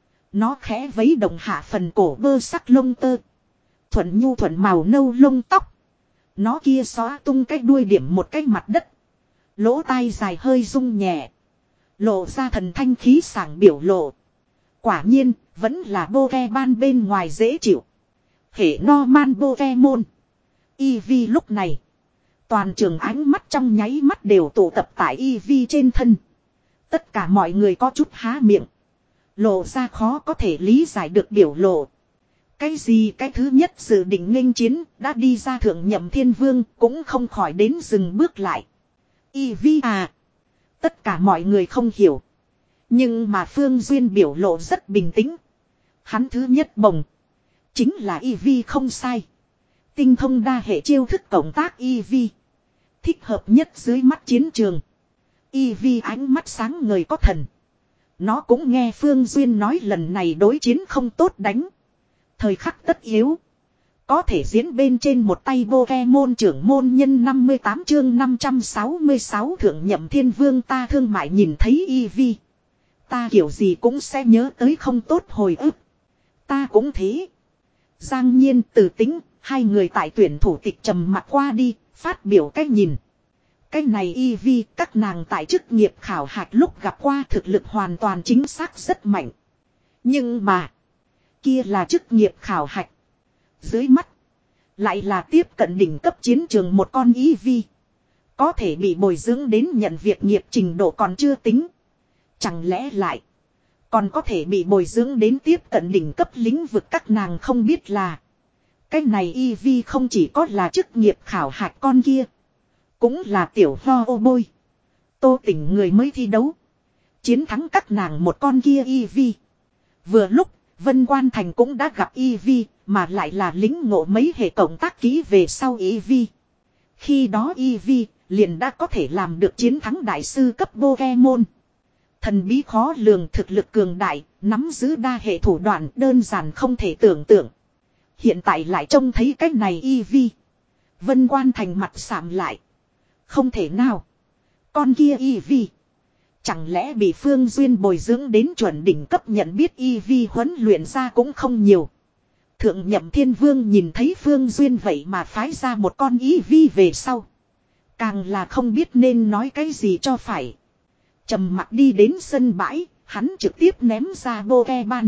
Nó khẽ vấy động hạ phần cổ bơ sắc lông tơ. Thuận nhu thuận màu nâu lông tóc. Nó kia xóa tung cái đuôi điểm một cái mặt đất. Lỗ tai dài hơi rung nhẹ. Lộ ra thần thanh khí sảng biểu lộ. Quả nhiên, vẫn là Pokemon bên ngoài dễ chịu. Hệ Norman Pokemon. Eevee lúc này. Toàn trường ánh mắt trong nháy mắt đều tụ tập tại Eevee trên thân. Tất cả mọi người có chút há miệng. Lộ ra khó có thể lý giải được biểu lộ. Cái gì cái thứ nhất dự định nghênh chiến đã đi ra Thượng Nhậm Thiên Vương cũng không khỏi đến dừng bước lại. Eevee à. Tất cả mọi người không hiểu. Nhưng mà Phương Duyên biểu lộ rất bình tĩnh. Hắn thứ nhất bồng. Chính là Eevee không sai. Tinh thông đa hệ chiêu thức cộng tác Eevee. Thích hợp nhất dưới mắt chiến trường. Eevee ánh mắt sáng ngời có thần. Nó cũng nghe Phương Duyên nói lần này đối chiến không tốt đánh. Thời khắc tất yếu. Có thể diễn bên trên một tay Pokemon trưởng môn nhân năm mươi tám chương năm trăm sáu mươi sáu Thượng Nhậm Thiên Vương ta thương mại nhìn thấy Eevee. Ta kiểu gì cũng sẽ nhớ tới không tốt hồi ức. Ta cũng thế. Giang Nhiên Từ Tính, hai người tại tuyển thủ tịch trầm mặt qua đi, phát biểu cách nhìn. Cái này Eevee các nàng tại chức nghiệp khảo hạch lúc gặp qua thực lực hoàn toàn chính xác rất mạnh. Nhưng mà, kia là chức nghiệp khảo hạch. Dưới mắt, lại là tiếp cận đỉnh cấp chiến trường một con Eevee. Có thể bị bồi dưỡng đến nhận việc nghiệp trình độ còn chưa tính. Chẳng lẽ lại, còn có thể bị bồi dưỡng đến tiếp cận đỉnh cấp lĩnh vực các nàng không biết là. Cái này Eevee không chỉ có là chức nghiệp khảo hạch con kia. Cũng là tiểu ho ô bôi. Tô Tỉnh người mới thi đấu. Chiến thắng các nàng một con kia Eevee. Vừa lúc, Vân Quan Thành cũng đã gặp Eevee, mà lại là lính ngộ mấy hệ cộng tác ký về sau Eevee. Khi đó Eevee liền đã có thể làm được chiến thắng đại sư cấp Pokemon. Thần bí khó lường thực lực cường đại, nắm giữ đa hệ thủ đoạn đơn giản không thể tưởng tượng. Hiện tại lại trông thấy cái này Eevee. Vân Quan Thành mặt sạm lại. Không thể nào. Con kia y vi. Chẳng lẽ bị Phương Duyên bồi dưỡng đến chuẩn đỉnh cấp, nhận biết y vi huấn luyện ra cũng không nhiều. Thượng Nhậm Thiên Vương nhìn thấy Phương Duyên vậy mà phái ra một con y vi về sau. Càng là không biết nên nói cái gì cho phải. Trầm mặc đi đến sân bãi, hắn trực tiếp ném ra Pokemon.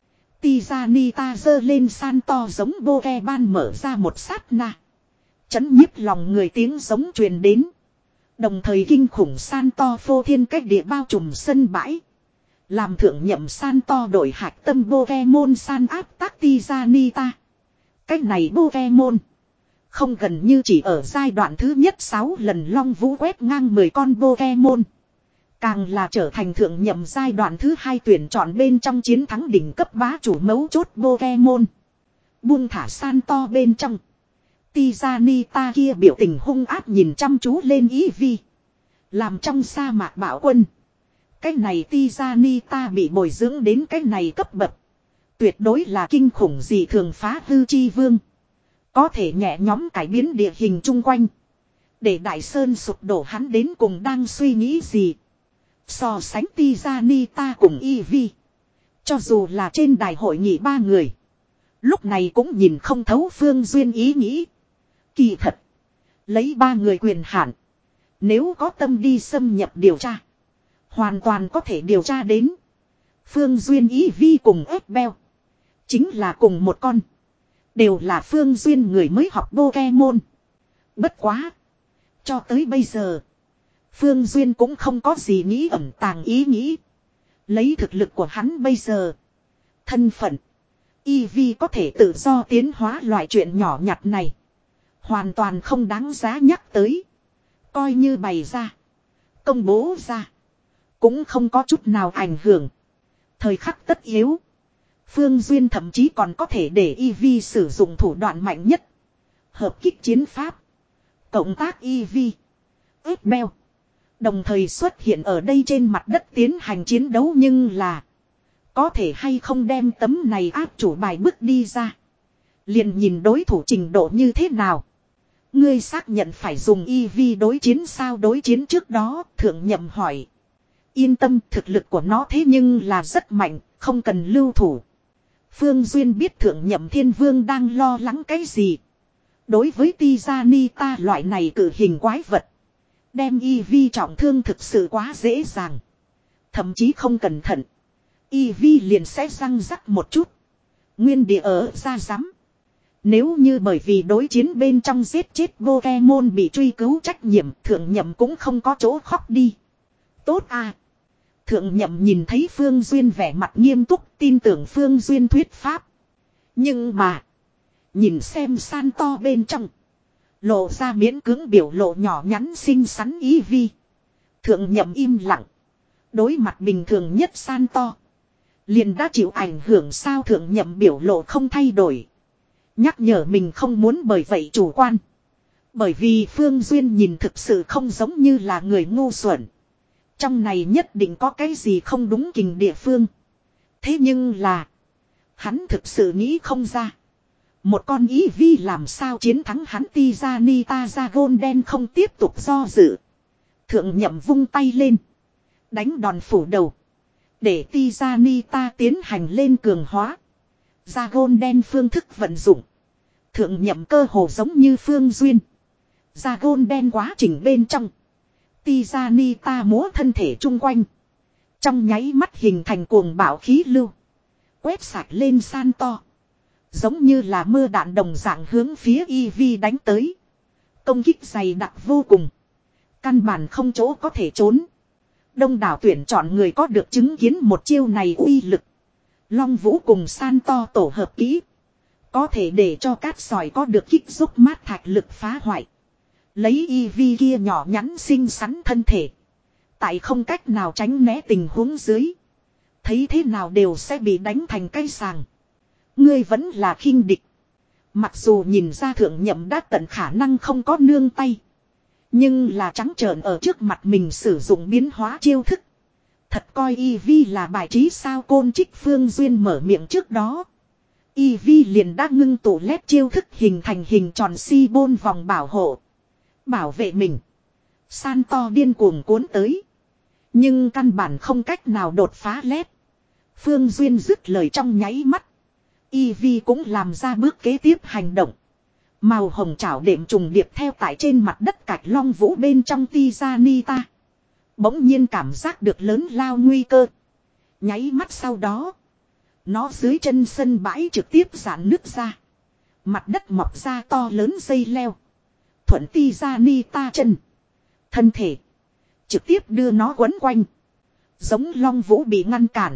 Tizanita giơ lên san to giống Pokemon mở ra một sát na. Chấn nhiếp lòng người tiếng giống truyền đến. Đồng thời kinh khủng san to phô thiên cách địa bao trùm sân bãi. Làm thượng nhậm san to đổi hạch tâm Pokemon san áp tác Tizanita. Cách này Pokemon không gần như chỉ ở giai đoạn thứ nhất sáu lần long vũ quét ngang mười con Pokemon. Càng là trở thành thượng nhậm giai đoạn thứ hai tuyển chọn bên trong chiến thắng đỉnh cấp bá chủ mấu chốt Pokemon. Buông thả san to bên trong. Tizanita kia biểu tình hung ác nhìn chăm chú lên Eevee. Làm trong sa mạc bạo quân. Cái này Tizanita bị bồi dưỡng đến cái này cấp bậc. Tuyệt đối là kinh khủng gì thường phá hư chi vương. Có thể nhẹ nhóm cải biến địa hình chung quanh. Để đại sơn sụp đổ, hắn đến cùng đang suy nghĩ gì. So sánh Tizanita cùng Eevee. Cho dù là trên đài hội nghị ba người. Lúc này cũng nhìn không thấu Phương Duyên ý nghĩ. Kỳ thật. Lấy ba người quyền hạn. Nếu có tâm đi xâm nhập điều tra. Hoàn toàn có thể điều tra đến. Phương Duyên Eevee cùng Ebbel. Chính là cùng một con. Đều là Phương Duyên người mới học Pokemon. Bất quá. Cho tới bây giờ. Phương Duyên cũng không có gì nghĩ ẩn tàng ý nghĩ. Lấy thực lực của hắn bây giờ. Thân phận. Eevee có thể tự do tiến hóa loại chuyện nhỏ nhặt này. Hoàn toàn không đáng giá nhắc tới. Coi như bày ra. Công bố ra. Cũng không có chút nào ảnh hưởng. Thời khắc tất yếu. Phương Duyên thậm chí còn có thể để Eevee sử dụng thủ đoạn mạnh nhất. Hợp kích chiến pháp. Cộng tác Eevee. Ebbel. Đồng thời xuất hiện ở đây trên mặt đất tiến hành chiến đấu, nhưng là. Có thể hay không đem tấm này áp chủ bài bước đi ra. Liền nhìn đối thủ trình độ như thế nào. Ngươi xác nhận phải dùng Eevee đối chiến sao? Đối chiến trước đó thượng nhậm hỏi. Yên tâm, thực lực của nó thế nhưng là rất mạnh, không cần lưu thủ. Phương Duyên biết thượng nhậm thiên vương đang lo lắng cái gì. Đối với Tizanita loại này cử hình quái vật. Đem Eevee trọng thương thực sự quá dễ dàng. Thậm chí không cẩn thận. Eevee liền sẽ răng rắc một chút. Nguyên địa ở ra rắm. Nếu như bởi vì đối chiến bên trong giết chết Pokemon bị truy cứu trách nhiệm, thượng nhậm cũng không có chỗ khóc đi. Tốt à. Thượng nhậm nhìn thấy Phương Duyên vẻ mặt nghiêm túc, tin tưởng Phương Duyên thuyết pháp. Nhưng mà. Nhìn xem san to bên trong. Lộ ra miễn cưỡng biểu lộ nhỏ nhắn xinh xắn Eevee. Thượng nhậm im lặng. Đối mặt bình thường nhất san to. Liền đã chịu ảnh hưởng sao? Thượng nhậm biểu lộ không thay đổi. Nhắc nhở mình không muốn bởi vậy chủ quan. Bởi vì Phương Duyên nhìn thực sự không giống như là người ngu xuẩn. Trong này nhất định có cái gì không đúng kình địa phương. Thế nhưng là. Hắn thực sự nghĩ không ra. Một con Eevee làm sao chiến thắng hắn. Tizanita ra Golden không tiếp tục do dự. Thượng nhậm vung tay lên. Đánh đòn phủ đầu. Để Tizanita tiến hành lên cường hóa. Ra Golden phương thức vận dụng. Thượng nhậm cơ hồ giống như Phương Duyên. Ra Golden quá trình bên trong. Tizanita múa thân thể chung quanh. Trong nháy mắt hình thành cuồng bạo khí lưu. Quét sạch lên san to. Giống như là mưa đạn đồng dạng hướng phía Eevee đánh tới. Công kích dày đặc vô cùng. Căn bản không chỗ có thể trốn. Đông đảo tuyển chọn người có được chứng kiến một chiêu này uy lực. Long Vũ cùng san to tổ hợp kỹ. Có thể để cho cát sỏi có được kích giúp mát thạch lực phá hoại. Lấy Eevee kia nhỏ nhắn xinh xắn thân thể. Tại không cách nào tránh né tình huống dưới. Thấy thế nào đều sẽ bị đánh thành cây sàng. Ngươi vẫn là khinh địch. Mặc dù nhìn ra thượng nhậm đã tận khả năng không có nương tay. Nhưng là trắng trợn ở trước mặt mình sử dụng biến hóa chiêu thức. Thật coi Eevee là bài trí sao? Côn Trích Phương Duyên mở miệng trước đó. Eevee liền đã ngưng tụ led chiêu thức hình thành hình tròn si bôn vòng bảo hộ. Bảo vệ mình. San to điên cuồng cuốn tới. Nhưng căn bản không cách nào đột phá lép. Phương Duyên dứt lời trong nháy mắt. Eevee cũng làm ra bước kế tiếp hành động. Màu hồng chảo đệm trùng điệp theo tại trên mặt đất cạch long vũ bên trong Tizanita. Bỗng nhiên cảm giác được lớn lao nguy cơ. Nháy mắt sau đó. Nó dưới chân sân bãi trực tiếp giãn nứt ra. Mặt đất mọc ra to lớn dây leo. Thuận Tizanita chân. Thân thể. Trực tiếp đưa nó quấn quanh. Giống long vũ bị ngăn cản.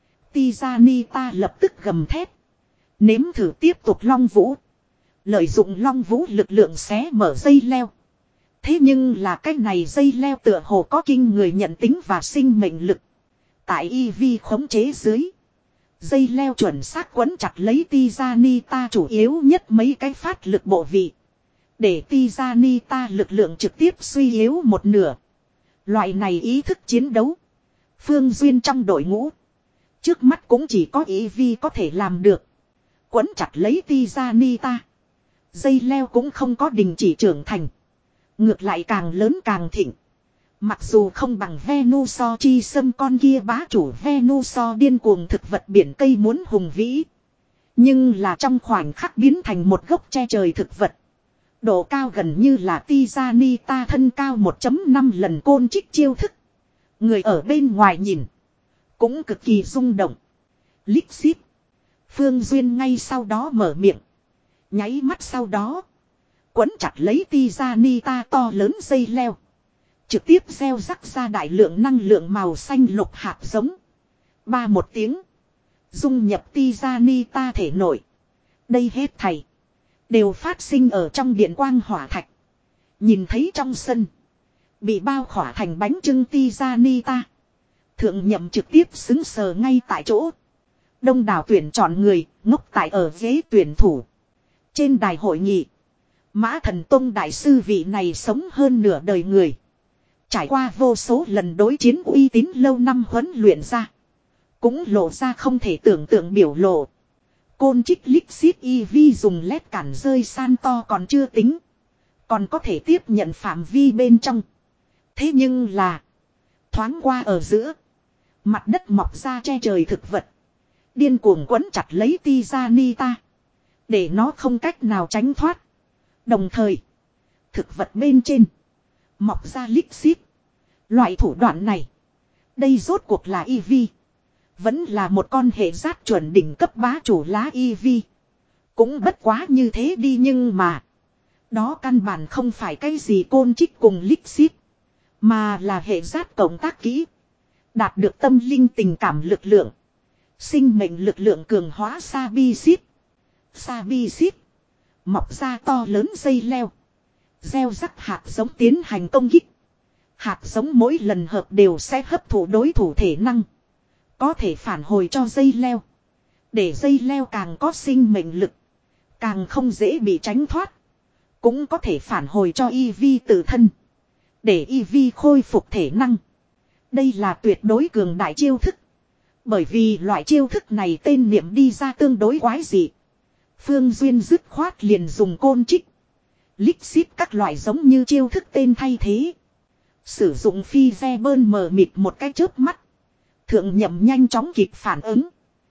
Tizanita lập tức gầm thét. Nếm thử tiếp tục long vũ. Lợi dụng long vũ lực lượng xé mở dây leo. Thế nhưng là cái này dây leo tựa hồ có kinh người nhận tính và sinh mệnh lực. Tại Eevee khống chế dưới. Dây leo chuẩn xác quấn chặt lấy Tizanita chủ yếu nhất mấy cái phát lực bộ vị. Để Tizanita lực lượng trực tiếp suy yếu một nửa. Loại này ý thức chiến đấu. Phương Duyên trong đội ngũ. Trước mắt cũng chỉ có Eevee có thể làm được. Quấn chặt lấy Tizanita. Dây leo cũng không có đình chỉ trưởng thành. Ngược lại càng lớn càng thịnh. Mặc dù không bằng Venusaur chi sâm con kia bá chủ Venusaur điên cuồng thực vật biển cây muốn hùng vĩ. Nhưng là trong khoảnh khắc biến thành một gốc che trời thực vật. Độ cao gần như là Tizanita thân cao một phẩy năm lần côn trích chiêu thức. Người ở bên ngoài nhìn. Cũng cực kỳ rung động. Lít xít. Phương Duyên ngay sau đó mở miệng. Nháy mắt sau đó. Quấn chặt lấy Tizanita to lớn dây leo. Trực tiếp gieo rắc ra đại lượng năng lượng màu xanh lục hạt giống. Ba một tiếng. Dung nhập Tizanita thể nội. Đây hết thảy. Đều phát sinh ở trong điện quang hỏa thạch. Nhìn thấy trong sân. Bị bao khỏa thành bánh trưng Tizanita. Thượng nhậm trực tiếp xứng sờ ngay tại chỗ. Đông đảo tuyển chọn người, ngốc tại ở ghế tuyển thủ. Trên đài hội nghị. Mã Thần Tông đại sư vị này sống hơn nửa đời người. Trải qua vô số lần đối chiến uy tín lâu năm huấn luyện ra. Cũng lộ ra không thể tưởng tượng biểu lộ. Côn trích lít xít Eevee dùng led cản rơi san to còn chưa tính. Còn có thể tiếp nhận phạm vi bên trong. Thế nhưng là. Thoáng qua ở giữa. Mặt đất mọc ra che trời thực vật. Điên cuồng quấn chặt lấy Tizanita. Để nó không cách nào tránh thoát. Đồng thời. Thực vật bên trên. Mọc ra lít xít. Loại thủ đoạn này. Đây rốt cuộc là Eevee. Vẫn là một con hệ giáp chuẩn đỉnh cấp bá chủ lá Eevee. Cũng bất quá như thế đi nhưng mà. Đó căn bản không phải cái gì côn trích cùng lít xít. Mà là hệ giáp cộng tác kỹ. Đạt được tâm linh tình cảm lực lượng. Sinh mệnh lực lượng cường hóa Sabicid. Sabicid. Mọc ra to lớn dây leo. Gieo rắc hạt giống tiến hành công kích. Hạt giống mỗi lần hợp đều sẽ hấp thụ đối thủ thể năng. Có thể phản hồi cho dây leo. Để dây leo càng có sinh mệnh lực. Càng không dễ bị tránh thoát. Cũng có thể phản hồi cho Eevee tự thân. Để Eevee khôi phục thể năng. Đây là tuyệt đối cường đại chiêu thức. Bởi vì loại chiêu thức này tên niệm đi ra tương đối quái dị. Phương Duyên dứt khoát liền dùng côn trích. Lít xít các loại giống như chiêu thức tên thay thế. Sử dụng phi ve bơn mờ mịt một cái chớp mắt. Thượng nhậm nhanh chóng kịp phản ứng.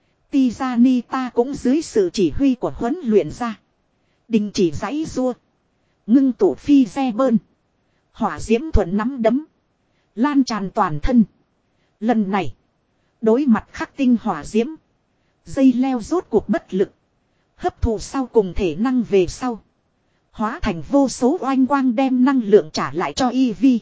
Tizanita cũng dưới sự chỉ huy của huấn luyện ra. Đình chỉ giãy rua. Ngưng tụ phi ve bơn. Hỏa diễm thuận nắm đấm. Lan tràn toàn thân. Lần này. Đối mặt khắc tinh hỏa diễm. Dây leo rốt cuộc bất lực. Hấp thụ sau cùng thể năng về sau. Hóa thành vô số oanh quang đem năng lượng trả lại cho Eevee.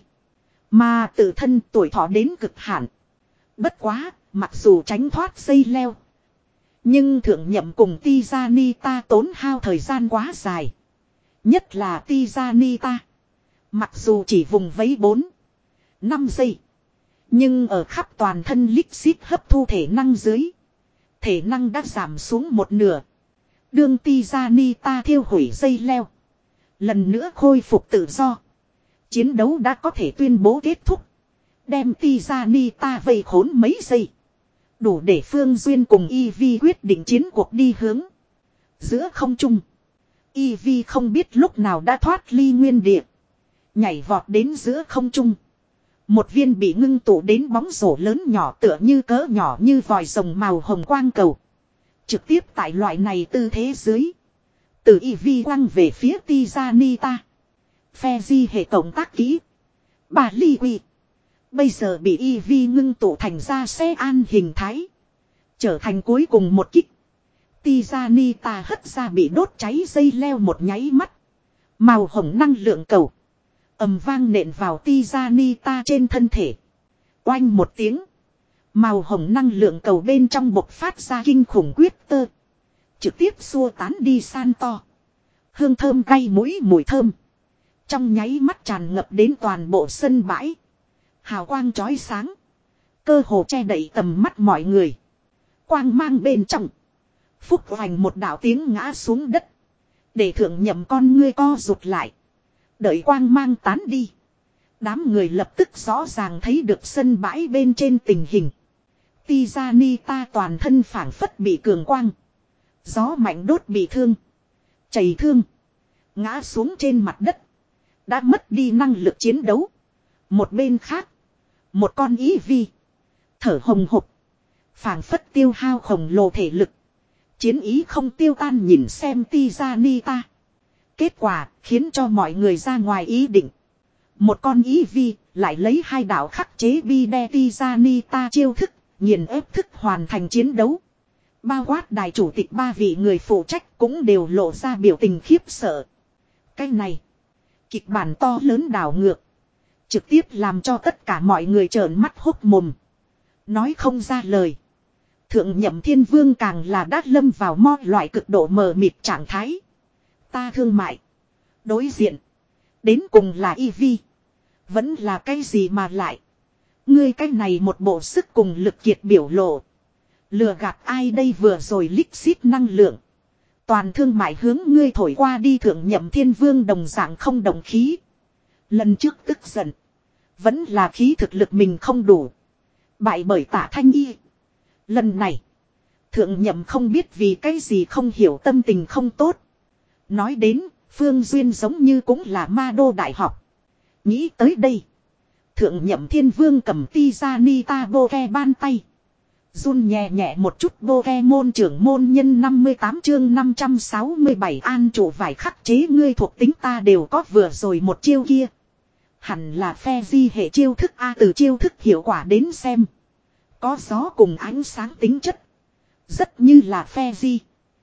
Mà tự thân tuổi thọ đến cực hạn. Bất quá, mặc dù tránh thoát dây leo. Nhưng thượng nhậm cùng Tizanita tốn hao thời gian quá dài. Nhất là Tizanita. Mặc dù chỉ vùng vấy bốn năm giây. Nhưng ở khắp toàn thân lít xít hấp thu thể năng dưới. Thể năng đã giảm xuống một nửa. Đương Tizanita thiêu hủy dây leo. Lần nữa khôi phục tự do. Chiến đấu đã có thể tuyên bố kết thúc. Đem Tizanita vây khốn mấy giây. Đủ để Phương Duyên cùng Eevee quyết định chiến cuộc đi hướng. Giữa không trung. Eevee không biết lúc nào đã thoát ly nguyên địa. Nhảy vọt đến giữa không trung. Một viên bị ngưng tụ đến bóng rổ lớn nhỏ tựa như cỡ nhỏ như vòi rồng màu hồng quang cầu. Trực tiếp tại loại này tư thế dưới. Từ Eevee quăng về phía Tizanita. Phe hệ cộng tác kỹ. Bà Ly Quy. Bây giờ bị Eevee ngưng tụ thành ra xe an hình thái. Trở thành cuối cùng một kích. Tizanita hất ra bị đốt cháy dây leo một nháy mắt. Màu hồng năng lượng cầu. Ầm vang nện vào Tizanita trên thân thể. Oanh một tiếng. Màu hồng năng lượng cầu bên trong bộc phát ra kinh khủng quyết tơ. Trực tiếp xua tán đi san to. Hương thơm cay mũi mùi thơm. Trong nháy mắt tràn ngập đến toàn bộ sân bãi. Hào quang chói sáng. Cơ hồ che đậy tầm mắt mọi người. Quang mang bên trong. Phúc hoành một đạo tiếng ngã xuống đất. Để thượng nhậm con ngươi co rụt lại. Đợi quang mang tán đi. Đám người lập tức rõ ràng thấy được sân bãi bên trên tình hình. Tizanita toàn thân phảng phất bị cường quang. Gió mạnh đốt bị thương. Chảy thương. Ngã xuống trên mặt đất. Đã mất đi năng lực chiến đấu. Một bên khác. Một con Eevee. Thở hồng hộc. Phảng phất tiêu hao khổng lồ thể lực. Chiến ý không tiêu tan nhìn xem Tizanita. Kết quả khiến cho mọi người ra ngoài ý định. Một con Eevee lại lấy hai đạo khắc chế Bide Tizanita chiêu thức. Nghiền ép thức hoàn thành chiến đấu. Bao quát đài chủ tịch ba vị người phụ trách cũng đều lộ ra biểu tình khiếp sợ. Cái này. Kịch bản to lớn đảo ngược. Trực tiếp làm cho tất cả mọi người trợn mắt hốc mồm. Nói không ra lời. Thượng nhậm thiên vương càng là đát lâm vào mo loại cực độ mờ mịt trạng thái. Ta thương mại. Đối diện. Đến cùng là Eevee. Vẫn là cái gì mà lại. Ngươi cái này một bộ sức cùng lực kiệt biểu lộ. Lừa gạt ai đây vừa rồi lít xít năng lượng. Toàn thương mại hướng ngươi thổi qua đi thượng nhậm thiên vương đồng dạng không đồng khí. Lần trước tức giận. Vẫn là khí thực lực mình không đủ. Bại bởi Tạ Thanh Y. Lần này. Thượng nhậm không biết vì cái gì không hiểu tâm tình không tốt. Nói đến Phương Duyên giống như cũng là ma đô đại học. Nghĩ tới đây. Thượng nhậm thiên vương cầm Tizanita Boke ban tay. Run nhẹ nhẹ một chút Boke môn trưởng môn nhân năm mươi tám chương năm trăm sáu mươi bảy an chủ vải khắc chế ngươi thuộc tính ta đều có vừa rồi một chiêu kia. Hẳn là phe di hệ chiêu thức A từ chiêu thức hiệu quả đến xem. Có gió cùng ánh sáng tính chất. Rất như là phe di.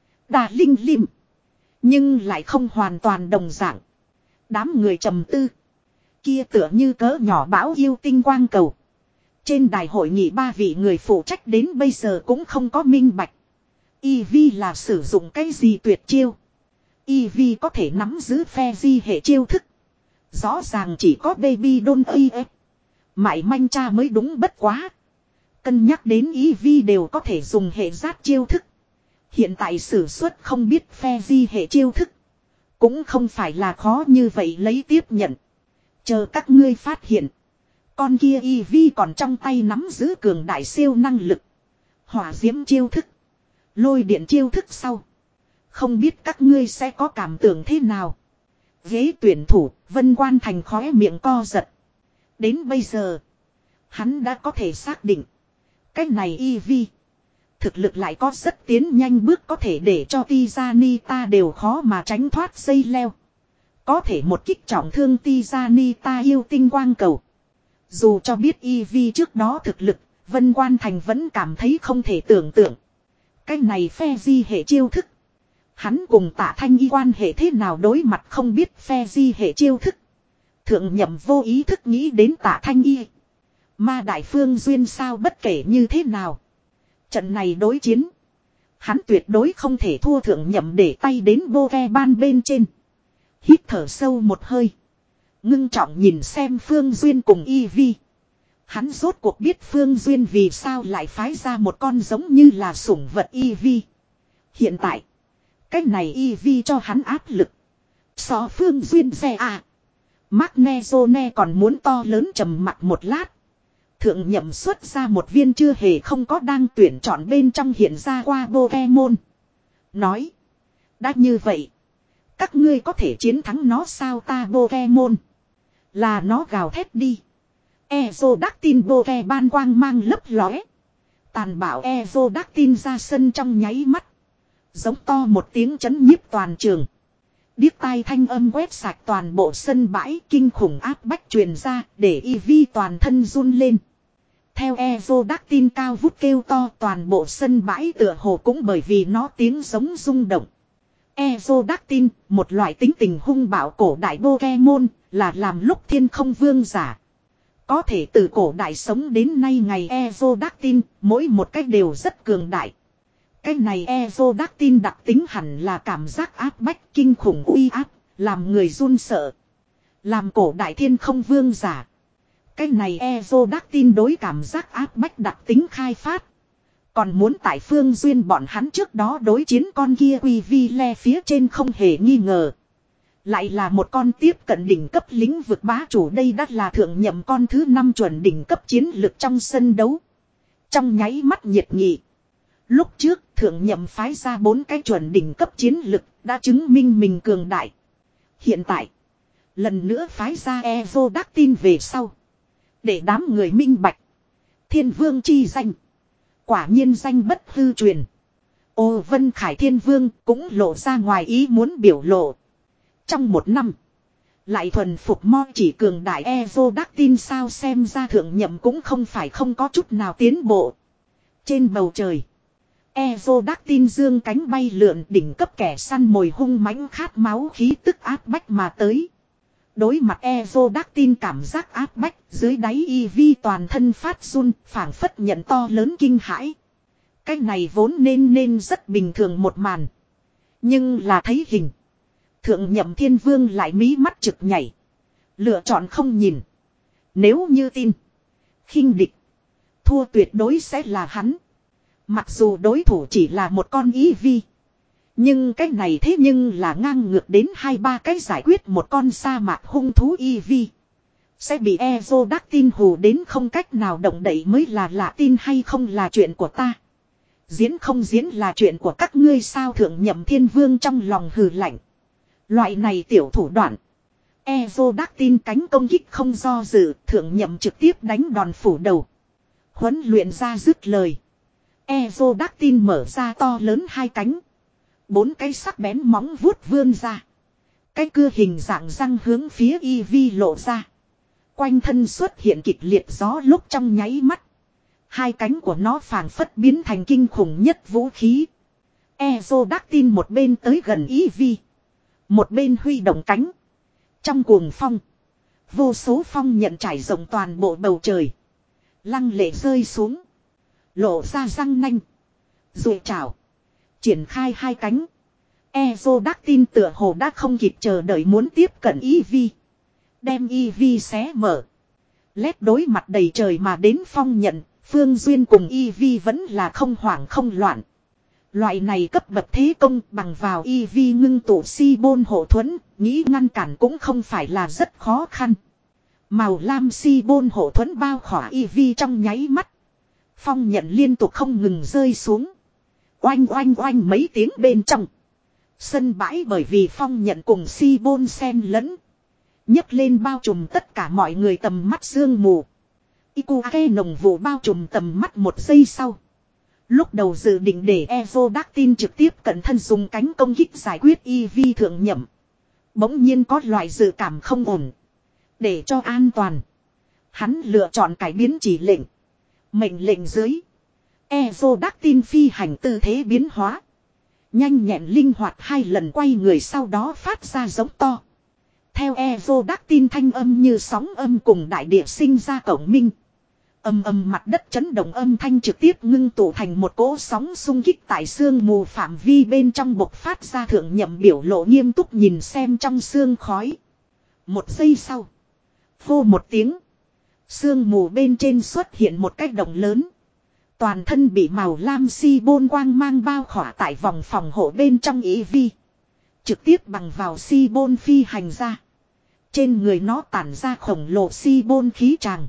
Đà linh lim. Nhưng lại không hoàn toàn đồng dạng. Đám người trầm tư. Kia tựa như cỡ nhỏ bão yêu tinh quang cầu. Trên đài hội nghị ba vị người phụ trách đến bây giờ cũng không có minh bạch. Eevee là sử dụng cái gì tuyệt chiêu. Eevee có thể nắm giữ phe di hệ chiêu thức. Rõ ràng chỉ có Baby Doll ây ép. Mại manh cha mới đúng bất quá. Cân nhắc đến Eevee đều có thể dùng hệ giác chiêu thức. Hiện tại sử xuất không biết phe di hệ chiêu thức. Cũng không phải là khó như vậy lấy tiếp nhận. Chờ các ngươi phát hiện. Con kia Eevee còn trong tay nắm giữ cường đại siêu năng lực. Hỏa diễm chiêu thức. Lôi điện chiêu thức sau. Không biết các ngươi sẽ có cảm tưởng thế nào. Ghế tuyển thủ, Vân Quan Thành khóe miệng co giật. Đến bây giờ. Hắn đã có thể xác định. Cái này Eevee. Thực lực lại có rất tiến nhanh bước có thể để cho Tizanita đều khó mà tránh thoát dây leo. Có thể một kích trọng thương Tizanita yêu tinh quang cầu. Dù cho biết Eevee trước đó thực lực, Vân Quan Thành vẫn cảm thấy không thể tưởng tượng. Cái này phe di hệ chiêu thức. Hắn cùng Tạ Thanh Y quan hệ thế nào đối mặt không biết phe di hệ chiêu thức. Thượng nhậm vô ý thức nghĩ đến Tạ Thanh Y. Ma Đại Phương Duyên sao bất kể như thế nào. Trận này đối chiến. Hắn tuyệt đối không thể thua thượng nhậm để tay đến Boke ban bên trên. Hít thở sâu một hơi. Ngưng trọng nhìn xem Phương Duyên cùng Eevee. Hắn rốt cuộc biết Phương Duyên vì sao lại phái ra một con giống như là sủng vật Eevee. Hiện tại. Cái này Eevee cho hắn áp lực. So Phương Duyên xe à. Magnezone còn muốn to lớn trầm mặc một lát. Thượng nhậm xuất ra một viên chưa hề không có đang tuyển chọn bên trong hiện ra qua Pokemon. Nói. Đã như vậy. Các ngươi có thể chiến thắng nó sao ta Pokemon. Là nó gào thét đi. Ezodactyl bokeh ban quang mang lấp lóe. Tàn bạo Ezodactyl ra sân trong nháy mắt. Giống to một tiếng chấn nhiếp toàn trường. Điếc tai thanh âm quét sạch toàn bộ sân bãi, kinh khủng áp bách truyền ra để Eevee toàn thân run lên. Theo Ezodactyl cao vút kêu to, toàn bộ sân bãi tựa hồ cũng bởi vì nó tiếng giống rung động. Ezodactyl, một loại tính tình hung bạo cổ đại Pokemon, là làm lúc thiên không vương giả. Có thể từ cổ đại sống đến nay ngày Ezodactyl, mỗi một cách đều rất cường đại. Cái này Ezodactyl đặc tính hẳn là cảm giác áp bách kinh khủng uy áp, làm người run sợ. Làm cổ đại thiên không vương giả. Cái này Ezodactyl đối cảm giác áp bách đặc tính khai phát. Còn muốn tại phương duyên bọn hắn trước đó đối chiến con kia quy vi le phía trên không hề nghi ngờ. Lại là một con tiếp cận đỉnh cấp lĩnh vực bá chủ, đây đã là thượng nhậm con thứ năm chuẩn đỉnh cấp chiến lực trong sân đấu. Trong nháy mắt nhiệt nghị. Lúc trước thượng nhậm phái ra bốn cái chuẩn đỉnh cấp chiến lực đã chứng minh mình cường đại. Hiện tại, lần nữa phái ra Ezodactyl về sau. Để đám người minh bạch. Thiên vương chi danh. Quả nhiên danh bất hư truyền. Ô Vân Khải Thiên Vương cũng lộ ra ngoài ý muốn biểu lộ. Trong một năm. Lại thuần phục mo chỉ cường đại Ezodactyl sao, xem ra thượng nhậm cũng không phải không có chút nào tiến bộ. Trên bầu trời. Ezodactyl dương cánh bay lượn, đỉnh cấp kẻ săn mồi hung mãnh khát máu khí tức áp bách mà tới. Đối mặt Ezodactyl cảm giác áp bách, dưới đáy Eevee toàn thân phát run, phảng phất nhận to lớn kinh hãi. Cái này vốn nên nên rất bình thường một màn. Nhưng là thấy hình. Thượng nhậm thiên vương lại mí mắt trực nhảy. Lựa chọn không nhìn. Nếu như tin. Khinh địch. Thua tuyệt đối sẽ là hắn. Mặc dù đối thủ chỉ là một con Eevee. Nhưng cái này thế nhưng là ngang ngược đến hai ba cái giải quyết một con sa mạc hung thú Eevee. Sẽ bị Ezodactyl hù đến không cách nào động đậy mới là lạ, tin hay không là chuyện của ta. Diễn không diễn là chuyện của các ngươi sao, thượng nhậm thiên vương trong lòng hừ lạnh. Loại này tiểu thủ đoạn. Ezodactyl cánh công kích không do dự, thượng nhậm trực tiếp đánh đòn phủ đầu. Huấn luyện ra dứt lời. Ezodactyl mở ra to lớn hai cánh. Bốn cái sắc bén móng vuốt vươn ra. Cái cưa hình dạng răng hướng phía Eevee lộ ra. Quanh thân xuất hiện kịch liệt gió lúc trong nháy mắt. Hai cánh của nó phảng phất biến thành kinh khủng nhất vũ khí. Ezodactyl một bên tới gần Eevee. Một bên huy động cánh. Trong cuồng phong. Vô số phong nhận trải rộng toàn bộ bầu trời. Lăng lệ rơi xuống. Lộ ra răng nanh. Rồi chảo. Triển khai hai cánh. Ezodactyl tựa hồ đã không kịp chờ đợi muốn tiếp cận Eevee. Đem Eevee xé mở. Lét đối mặt đầy trời mà đến phong nhận. Phương Duyên cùng Eevee vẫn là không hoảng không loạn. Loại này cấp bậc thế công bằng vào Eevee ngưng tụ si bôn hộ thuẫn. Nghĩ ngăn cản cũng không phải là rất khó khăn. Màu lam si bôn hộ thuẫn bao khỏa Eevee trong nháy mắt. Phong nhận liên tục không ngừng rơi xuống. Oanh oanh oanh mấy tiếng bên trong. Sân bãi bởi vì phong nhận cùng si bôn xen lẫn. nhấc lên bao trùm tất cả mọi người tầm mắt sương mù. Ikuake nồng vụ bao trùm tầm mắt một giây sau. Lúc đầu dự định để Ezodactyl trực tiếp cận thân dùng cánh công kích giải quyết Eevee thượng nhậm. Bỗng nhiên có loại dự cảm không ổn. Để cho an toàn. Hắn lựa chọn cải biến chỉ lệnh. Mệnh lệnh dưới. Ezodactyl phi hành tư thế biến hóa. Nhanh nhẹn linh hoạt hai lần quay người sau đó phát ra giống to. Theo Ezodactyl thanh âm như sóng âm cùng đại địa sinh ra cổng minh. Âm âm mặt đất chấn động âm thanh trực tiếp ngưng tụ thành một cỗ sóng xung kích tại sương mù phạm vi bên trong bộc phát ra, thượng nhậm biểu lộ nghiêm túc nhìn xem trong sương khói. Một giây sau. Hô một tiếng. Sương mù bên trên xuất hiện một cái động lớn. Toàn thân bị màu lam si bôn quang mang bao khỏa tại vòng phòng hộ bên trong Eevee. Trực tiếp bằng vào si bôn phi hành ra. Trên người nó tản ra khổng lồ si bôn khí tràng.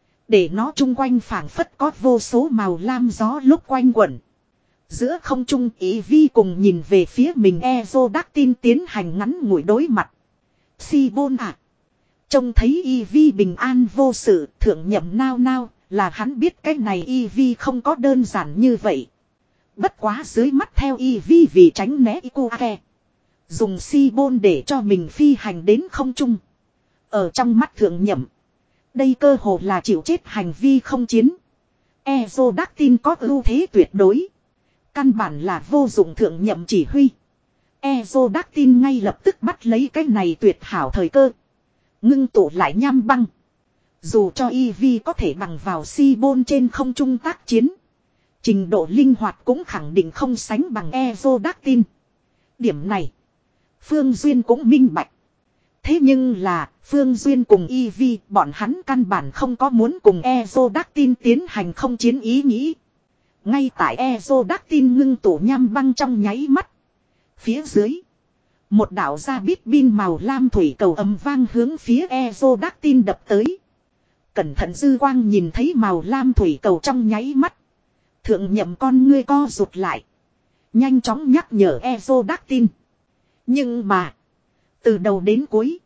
Để nó chung quanh phảng phất có vô số màu lam gió lúc quanh quẩn. Giữa không trung Eevee cùng nhìn về phía mình Ezodactyl tiến hành ngắn ngủi đối mặt. Si bôn à. Trông thấy y vi bình an vô sự, thượng nhậm nao nao, là hắn biết cái này y vi không có đơn giản như vậy. Bất quá dưới mắt theo y vi vì tránh né Ikuake. Dùng si bôn để cho mình phi hành đến không trung. Ở trong mắt thượng nhậm. Đây cơ hồ là chịu chết hành vi không chiến. Ezodactyl có ưu thế tuyệt đối. Căn bản là vô dụng thượng nhậm chỉ huy. Ezodactyl ngay lập tức bắt lấy cái này tuyệt hảo thời cơ. Ngưng tụ lại nham băng. Dù cho Eevee có thể bằng vào si bôn trên không trung tác chiến. Trình độ linh hoạt cũng khẳng định không sánh bằng Ezodactyl. Điểm này. Phương Duyên cũng minh bạch. Thế nhưng là Phương Duyên cùng Eevee bọn hắn căn bản không có muốn cùng Ezodactyl tiến hành không chiến ý nghĩ. Ngay tại Ezodactyl ngưng tụ nham băng trong nháy mắt. Phía dưới. Một đạo ra bít bin màu lam thủy cầu ầm vang hướng phía Ezodactyl đập tới. Cẩn thận dư quang nhìn thấy màu lam thủy cầu trong nháy mắt. Thượng nhậm con ngươi co rụt lại. Nhanh chóng nhắc nhở Ezodactyl. Nhưng mà. Từ đầu đến cuối.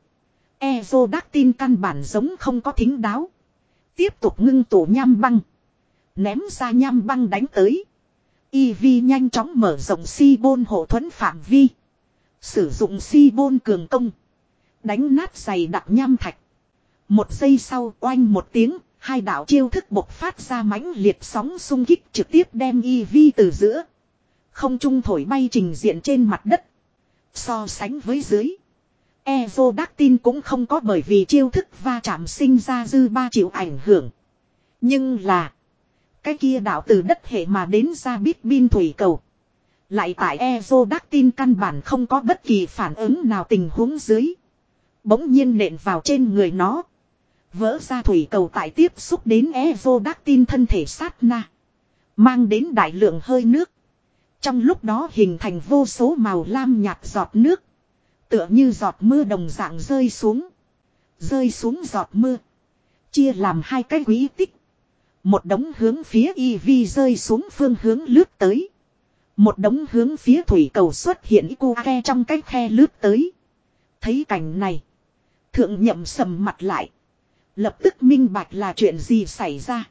Ezodactyl căn bản giống không có thính đáo. Tiếp tục ngưng tụ nham băng. Ném ra nham băng đánh tới. Eevee nhanh chóng mở rộng si bôn hộ thuẫn phạm vi. Sử dụng si bôn cường công. Đánh nát dày đặc nham thạch. Một giây sau oanh một tiếng. Hai đạo chiêu thức bộc phát ra mãnh liệt sóng xung kích trực tiếp đem Eevee từ giữa. Không trung thổi bay trình diện trên mặt đất. So sánh với dưới. Ezodactyl cũng không có bởi vì chiêu thức va chạm sinh ra dư ba chịu ảnh hưởng. Nhưng là. Cái kia đạo từ đất hệ mà đến ra bít bin thủy cầu. Lại tại Ezodactyl căn bản không có bất kỳ phản ứng nào tình huống dưới. Bỗng nhiên nện vào trên người nó. Vỡ ra thủy cầu tại tiếp xúc đến Ezodactyl thân thể sát na. Mang đến đại lượng hơi nước. Trong lúc đó hình thành vô số màu lam nhạt giọt nước. Tựa như giọt mưa đồng dạng rơi xuống. Rơi xuống giọt mưa. Chia làm hai cái quý tích. Một đống hướng phía Eevee rơi xuống phương hướng lướt tới. Một đống hướng phía thủy cầu xuất hiện Ikuake trong cái khe lướt tới. Thấy cảnh này. Thượng nhậm sầm mặt lại. Lập tức minh bạch là chuyện gì xảy ra.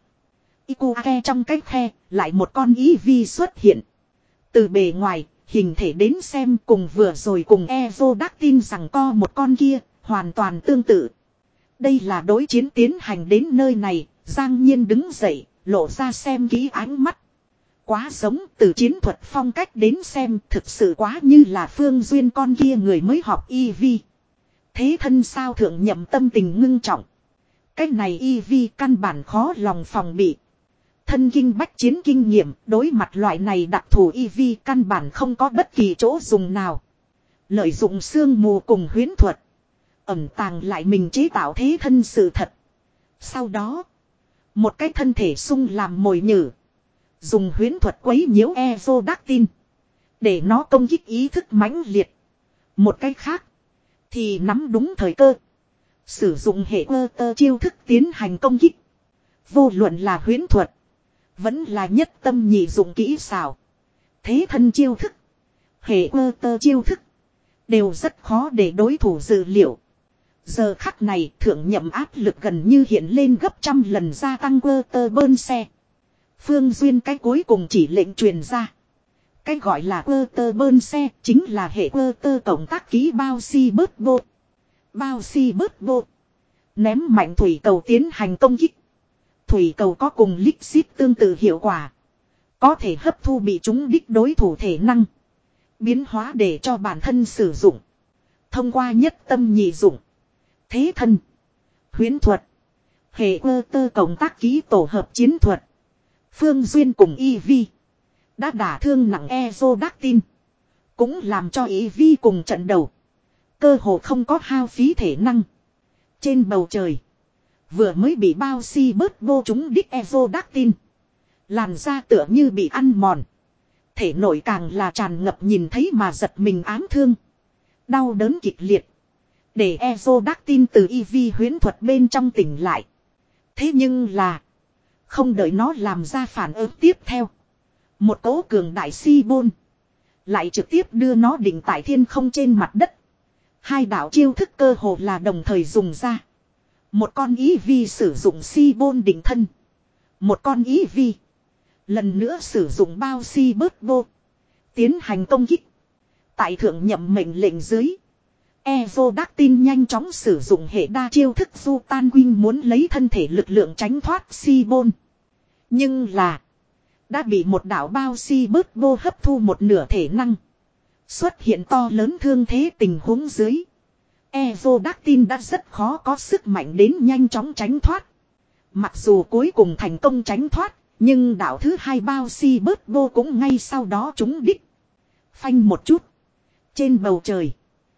Ikuake trong cái khe lại một con Eevee xuất hiện. Từ bề ngoài, hình thể đến xem cùng vừa rồi cùng Ezodactyl rằng co một con kia, hoàn toàn tương tự. Đây là đối chiến tiến hành đến nơi này, Giang Nhiên đứng dậy, lộ ra xem kỹ ánh mắt. Quá giống từ chiến thuật phong cách đến xem thực sự quá như là Phương Duyên con kia người mới học Eevee. Thế thân sao thượng nhậm tâm tình ngưng trọng. Cái này Eevee căn bản khó lòng phòng bị. Thân kinh bách chiến kinh nghiệm đối mặt loại này đặc thù Eevee căn bản không có bất kỳ chỗ dùng nào. Lợi dụng sương mù cùng huyễn thuật. Ẩn tàng lại mình chế tạo thế thân sự thật. Sau đó. Một cái thân thể sung làm mồi nhử. Dùng huyễn thuật quấy nhiễu Ezodactyl. Để nó công kích ý thức mãnh liệt. Một cái khác. Thì nắm đúng thời cơ. Sử dụng hệ cơ tơ chiêu thức tiến hành công kích. Vô luận là huyễn thuật. Vẫn là nhất tâm nhị dụng kỹ xảo. Thế thân chiêu thức. Hệ cơ tơ chiêu thức. Đều rất khó để đối thủ dự liệu. Giờ khắc này thượng nhậm áp lực gần như hiện lên gấp trăm lần gia tăng cơ tơ bơn xe. Phương Duyên cái cuối cùng chỉ lệnh truyền ra. Cái gọi là cơ tơ bơn xe chính là hệ cơ tơ cộng tác ký bao si bớt bô. Bao si bớt bô. Ném mạnh thủy cầu tiến hành công kích. Thủy cầu có cùng lít xít tương tự hiệu quả. Có thể hấp thu bị chúng đích đối thủ thể năng. Biến hóa để cho bản thân sử dụng. Thông qua nhất tâm nhị dụng. Thế thân. Huyễn thuật. Hệ cơ tơ cộng tác ký tổ hợp chiến thuật. Phương Duyên cùng Eevee. Đã đả thương nặng Ezodactyl. Cũng làm cho Eevee cùng trận đầu. Cơ hồ không có hao phí thể năng. Trên bầu trời. Vừa mới bị bao si bớt vô chúng đích Ezodactyl. Làn da tựa như bị ăn mòn. Thể nội càng là tràn ngập nhìn thấy mà giật mình ám thương. Đau đớn kịch liệt. Để Ezodactyl từ Eevee huyễn thuật bên trong tỉnh lại. Thế nhưng là. Không đợi nó làm ra phản ứng tiếp theo. Một cỗ cường đại si bôn. Lại trực tiếp đưa nó định tại thiên không trên mặt đất. Hai đạo chiêu thức cơ hồ là đồng thời dùng ra. Một con ý vi sử dụng si bôn định thân. Một con ý vi. Lần nữa sử dụng bao si bớt vô. Tiến hành công kích. Tại thượng nhậm mệnh lệnh dưới. Evodactin nhanh chóng sử dụng hệ đa chiêu thức du tan quynh muốn lấy thân thể lực lượng tránh thoát si bôn. Nhưng là. Đã bị một đảo bao si bớt vô hấp thu một nửa thể năng. Xuất hiện to lớn thương thế tình huống dưới. Evodactin đã rất khó có sức mạnh đến nhanh chóng tránh thoát. Mặc dù cuối cùng thành công tránh thoát. Nhưng đảo thứ hai bao si bớt vô cũng ngay sau đó trúng đích. Phanh một chút. Trên bầu trời.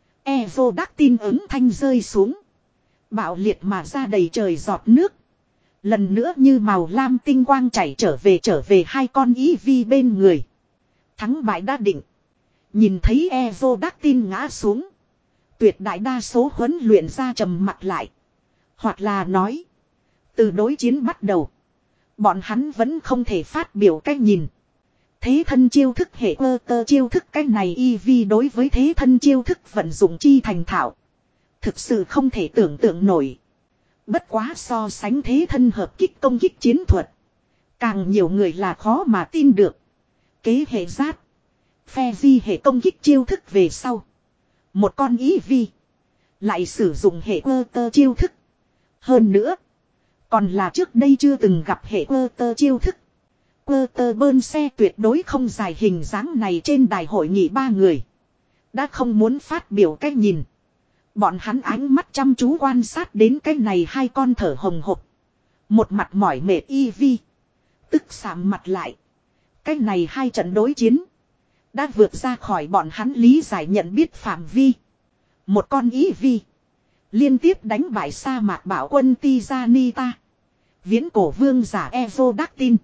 Evodactin ứng thanh rơi xuống. Bạo liệt mà ra đầy trời giọt nước. Lần nữa như màu lam tinh quang chảy trở về trở về hai con ý vi bên người. Thắng bại đã định. Nhìn thấy Evodactin ngã xuống. Tuyệt đại đa số huấn luyện ra trầm mặt lại. Hoặc là nói. Từ đối chiến bắt đầu. Bọn hắn vẫn không thể phát biểu cách nhìn. Thế thân chiêu thức hệ cơ tơ chiêu thức cách này y vi đối với thế thân chiêu thức vận dụng chi thành thạo. Thực sự không thể tưởng tượng nổi. Bất quá so sánh thế thân hợp kích công kích chiến thuật. Càng nhiều người là khó mà tin được. Kế hệ giát. Phe di hệ công kích chiêu thức về sau. Một con ý vi. Lại sử dụng hệ cơ tơ chiêu thức. Hơn nữa. Còn là trước đây chưa từng gặp hệ cơ tơ chiêu thức. Cơ tơ bơn xe tuyệt đối không dài hình dáng này trên đài hội nghị ba người. Đã không muốn phát biểu cách nhìn. Bọn hắn ánh mắt chăm chú quan sát đến cái này hai con thở hồng hộc. Một mặt mỏi mệt y vi. Tức sạm mặt lại. Cái này hai trận đối chiến. Đã vượt ra khỏi bọn hắn lý giải nhận biết phạm vi. Một con y vi. Liên tiếp đánh bại sa mạc bảo quân Tijanita. Viễn cổ vương giả Evodactin.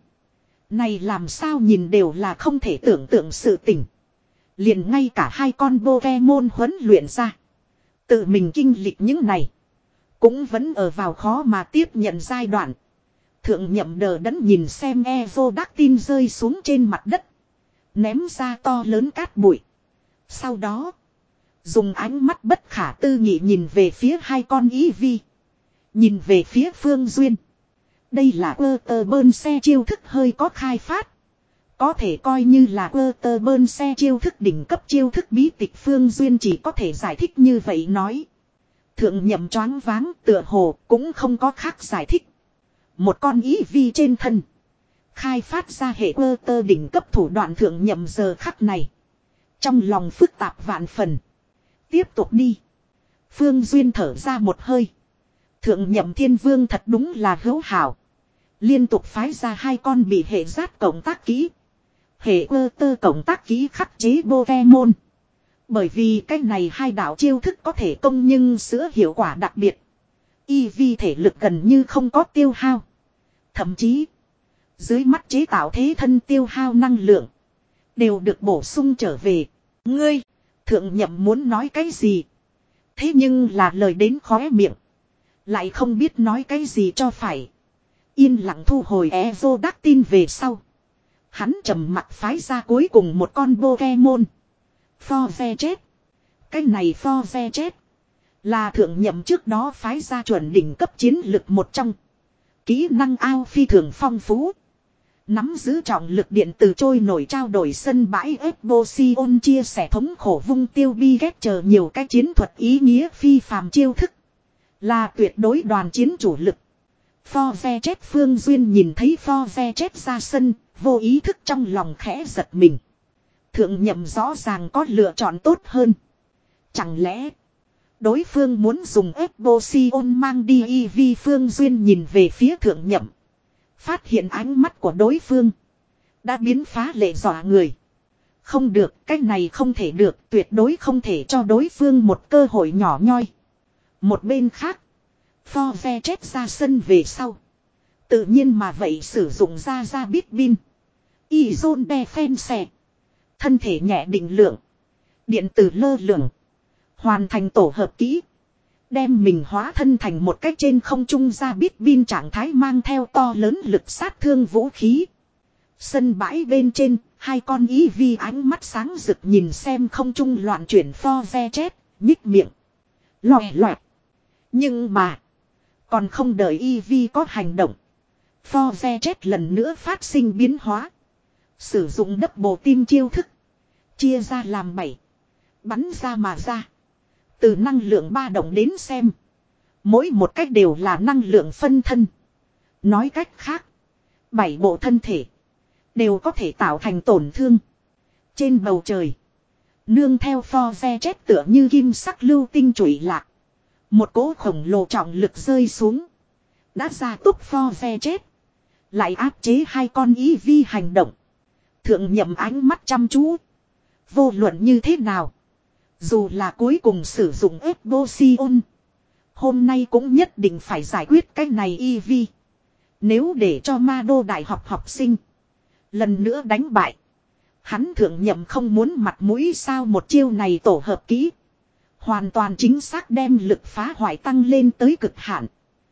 Này làm sao nhìn đều là không thể tưởng tượng sự tình. Liền ngay cả hai con Pokemon huấn luyện ra. Tự mình kinh lịch những này. Cũng vẫn ở vào khó mà tiếp nhận giai đoạn. Thượng nhậm đờ đẫn nhìn xem Evodactin rơi xuống trên mặt đất. Ném ra to lớn cát bụi. Sau đó. Dùng ánh mắt bất khả tư nghị nhìn về phía hai con ý vi. Nhìn về phía Phương Duyên. Đây là ơ tơ bơn xe chiêu thức hơi có khai phát. Có thể coi như là ơ tơ bơn xe chiêu thức đỉnh cấp chiêu thức bí tịch Phương Duyên chỉ có thể giải thích như vậy nói. Thượng nhậm choáng váng tựa hồ cũng không có khác giải thích. Một con ý vi trên thân. Khai phát ra hệ ơ tơ đỉnh cấp thủ đoạn thượng nhậm giờ khắc này. Trong lòng phức tạp vạn phần. Tiếp tục đi. Phương Duyên thở ra một hơi. Thượng nhậm thiên vương thật đúng là hữu hảo. Liên tục phái ra hai con bị hệ giát cộng tác kỹ. Hệ ơ tơ cộng tác kỹ khắc chế Pokemon. Bởi vì cái này hai đạo chiêu thức có thể công nhưng sữa hiệu quả đặc biệt. Y vi thể lực gần như không có tiêu hao. Thậm chí. Dưới mắt chế tạo thế thân tiêu hao năng lượng. Đều được bổ sung trở về. Ngươi. Thượng nhậm muốn nói cái gì. Thế nhưng là lời đến khóe miệng. Lại không biết nói cái gì cho phải. Yên lặng thu hồi Evodactin về sau. Hắn trầm mặt phái ra cuối cùng một con Pokemon. Forzetchet. Cái này Forzetchet. Là thượng nhậm trước đó phái ra chuẩn đỉnh cấp chiến lực một trong. Kỹ năng ao phi thường phong phú. Nắm giữ trọng lực điện từ trôi nổi trao đổi sân bãi Exposition chia sẻ thống khổ vung tiêu bi ghét chờ nhiều cái chiến thuật ý nghĩa phi phàm chiêu thức. Là tuyệt đối đoàn chiến chủ lực. Forzetchet Phương Duyên nhìn thấy Forzetchet ra sân, vô ý thức trong lòng khẽ giật mình. Thượng nhậm rõ ràng có lựa chọn tốt hơn. Chẳng lẽ đối phương muốn dùng Exposition mang đi y vi Phương Duyên nhìn về phía thượng nhậm. Phát hiện ánh mắt của đối phương. Đã biến phá lệ dọa người. Không được, cái này không thể được, tuyệt đối không thể cho đối phương một cơ hội nhỏ nhoi. Một bên khác. Forzetchet ra sân về sau. Tự nhiên mà vậy sử dụng ra ra bít bin. Izone Defense. Thân thể nhẹ định lượng. Điện tử lơ lửng. Hoàn thành tổ hợp kỹ. Đem mình hóa thân thành một cách trên không trung ra bít bin trạng thái mang theo to lớn lực sát thương vũ khí. Sân bãi bên trên, hai con ý vi ánh mắt sáng rực nhìn xem không trung loạn chuyển Forzetchet, nhích miệng. Lòe loẹt. Nhưng mà, Còn không đợi Eevee có hành động. Forze lần nữa phát sinh biến hóa. Sử dụng double team chiêu thức. Chia ra làm bảy. Bắn ra mà ra. Từ năng lượng ba động đến xem. Mỗi một cách đều là năng lượng phân thân. Nói cách khác. Bảy bộ thân thể. Đều có thể tạo thành tổn thương. Trên bầu trời. Nương theo Forze tựa như kim sắc lưu tinh trụy lạc. Một cỗ khổng lồ trọng lực rơi xuống. Đã ra túc Forze. Lại áp chế hai con Eevee hành động. Thượng nhậm ánh mắt chăm chú. Vô luận như thế nào. Dù là cuối cùng sử dụng Explosion. Hôm nay cũng nhất định phải giải quyết cái này Eevee. Nếu để cho ma đô đại học học sinh. Lần nữa đánh bại. Hắn thượng nhậm không muốn mặt mũi sao một chiêu này tổ hợp kỹ. Hoàn toàn chính xác đem lực phá hoại tăng lên tới cực hạn.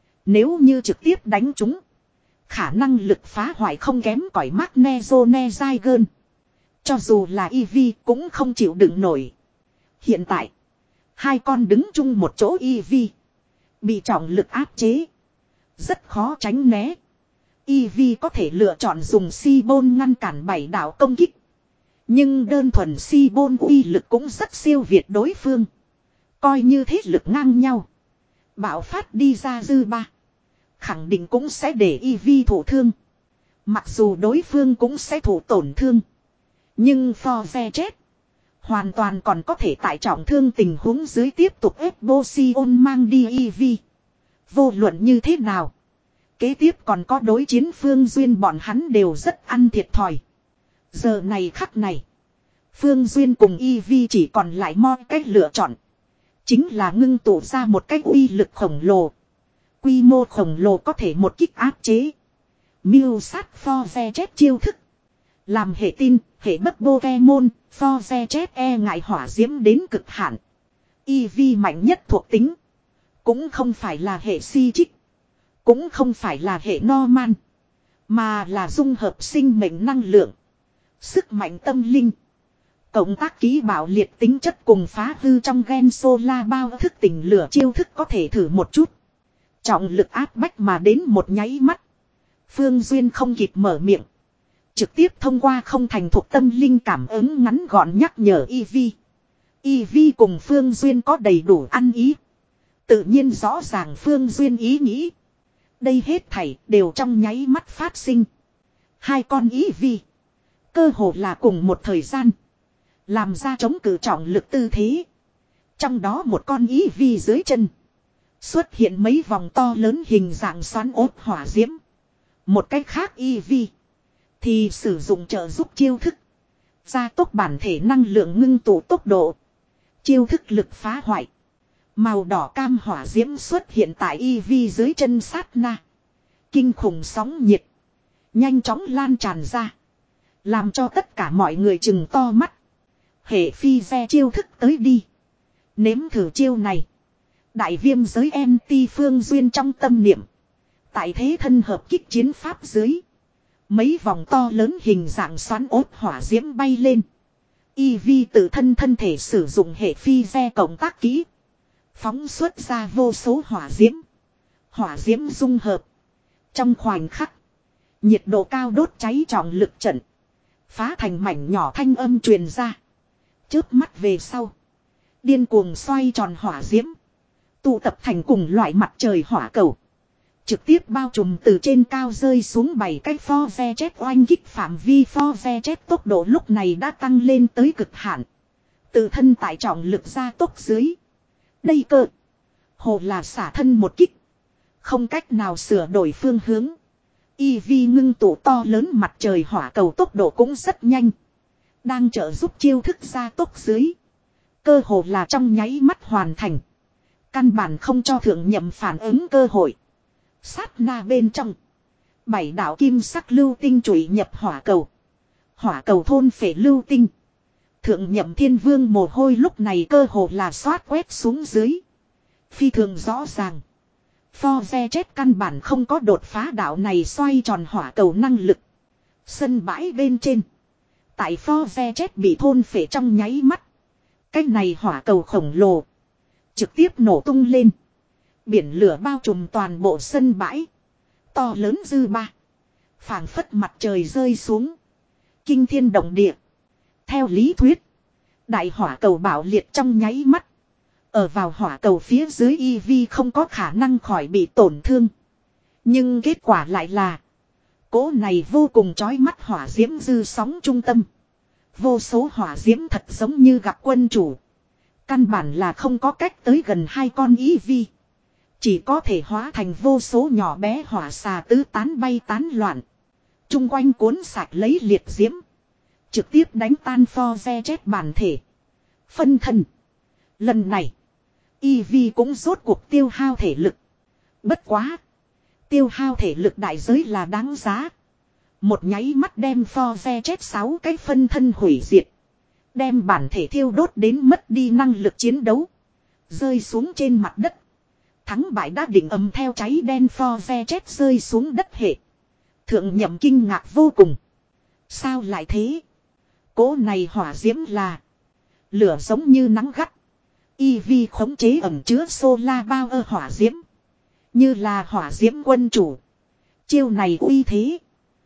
Nếu như trực tiếp đánh chúng. Khả năng lực phá hoại không kém cỏi Magnezone Zygon. Cho dù là Eevee cũng không chịu đựng nổi. Hiện tại. Hai con đứng chung một chỗ Eevee. Bị trọng lực áp chế. Rất khó tránh né. Eevee có thể lựa chọn dùng Si-Bôn ngăn cản bảy đạo công kích. Nhưng đơn thuần Si-Bôn uy lực cũng rất siêu việt đối phương. Coi như thế lực ngang nhau. Bạo phát đi ra dư ba. Khẳng định cũng sẽ để Eevee thổ thương. Mặc dù đối phương cũng sẽ thổ tổn thương. Nhưng Forze hoàn toàn còn có thể tại trọng thương tình huống dưới tiếp tục ép Explosion mang đi Eevee. Vô luận như thế nào. Kế tiếp còn có đối chiến Phương Duyên bọn hắn đều rất ăn thiệt thòi. Giờ này khắc này. Phương Duyên cùng Eevee chỉ còn lại mo cách lựa chọn. Chính là ngưng tụ ra một cách uy lực khổng lồ. Quy mô khổng lồ có thể một kích áp chế. Miêu sát Forze chiêu thức. Làm hệ tin, hệ bất Pokemon, Forze e ngại hỏa diễm đến cực hạn. Eevee mạnh nhất thuộc tính. Cũng không phải là hệ si trích. Cũng không phải là hệ Norman. Mà là dung hợp sinh mệnh năng lượng. Sức mạnh tâm linh. Cộng tác ký bảo liệt tính chất cùng phá hư trong gen solar bao thức tỉnh lửa chiêu thức có thể thử một chút. Trọng lực áp bách mà đến một nháy mắt. Phương Duyên không kịp mở miệng. Trực tiếp thông qua không thành thuộc tâm linh cảm ứng ngắn gọn nhắc nhở Eevee. Eevee cùng Phương Duyên có đầy đủ ăn ý. Tự nhiên rõ ràng Phương Duyên ý nghĩ. Đây hết thảy đều trong nháy mắt phát sinh. Hai con Eevee. Cơ hồ là cùng một thời gian. Làm ra chống cự trọng lực tư thế. Trong đó một con Eevee dưới chân. Xuất hiện mấy vòng to lớn hình dạng xoắn ốt hỏa diễm. Một cách khác Eevee. Thì sử dụng trợ giúp chiêu thức. Gia tốc bản thể năng lượng ngưng tụ tốc độ. Chiêu thức lực phá hoại. Màu đỏ cam hỏa diễm xuất hiện tại Eevee dưới chân sát na. Kinh khủng sóng nhiệt. Nhanh chóng lan tràn ra. Làm cho tất cả mọi người chừng to mắt. Hệ phi xe chiêu thức tới đi. Nếm thử chiêu này. Đại viêm giới em ti Phương Duyên trong tâm niệm. Tại thế thân hợp kích chiến pháp dưới. Mấy vòng to lớn hình dạng xoắn ốt hỏa diễm bay lên. Eevee tự thân thân thể sử dụng hệ phi xe cộng tác kỹ. Phóng xuất ra vô số hỏa diễm. Hỏa diễm dung hợp. Trong khoảnh khắc. Nhiệt độ cao đốt cháy trọng lực trận. Phá thành mảnh nhỏ thanh âm truyền ra. Chớp mắt về sau. Điên cuồng xoay tròn hỏa diễm. Tụ tập thành cùng loại mặt trời hỏa cầu. Trực tiếp bao trùm từ trên cao rơi xuống bảy cái Forze oanh kích phạm vi Forze tốc độ lúc này đã tăng lên tới cực hạn. Tự thân tại trọng lực gia tốc dưới. Đây cơ. Hồ là xả thân một kích. Không cách nào sửa đổi phương hướng. Eevee ngưng tụ to lớn mặt trời hỏa cầu tốc độ cũng rất nhanh. Đang trợ giúp chiêu thức gia tốc dưới. Cơ hồ là trong nháy mắt hoàn thành. Căn bản không cho thượng nhậm phản ứng cơ hội. Sát na bên trong. Bảy đạo kim sắc lưu tinh chủy nhập hỏa cầu. Hỏa cầu thôn phệ lưu tinh. Thượng nhậm thiên vương mồ hôi lúc này cơ hồ là xoát quét xuống dưới. Phi thường rõ ràng. Forze chết căn bản không có đột phá đạo này xoay tròn hỏa cầu năng lực. Sân bãi bên trên. Tại Forze chết bị thôn phệ trong nháy mắt. Cái này hỏa cầu khổng lồ. Trực tiếp nổ tung lên. Biển lửa bao trùm toàn bộ sân bãi. To lớn dư ba. Phảng phất mặt trời rơi xuống. Kinh thiên động địa. Theo lý thuyết. Đại hỏa cầu bạo liệt trong nháy mắt. Ở vào hỏa cầu phía dưới Eevee không có khả năng khỏi bị tổn thương. Nhưng kết quả lại là. Cỗ này vô cùng chói mắt hỏa diễm dư sóng trung tâm. Vô số hỏa diễm thật giống như gặp quân chủ. Căn bản là không có cách tới gần hai con Eevee. Chỉ có thể hóa thành vô số nhỏ bé hỏa xà tứ tán bay tán loạn. Trung quanh cuốn sạch lấy liệt diễm. Trực tiếp đánh tan Forze chết bản thể. Phân thân. Lần này. Eevee cũng rốt cuộc tiêu hao thể lực. Bất quá. Tiêu hao thể lực đại giới là đáng giá. Một nháy mắt đem Forze chết sáu cái phân thân hủy diệt. Đem bản thể thiêu đốt đến mất đi năng lực chiến đấu. Rơi xuống trên mặt đất. Thắng bại đã định âm theo cháy đen Forze chết rơi xuống đất hệ. Thượng nhậm kinh ngạc vô cùng. Sao lại thế? Cỗ này hỏa diễm là. Lửa giống như nắng gắt. Eevee khống chế ẩm chứa solar bao ơ hỏa diễm. Như là hỏa diễm quân chủ. Chiêu này uy thế.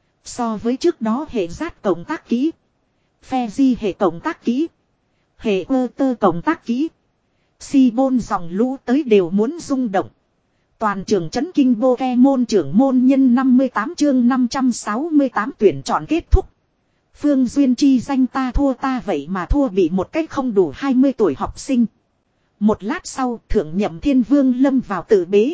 So với trước đó hệ giát cộng tác kỹ. Phe di hệ cộng tác kỹ. Hệ ơ tơ cộng tác kỹ. Si bôn dòng lũ tới đều muốn rung động. Toàn trường chấn kinh Pokemon trưởng môn nhân năm mươi tám chương năm trăm sáu mươi tám tuyển chọn kết thúc. Phương Duyên chi danh ta thua ta vậy mà thua bị một cách không đủ hai mươi tuổi học sinh. Một lát sau thượng nhậm thiên vương lâm vào tự bế.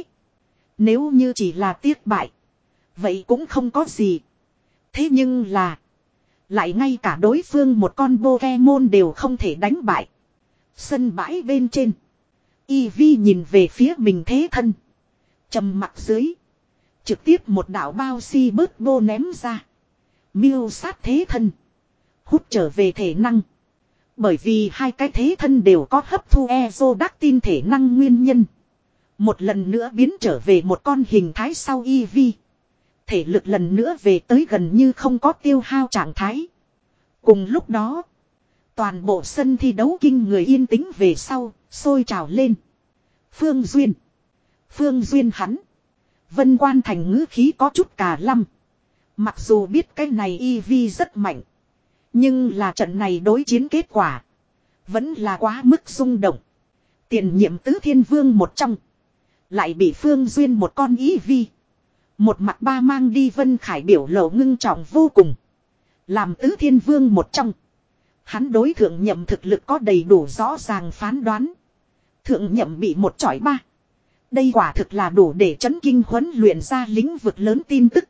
Nếu như chỉ là tiếc bại. Vậy cũng không có gì. Thế nhưng là. Lại ngay cả đối phương một con Pokemon đều không thể đánh bại. Sân bãi bên trên. Eevee nhìn về phía mình thế thân. Trầm mặt dưới. Trực tiếp một đạo bao si bớt bô ném ra. Miêu sát thế thân. Hút trở về thể năng. Bởi vì hai cái thế thân đều có hấp thu Exodactyl thể năng nguyên nhân. Một lần nữa biến trở về một con hình thái sau Eevee. Thể lực lần nữa về tới gần như không có tiêu hao trạng thái. Cùng lúc đó. Toàn bộ sân thi đấu kinh người yên tĩnh về sau. Sôi trào lên. Phương Duyên. Phương Duyên hắn. Vân Quan Thành ngữ khí có chút cà lăm. Mặc dù biết cái này Eevee rất mạnh. Nhưng là trận này đối chiến kết quả. Vẫn là quá mức rung động. Tiền nhiệm tứ thiên vương một trong. Lại bị Phương Duyên một con Eevee. Một mặt ba mang đi Vân Khải biểu lộ ngưng trọng vô cùng. Làm tứ thiên vương một trong. Hắn đối thượng nhậm thực lực có đầy đủ rõ ràng phán đoán. Thượng nhậm bị một chọi ba. Đây quả thực là đủ để chấn kinh huấn luyện ra lĩnh vực lớn tin tức.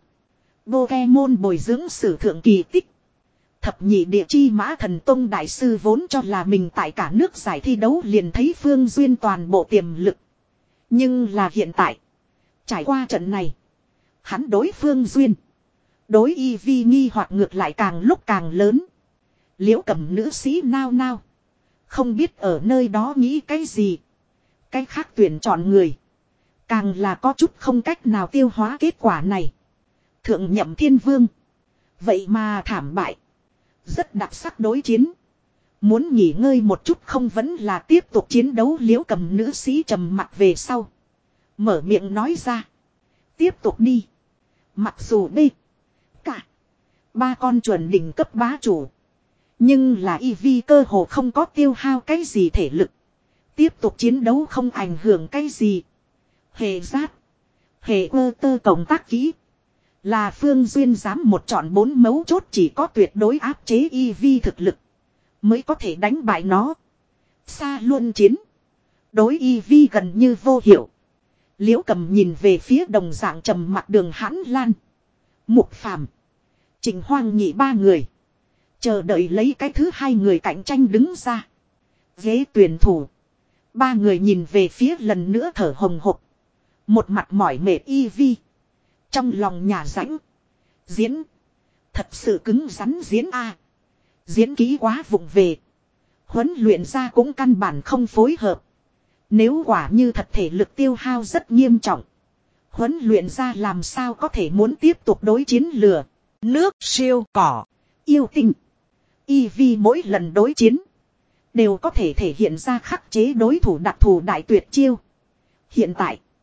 Pokemon bồi dưỡng sử thượng kỳ tích. Thập nhị địa chi mã thần tông đại sư vốn cho là mình tại cả nước giải thi đấu liền thấy Phương Duyên toàn bộ tiềm lực. Nhưng là hiện tại. Trải qua trận này. Hắn đối Phương Duyên. Đối Eevee nghi hoặc ngược lại càng lúc càng lớn. Liễu Cầm nữ sĩ nao nao. Không biết ở nơi đó nghĩ cái gì. Cái khác tuyển chọn người. Càng là có chút không cách nào tiêu hóa kết quả này. Thượng nhậm thiên vương. Vậy mà thảm bại. Rất đặc sắc đối chiến. Muốn nghỉ ngơi một chút không vẫn là tiếp tục chiến đấu. Liễu Cầm nữ sĩ trầm mặt về sau. Mở miệng nói ra. Tiếp tục đi. Mặc dù B. Cả. Ba con chuẩn đỉnh cấp bá chủ. Nhưng là Eevee cơ hồ không có tiêu hao cái gì thể lực. Tiếp tục chiến đấu không ảnh hưởng cái gì. Hệ giáp. Hệ ơ tơ cộng tác kỹ. Là Phương Duyên dám một chọn bốn mấu chốt chỉ có tuyệt đối áp chế Eevee thực lực. Mới có thể đánh bại nó. Xa luôn chiến. Đối Eevee gần như vô hiệu. Liễu Cầm nhìn về phía đồng dạng trầm mặt Đường Hãn Lan. Mục Phàm. Trình Hoang Nhị ba người. Chờ đợi lấy cái thứ hai người cạnh tranh đứng ra. Ghế tuyển thủ. Ba người nhìn về phía lần nữa thở hồng hộc. Một mặt mỏi mệt Eevee. Trong lòng nhà rãnh. Diễn. Thật sự cứng rắn diễn a. Diễn kỹ quá vụng về. Huấn luyện ra cũng căn bản không phối hợp. Nếu quả như thật thể lực tiêu hao rất nghiêm trọng. Huấn luyện ra làm sao có thể muốn tiếp tục đối chiến lửa. Nước siêu cỏ. Yêu tinh. Eevee mỗi lần đối chiến. Đều có thể thể hiện ra khắc chế đối thủ đặc thù đại tuyệt chiêu. Hiện tại.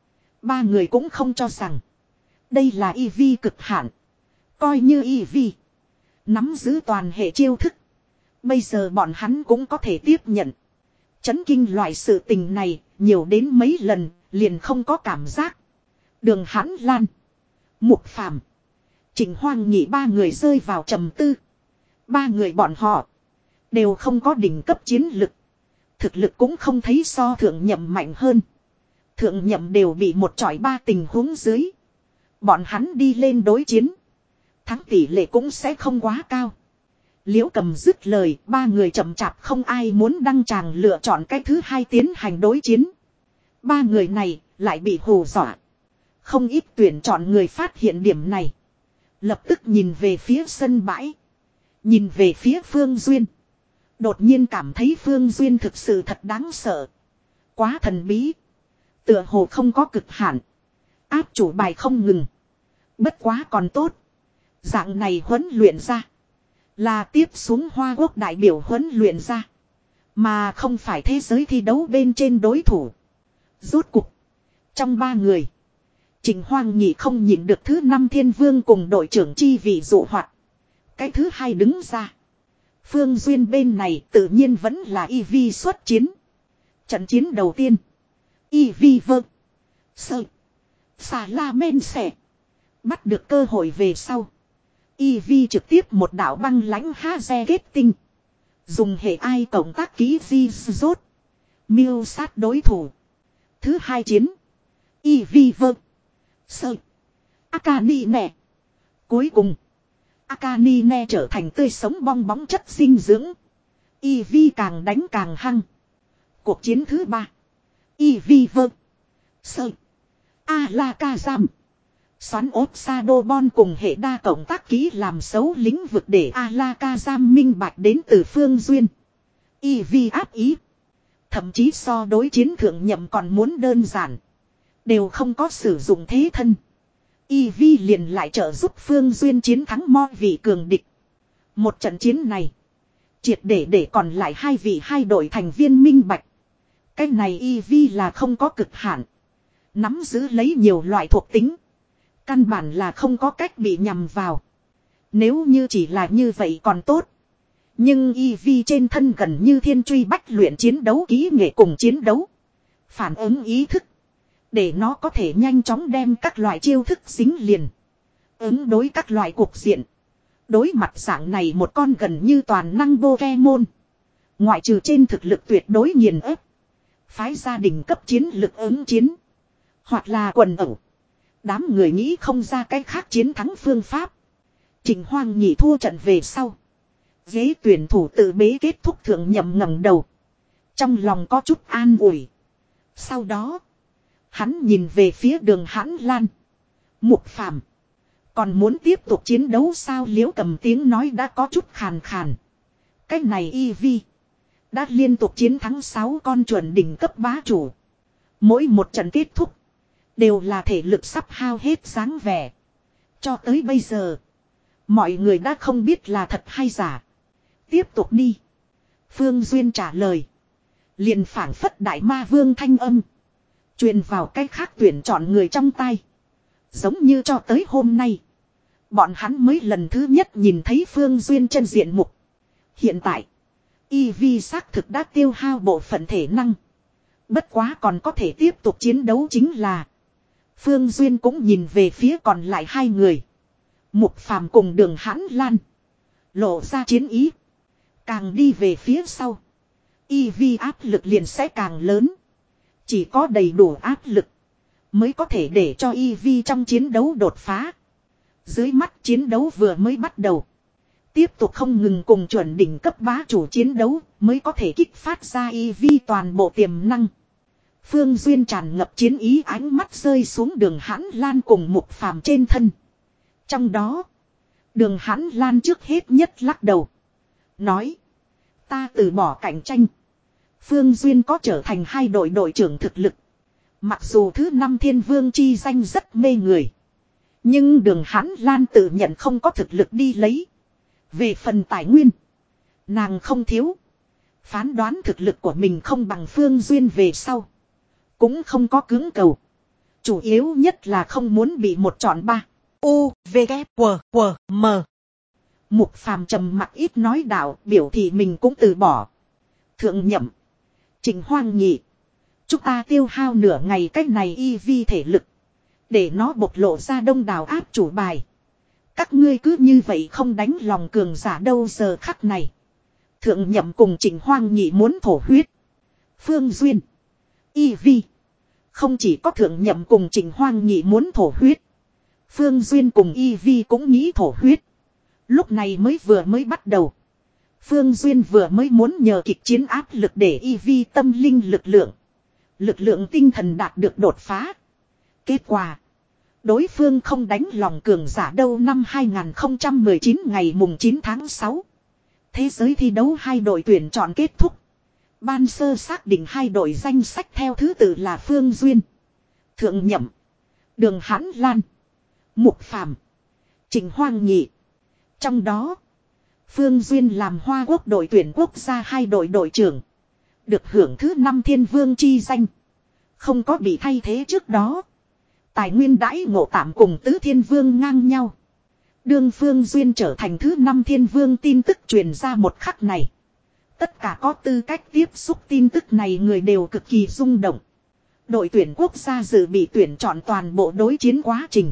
Ba người cũng không cho rằng đây là y vi cực hạn. Coi như y vi nắm giữ toàn hệ chiêu thức, bây giờ bọn hắn cũng có thể tiếp nhận. Chấn kinh loại sự tình này nhiều đến mấy lần liền không có cảm giác. Đường Hãn Lan, Mục Phàm, Trịnh Hoang Nhị ba người rơi vào trầm tư. Ba người bọn họ đều không có đỉnh cấp chiến lực, thực lực cũng không thấy so thượng nhậm mạnh hơn. Thượng nhậm đều bị một chọi ba tình huống dưới, bọn hắn đi lên đối chiến, thắng tỷ lệ cũng sẽ không quá cao. Liễu Cầm dứt lời, ba người chậm chạp không ai muốn đăng tràng lựa chọn cái thứ hai tiến hành đối chiến. Ba người này lại bị hù dọa. Không ít tuyển chọn người phát hiện điểm này, lập tức nhìn về phía sân bãi, nhìn về phía Phương Duyên. Đột nhiên cảm thấy Phương Duyên thực sự thật đáng sợ, quá thần bí, tựa hồ không có cực hạn, áp chủ bài không ngừng. Bất quá còn tốt, dạng này huấn luyện ra là tiếp xuống Hoa Quốc đại biểu huấn luyện ra, mà không phải thế giới thi đấu bên trên đối thủ. Rốt cục trong ba người, Trịnh Hoang Nhị không nhịn được thứ năm thiên vương cùng đội trưởng chi vị dụ hoạt. Cái thứ hai đứng ra. Phương Duyên bên này tự nhiên vẫn là y vi xuất chiến. Trận chiến đầu tiên, y vi vơ sơ xà la men xẻ bắt được cơ hội về sau, y vi trực tiếp một đạo băng lãnh ha re kết tinh, dùng hệ ai cộng tác ký di rốt miêu sát đối thủ. Thứ hai chiến, y vi vơ sơ Akani nè. Cuối cùng Akani nè trở thành tươi sống bong bóng chất dinh dưỡng. Y vi càng đánh càng hăng. Cuộc chiến thứ ba, y vi vơ sơ Alakazam xoắn ốt Sadobon cùng hệ đa cộng tác ký làm xấu lĩnh vực để Alakazam minh bạch đến từ Phương Duyên. Y vi áp ý, thậm chí so đối chiến thượng nhậm còn muốn đơn giản, đều không có sử dụng thế thân. Y vi liền lại trợ giúp Phương Duyên chiến thắng mo vị cường địch. Một trận chiến này triệt để để còn lại hai vị hai đội thành viên minh bạch, cái này Y vi là không có cực hạn, nắm giữ lấy nhiều loại thuộc tính, căn bản là không có cách bị nhầm vào. Nếu như chỉ là như vậy còn tốt, nhưng Y vi trên thân gần như thiên truy bách luyện chiến đấu kỹ nghệ cùng chiến đấu phản ứng ý thức, để nó có thể nhanh chóng đem các loại chiêu thức dính liền, ứng đối các loại cuộc diện. Đối mặt dạng này một con gần như toàn năng Pokemon, ngoại trừ trên thực lực tuyệt đối nghiền ép, phái gia đình cấp chiến lực ứng chiến, hoặc là quần ẩu, đám người nghĩ không ra cái khác chiến thắng phương pháp. Trịnh Hoang Nhị thua trận về sau, ghế tuyển thủ tự bế kết thúc, thượng nhậm ngẩng đầu, trong lòng có chút an ủi. Sau đó hắn nhìn về phía Đường Hãn Lan, Mục Phàm, còn muốn tiếp tục chiến đấu sao? Liễu Cầm tiếng nói đã có chút khàn khàn. Cái này Y vi đã liên tục chiến thắng sáu con chuẩn đỉnh cấp bá chủ, mỗi một trận kết thúc đều là thể lực sắp hao hết dáng vẻ. Cho tới bây giờ, mọi người đã không biết là thật hay giả. Tiếp tục đi, Phương Duyên trả lời. Liền phảng phất đại ma vương thanh âm truyền vào cách khác tuyển chọn người trong tay. Giống như cho tới hôm nay, bọn hắn mới lần thứ nhất nhìn thấy Phương Duyên chân diện mục. Hiện tại, Y vi xác thực đã tiêu hao bộ phận thể năng. Bất quá còn có thể tiếp tục chiến đấu chính là. Phương Duyên cũng nhìn về phía còn lại hai người, Mục Phàm cùng Đường Hãn Lan, lộ ra chiến ý. Càng đi về phía sau, Y vi áp lực liền sẽ càng lớn. Chỉ có đầy đủ áp lực mới có thể để cho Y vi trong chiến đấu đột phá. Dưới mắt chiến đấu vừa mới bắt đầu, tiếp tục không ngừng cùng chuẩn đỉnh cấp bá chủ chiến đấu mới có thể kích phát ra Y vi toàn bộ tiềm năng. Phương Duyên tràn ngập chiến ý, ánh mắt rơi xuống Đường Hãn Lan cùng Mục Phàm trên thân. Trong đó, Đường Hãn Lan trước hết nhất lắc đầu, nói: ta từ bỏ cạnh tranh. Phương Duyên có trở thành hai đội đội trưởng thực lực. Mặc dù thứ năm thiên vương chi danh rất mê người, nhưng Đường Hãn Lan tự nhận không có thực lực đi lấy. Về phần tài nguyên, nàng không thiếu. Phán đoán thực lực của mình không bằng Phương Duyên về sau, cũng không có cưỡng cầu. Chủ yếu nhất là không muốn bị một chọn ba. U, V, K, W, W, M. Mục Phàm trầm mặc ít nói đạo, biểu thị mình cũng từ bỏ. Thượng nhậm. Trình Hoang Nhị. Chúng ta tiêu hao nửa ngày cách này y vi thể lực. Để nó bộc lộ ra đông đảo áp chủ bài. Các ngươi cứ như vậy không đánh lòng cường giả đâu giờ khắc này. Thượng nhậm cùng Trình Hoang Nhị muốn thổ huyết. Phương Duyên. Y vi. Không chỉ có thượng nhậm cùng Trình Hoang Nhị muốn thổ huyết. Phương Duyên cùng Y vi cũng nghĩ thổ huyết. Lúc này mới vừa mới bắt đầu. Phương Duyên vừa mới muốn nhờ kịch chiến áp lực để Y vi tâm linh lực lượng. Lực lượng tinh thần đạt được đột phá. Kết quả. Đối phương không đánh lòng cường giả đâu. Năm hai không một chín ngày mùng chín tháng sáu. Thế giới thi đấu hai đội tuyển chọn kết thúc. Ban sơ xác định hai đội danh sách theo thứ tự là Phương Duyên, Thượng Nhậm, Đường Hãn Lan, Mục Phàm, Trình Hoang Nhị. Trong đó, Phương Duyên làm Hoa Quốc đội tuyển quốc gia hai đội đội trưởng. Được hưởng thứ năm Thiên Vương chi danh. Không có bị thay thế trước đó. Tài nguyên đãi ngộ tạm cùng Tứ Thiên Vương ngang nhau. Đương Phương Duyên trở thành thứ năm Thiên Vương tin tức truyền ra một khắc này. Tất cả có tư cách tiếp xúc tin tức này người đều cực kỳ rung động. Đội tuyển quốc gia dự bị tuyển chọn toàn bộ đối chiến quá trình.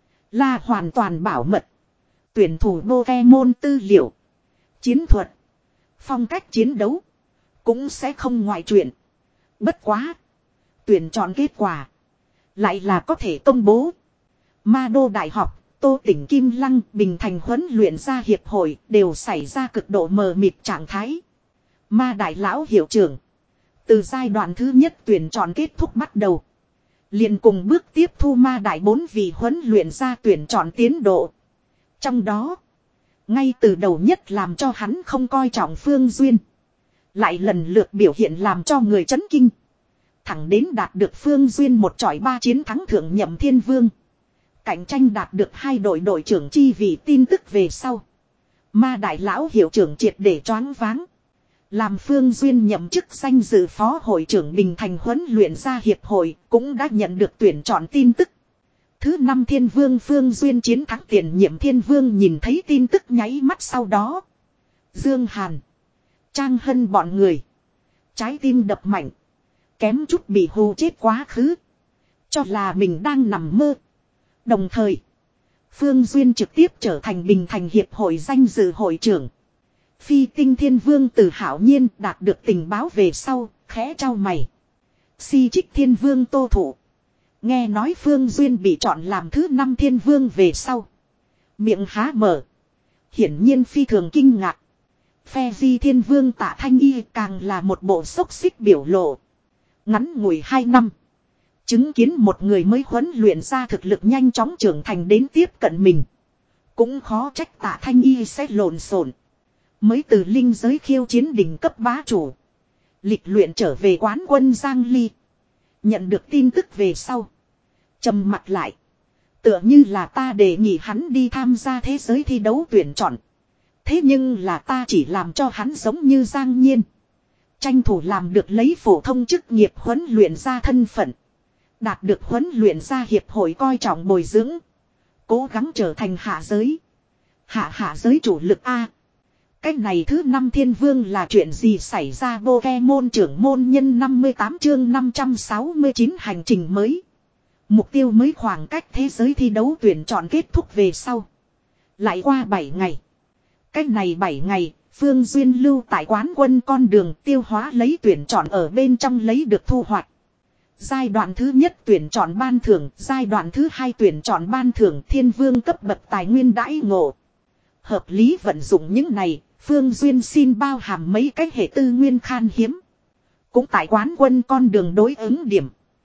Là hoàn toàn bảo mật. Tuyển thủ Pokemon tư liệu. Chiến thuật. Phong cách chiến đấu. Cũng sẽ không ngoại truyện. Bất quá. Tuyển chọn kết quả. Lại là có thể công bố. Ma Đô Đại học, Tô Tỉnh Kim Lăng, Bình Thành huấn luyện gia hiệp hội đều xảy ra cực độ mờ mịt trạng thái. Ma Đại lão hiệu trưởng. Từ giai đoạn thứ nhất tuyển chọn kết thúc bắt đầu. Liền cùng bước tiếp thu Ma Đại bốn vị huấn luyện gia tuyển chọn tiến độ. Trong đó. Ngay từ đầu nhất làm cho hắn không coi trọng Phương Duyên. Lại lần lượt biểu hiện làm cho người chấn kinh. Thẳng đến đạt được Phương Duyên một chọi ba chiến thắng Thượng Nhậm Thiên Vương. Cạnh tranh đạt được hai đội đội trưởng chi vị tin tức về sau. Ma Đại lão hiệu trưởng triệt để choáng váng. Làm Phương Duyên nhậm chức danh dự phó hội trưởng Bình Thành huấn luyện gia hiệp hội cũng đã nhận được tuyển chọn tin tức. Thứ năm Thiên Vương Phương Duyên chiến thắng tiền nhiệm Thiên Vương nhìn thấy tin tức nháy mắt sau đó. Dương Hàn. Trang Hân bọn người. Trái tim đập mạnh. Kém chút bị hù chết quá khứ. Cho là mình đang nằm mơ. Đồng thời. Phương Duyên trực tiếp trở thành Bình Thành hiệp hội danh dự hội trưởng. Phi Tinh Thiên Vương Từ Hạo Nhiên đạt được tình báo về sau, khẽ trao mày. Si Trích Thiên Vương Tô Thụ. Nghe nói Phương Duyên bị chọn làm thứ năm Thiên Vương về sau. Miệng há mở. Hiển nhiên phi thường kinh ngạc. Phe Di Thiên Vương Tạ Thanh Y càng là một bộ xốc xích biểu lộ. Ngắn ngủi hai năm. Chứng kiến một người mới huấn luyện ra thực lực nhanh chóng trưởng thành đến tiếp cận mình. Cũng khó trách Tạ Thanh Y sẽ lộn xộn. Mới từ linh giới khiêu chiến đỉnh cấp bá chủ. Lịch luyện trở về quán quân Giang Ly. Nhận được tin tức về sau. Trầm mặt lại. Tựa như là ta đề nghị hắn đi tham gia thế giới thi đấu tuyển chọn. Thế nhưng là ta chỉ làm cho hắn giống như Giang Nhiên. Tranh thủ làm được lấy phổ thông chức nghiệp huấn luyện ra thân phận. Đạt được huấn luyện ra hiệp hội coi trọng bồi dưỡng. Cố gắng trở thành hạ giới. Hạ hạ giới chủ lực A. Cái này thứ năm Thiên Vương là chuyện gì xảy ra Pokemon trưởng môn nhân năm mươi tám chương năm trăm sáu mươi chín hành trình mới. Mục tiêu mới khoảng cách thế giới thi đấu tuyển chọn kết thúc về sau. Lại qua bảy ngày. Cái này bảy ngày, Phương Duyên lưu tại quán quân con đường tiêu hóa lấy tuyển chọn ở bên trong lấy được thu hoạch. Giai đoạn thứ nhất tuyển chọn ban thưởng, giai đoạn thứ hai tuyển chọn ban thưởng Thiên Vương cấp bậc tài nguyên đãi ngộ. Hợp lý vận dụng những này, Phương Duyên xin bao hàm mấy cái hệ tư nguyên khan hiếm. Cũng tại quán quân con đường đối ứng điểm.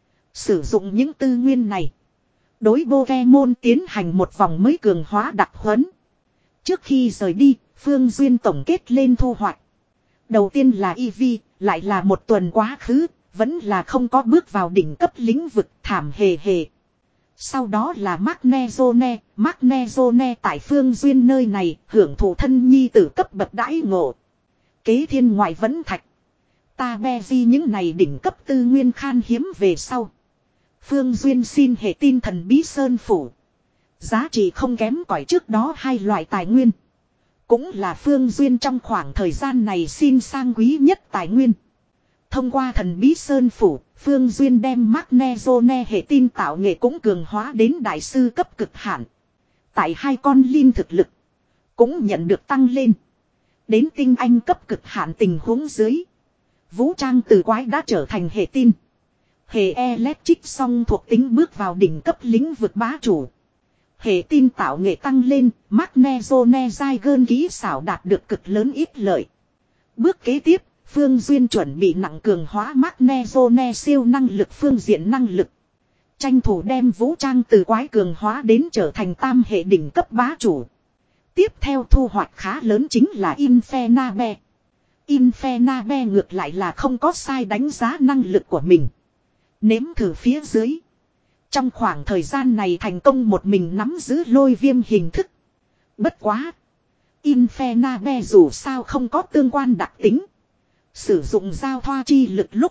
Sử dụng những tư nguyên này. Đối Pokemon tiến hành một vòng mới cường hóa đặc huấn. Trước khi rời đi, Phương Duyên tổng kết lên thu hoạch. Đầu tiên là Eevee, lại là một tuần quá khứ, vẫn là không có bước vào đỉnh cấp lĩnh vực thảm hề hề. Sau đó là Magnezone, Magnezone tại Phương Duyên nơi này hưởng thụ thân nhi tử cấp bậc đãi ngộ. Kế thiên ngoại vẫn thạch. Ta be di những này đỉnh cấp tư nguyên khan hiếm về sau. Phương Duyên xin hệ tin thần bí sơn phủ. Giá trị không kém cỏi trước đó hai loại tài nguyên. Cũng là Phương Duyên trong khoảng thời gian này xin sang quý nhất tài nguyên. Thông qua thần bí sơn phủ, Phương Duyên đem Magnezone hệ tin tạo nghệ cũng cường hóa đến đại sư cấp cực hạn. Tại hai con linh thực lực cũng nhận được tăng lên. Đến tinh anh cấp cực hạn tình huống dưới. Vũ trang từ quái đã trở thành hệ tin. Hệ electric song thuộc tính bước vào đỉnh cấp lĩnh vực bá chủ. Hệ tin tạo nghệ tăng lên, Magnezone giai gơn kỹ xảo đạt được cực lớn ít lợi. Bước kế tiếp, Phương Duyên chuẩn bị nặng cường hóa Magnezone siêu năng lực phương diện năng lực. Tranh thủ đem vũ trang từ quái cường hóa đến trở thành tam hệ đỉnh cấp bá chủ. Tiếp theo thu hoạch khá lớn chính là Infernabe. Infernabe ngược lại là không có sai đánh giá năng lực của mình. Nếm thử phía dưới. Trong khoảng thời gian này thành công một mình nắm giữ lôi viêm hình thức. Bất quá. Infernabe dù sao không có tương quan đặc tính. Sử dụng giao thoa chi lực lúc.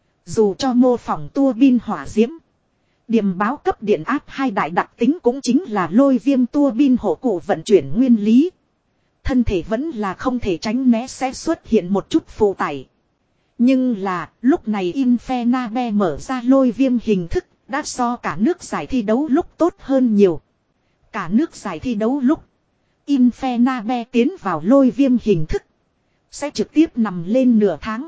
Dù cho mô phỏng tua bin hỏa diễm. Điểm báo cấp điện áp hai đại đặc tính cũng chính là lôi viêm tua bin hộ cụ vận chuyển nguyên lý. Thân thể vẫn là không thể tránh né sẽ xuất hiện một chút phụ tải. Nhưng là lúc này Infernabe mở ra lôi viêm hình thức đã so cả nước giải thi đấu lúc tốt hơn nhiều. Cả nước giải thi đấu lúc Infernabe tiến vào lôi viêm hình thức sẽ trực tiếp nằm lên nửa tháng.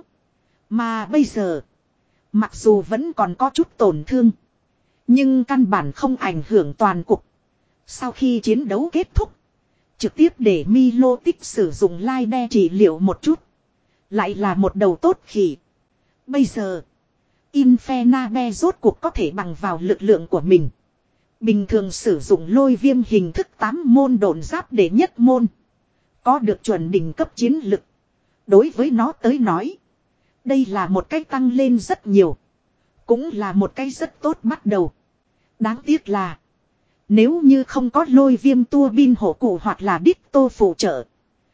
Mà bây giờ mặc dù vẫn còn có chút tổn thương. Nhưng căn bản không ảnh hưởng toàn cục. Sau khi chiến đấu kết thúc. Trực tiếp để Milotic sử dụng lai đe trị liệu một chút. Lại là một đầu tốt khỉ. Bây giờ. Infernabe rốt cuộc có thể bằng vào lực lượng của mình. Bình thường sử dụng lôi viêm hình thức tám môn độn giáp để nhất môn. Có được chuẩn đỉnh cấp chiến lực. Đối với nó tới nói. Đây là một cách tăng lên rất nhiều. Cũng là một cái rất tốt bắt đầu. Đáng tiếc là. Nếu như không có lôi viêm tua bin hộ cụ hoặc là đít tô phụ trợ.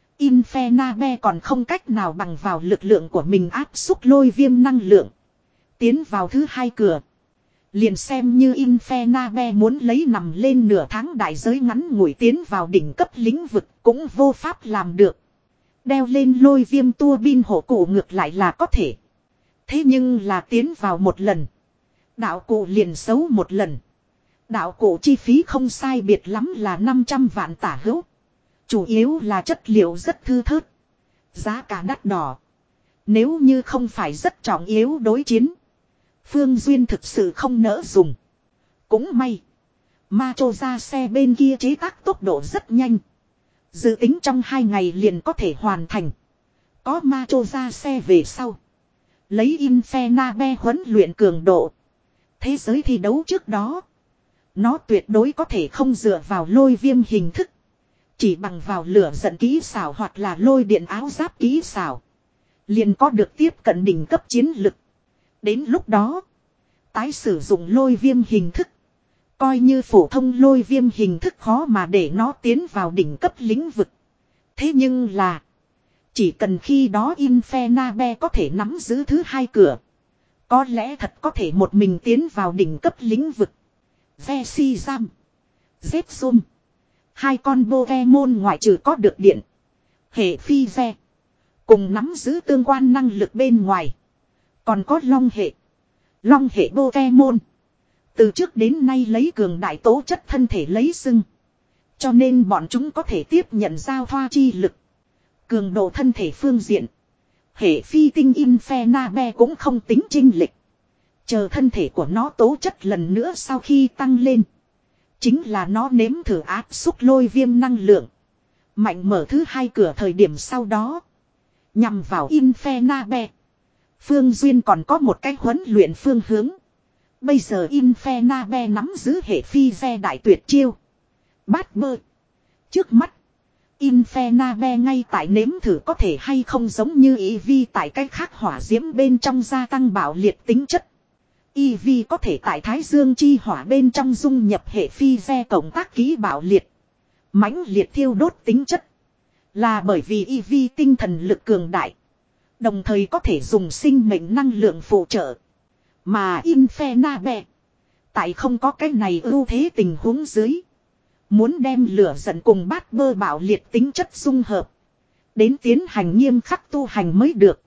Infernabe còn không cách nào bằng vào lực lượng của mình áp xúc lôi viêm năng lượng. Tiến vào thứ hai cửa. Liền xem như Infernabe muốn lấy nằm lên nửa tháng đại giới ngắn ngủi tiến vào đỉnh cấp lĩnh vực cũng vô pháp làm được. Đeo lên lôi viêm tua bin hộ cụ ngược lại là có thể. Thế nhưng là tiến vào một lần. Đạo cụ liền xấu một lần. Đạo cụ chi phí không sai biệt lắm là năm trăm vạn tả hữu. Chủ yếu là chất liệu rất thư thớt. Giá cả đắt đỏ. Nếu như không phải rất trọng yếu đối chiến. Phương Duyên thực sự không nỡ dùng. Cũng may. Macho ra xe bên kia chế tác tốc độ rất nhanh. Dự tính trong hai ngày liền có thể hoàn thành. Có Macho ra xe về sau. Lấy Infernabe huấn luyện cường độ. Thế giới thi đấu trước đó. Nó tuyệt đối có thể không dựa vào lôi viêm hình thức. Chỉ bằng vào lửa giận kỹ xảo hoặc là lôi điện áo giáp kỹ xảo. Liền có được tiếp cận đỉnh cấp chiến lực. Đến lúc đó. Tái sử dụng lôi viêm hình thức. Coi như phổ thông lôi viêm hình thức khó mà để nó tiến vào đỉnh cấp lĩnh vực. Thế nhưng là. Chỉ cần khi đó Infernabe có thể nắm giữ thứ hai cửa. Có lẽ thật có thể một mình tiến vào đỉnh cấp lĩnh vực. Vesizam. Zepsum. Hai con Pokemon ngoại trừ có được điện. Hệ phi ve. Cùng nắm giữ tương quan năng lực bên ngoài. Còn có long hệ. Long hệ Pokemon. Từ trước đến nay lấy cường đại tố chất thân thể lấy xưng. Cho nên bọn chúng có thể tiếp nhận giao thoa chi lực. Cường độ thân thể phương diện. Hệ phi tinh Infernabe cũng không tính chênh lệch. Chờ thân thể của nó tố chất lần nữa sau khi tăng lên. Chính là nó nếm thử áp xúc lôi viêm năng lượng. Mạnh mở thứ hai cửa thời điểm sau đó. Nhằm vào Infernabe. Phương Duyên còn có một cái huấn luyện phương hướng. Bây giờ Infernabe nắm giữ hệ phi ve đại tuyệt chiêu. Bát bơ. Trước mắt. Infernabe ngay tại nếm thử có thể hay không giống như Eevee tại cái khác hỏa diễm bên trong gia tăng bạo liệt tính chất. Eevee có thể tại Thái Dương chi hỏa bên trong dung nhập hệ phi ve cộng tác ký bạo liệt. Mãnh liệt thiêu đốt tính chất. Là bởi vì Eevee tinh thần lực cường đại. Đồng thời có thể dùng sinh mệnh năng lượng phụ trợ. Mà Infernabe. Tại không có cái này ưu thế tình huống dưới. Muốn đem lửa giận cùng bát bơ bạo liệt tính chất dung hợp. Đến tiến hành nghiêm khắc tu hành mới được.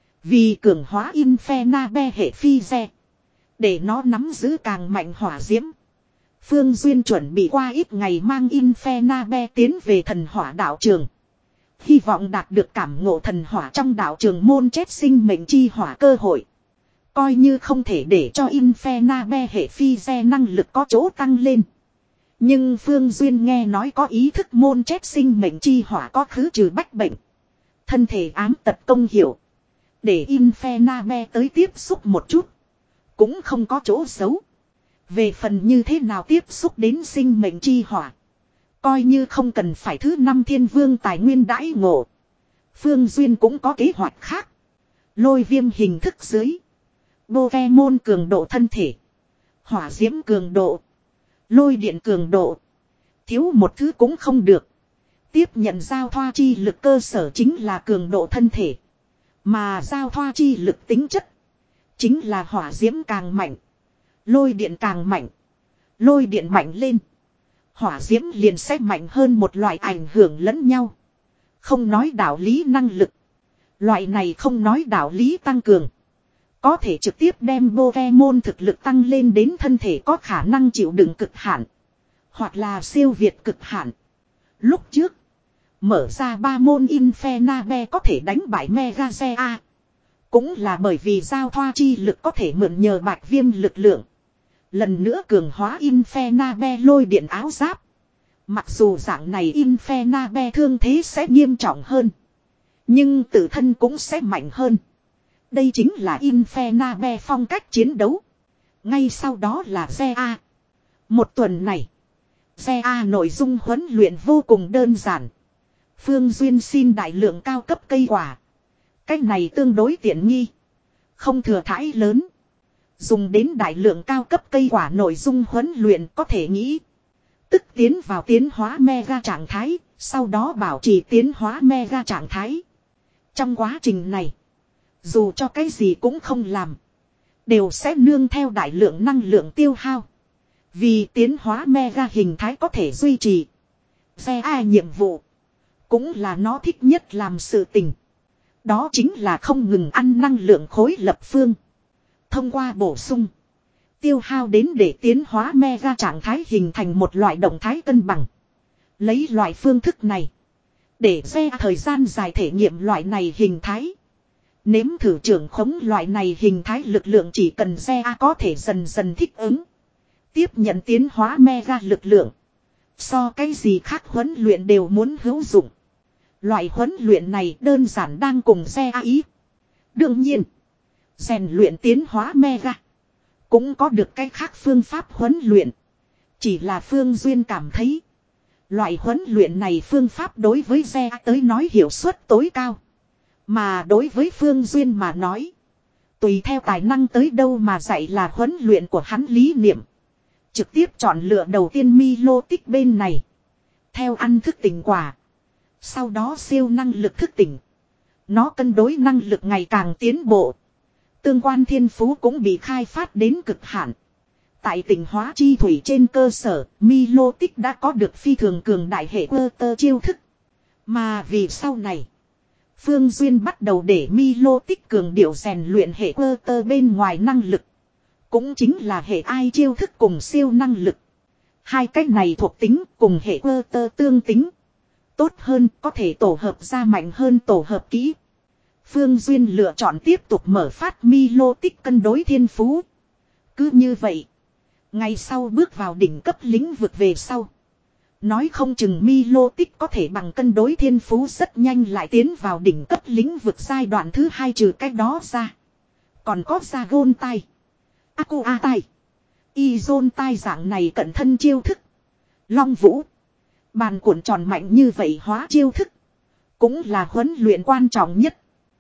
Vì cường hóa Infernabe hệ phi xe. Để nó nắm giữ càng mạnh hỏa diễm. Phương Duyên chuẩn bị qua ít ngày mang Infernabe tiến về thần hỏa đạo trường. Hy vọng đạt được cảm ngộ thần hỏa trong đạo trường môn chết sinh mệnh chi hỏa cơ hội. Coi như không thể để cho Infernabe hệ phi xe năng lực có chỗ tăng lên. Nhưng Phương Duyên nghe nói có ý thức môn chết sinh mệnh chi hỏa có khứ trừ bách bệnh. Thân thể ám tật công hiểu. Để Infernabe tới tiếp xúc một chút. Cũng không có chỗ xấu. Về phần như thế nào tiếp xúc đến sinh mệnh chi hỏa. Coi như không cần phải thứ năm thiên vương tài nguyên đãi ngộ. Phương Duyên cũng có kế hoạch khác. Lôi viêm hình thức dưới. Pokemon cường độ thân thể. Hỏa diễm cường độ. Lôi điện cường độ. Thiếu một thứ cũng không được. Tiếp nhận giao thoa chi lực cơ sở chính là cường độ thân thể. Mà giao thoa chi lực tính chất. Chính là hỏa diễm càng mạnh. Lôi điện càng mạnh. Lôi điện mạnh lên. Hỏa diễm liền sẽ mạnh hơn một loại ảnh hưởng lẫn nhau. Không nói đạo lý năng lực. Loại này không nói đạo lý tăng cường. Có thể trực tiếp đem Pokemon thực lực tăng lên đến thân thể có khả năng chịu đựng cực hạn. Hoặc là siêu việt cực hạn. Lúc trước. Mở ra ba môn Infernabe có thể đánh bại Megazea. Cũng là bởi vì giao thoa chi lực có thể mượn nhờ bạch viêm lực lượng. Lần nữa cường hóa Infernabe lôi điện áo giáp. Mặc dù dạng này Infernabe thương thế sẽ nghiêm trọng hơn. Nhưng tự thân cũng sẽ mạnh hơn. Đây chính là Infernabe phong cách chiến đấu. Ngay sau đó là Zea. Một tuần này. Zea nội dung huấn luyện vô cùng đơn giản. Phương Duyên xin đại lượng cao cấp cây quả. Cách này tương đối tiện nghi. Không thừa thãi lớn. Dùng đến đại lượng cao cấp cây quả nội dung huấn luyện có thể nghĩ. Tức tiến vào tiến hóa mega trạng thái. Sau đó bảo trì tiến hóa mega trạng thái. Trong quá trình này. Dù cho cái gì cũng không làm. Đều sẽ nương theo đại lượng năng lượng tiêu hao. Vì tiến hóa mega hình thái có thể duy trì. Xe ai nhiệm vụ. Cũng là nó thích nhất làm sự tình. Đó chính là không ngừng ăn năng lượng khối lập phương. Thông qua bổ sung. Tiêu hao đến để tiến hóa mega trạng thái hình thành một loại động thái cân bằng. Lấy loại phương thức này. Để xe thời gian dài thể nghiệm loại này hình thái. Nếm thử trưởng khống loại này hình thái lực lượng chỉ cần xe có thể dần dần thích ứng. Tiếp nhận tiến hóa mega lực lượng. So cái gì khác huấn luyện đều muốn hữu dụng. Loại huấn luyện này đơn giản đang cùng xe ý. Đương nhiên. Rèn luyện tiến hóa mega. Cũng có được cái khác phương pháp huấn luyện. Chỉ là Phương Duyên cảm thấy. Loại huấn luyện này phương pháp đối với xe tới nói hiệu suất tối cao. Mà đối với Phương Duyên mà nói. Tùy theo tài năng tới đâu mà dạy là huấn luyện của hắn lý niệm. Trực tiếp chọn lựa đầu tiên Milo tích bên này. Theo ăn thức tỉnh quả. Sau đó siêu năng lực thức tỉnh. Nó cân đối năng lực ngày càng tiến bộ. Tương quan thiên phú cũng bị khai phát đến cực hạn. Tại tỉnh hóa chi thủy trên cơ sở, Milo tích đã có được phi thường cường đại hệ quơ tơ chiêu thức. Mà vì sau này, Phương Duyên bắt đầu để Milo tích cường điệu rèn luyện hệ quơ tơ bên ngoài năng lực. Cũng chính là hệ ai chiêu thức cùng siêu năng lực. Hai cách này thuộc tính cùng hệ quơ tơ tương tính. Tốt hơn có thể tổ hợp ra mạnh hơn tổ hợp kỹ. Phương Duyên lựa chọn tiếp tục mở phát Milo tích cân đối thiên phú. Cứ như vậy. Ngày sau bước vào đỉnh cấp lĩnh vực về sau. Nói không chừng Milo tích có thể bằng cân đối thiên phú rất nhanh lại tiến vào đỉnh cấp lĩnh vực giai đoạn thứ hai trừ cách đó ra. Còn có ra gôn tai. Aqua tai. Y-zone tai dạng này cận thân chiêu thức. Long vũ. Bàn cuộn tròn mạnh như vậy hóa chiêu thức. Cũng là huấn luyện quan trọng nhất.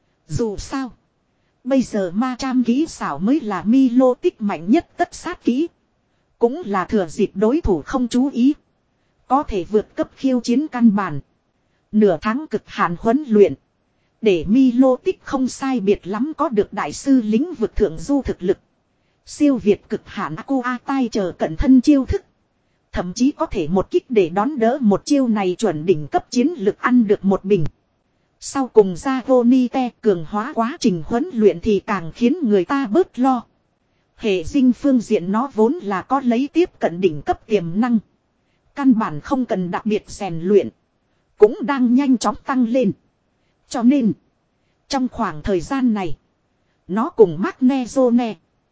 Dù sao. Bây giờ ma trăm kỹ xảo mới là Milo tích mạnh nhất tất sát kỹ. Cũng là thừa dịp đối thủ không chú ý. Có thể vượt cấp khiêu chiến căn bản. Nửa tháng cực hạn huấn luyện. Để Milo tích không sai biệt lắm có được đại sư lĩnh vực thượng du thực lực. Siêu việt cực hạn Aqua tai chờ cận thân chiêu thức. Thậm chí có thể một kích để đón đỡ một chiêu này chuẩn đỉnh cấp chiến lực ăn được một bình. Sau cùng Dragonite cường hóa quá trình huấn luyện thì càng khiến người ta bớt lo. Hệ dinh phương diện nó vốn là có lấy tiếp cận đỉnh cấp tiềm năng. Căn bản không cần đặc biệt rèn luyện. Cũng đang nhanh chóng tăng lên. Cho nên, trong khoảng thời gian này, nó cùng Magnezone,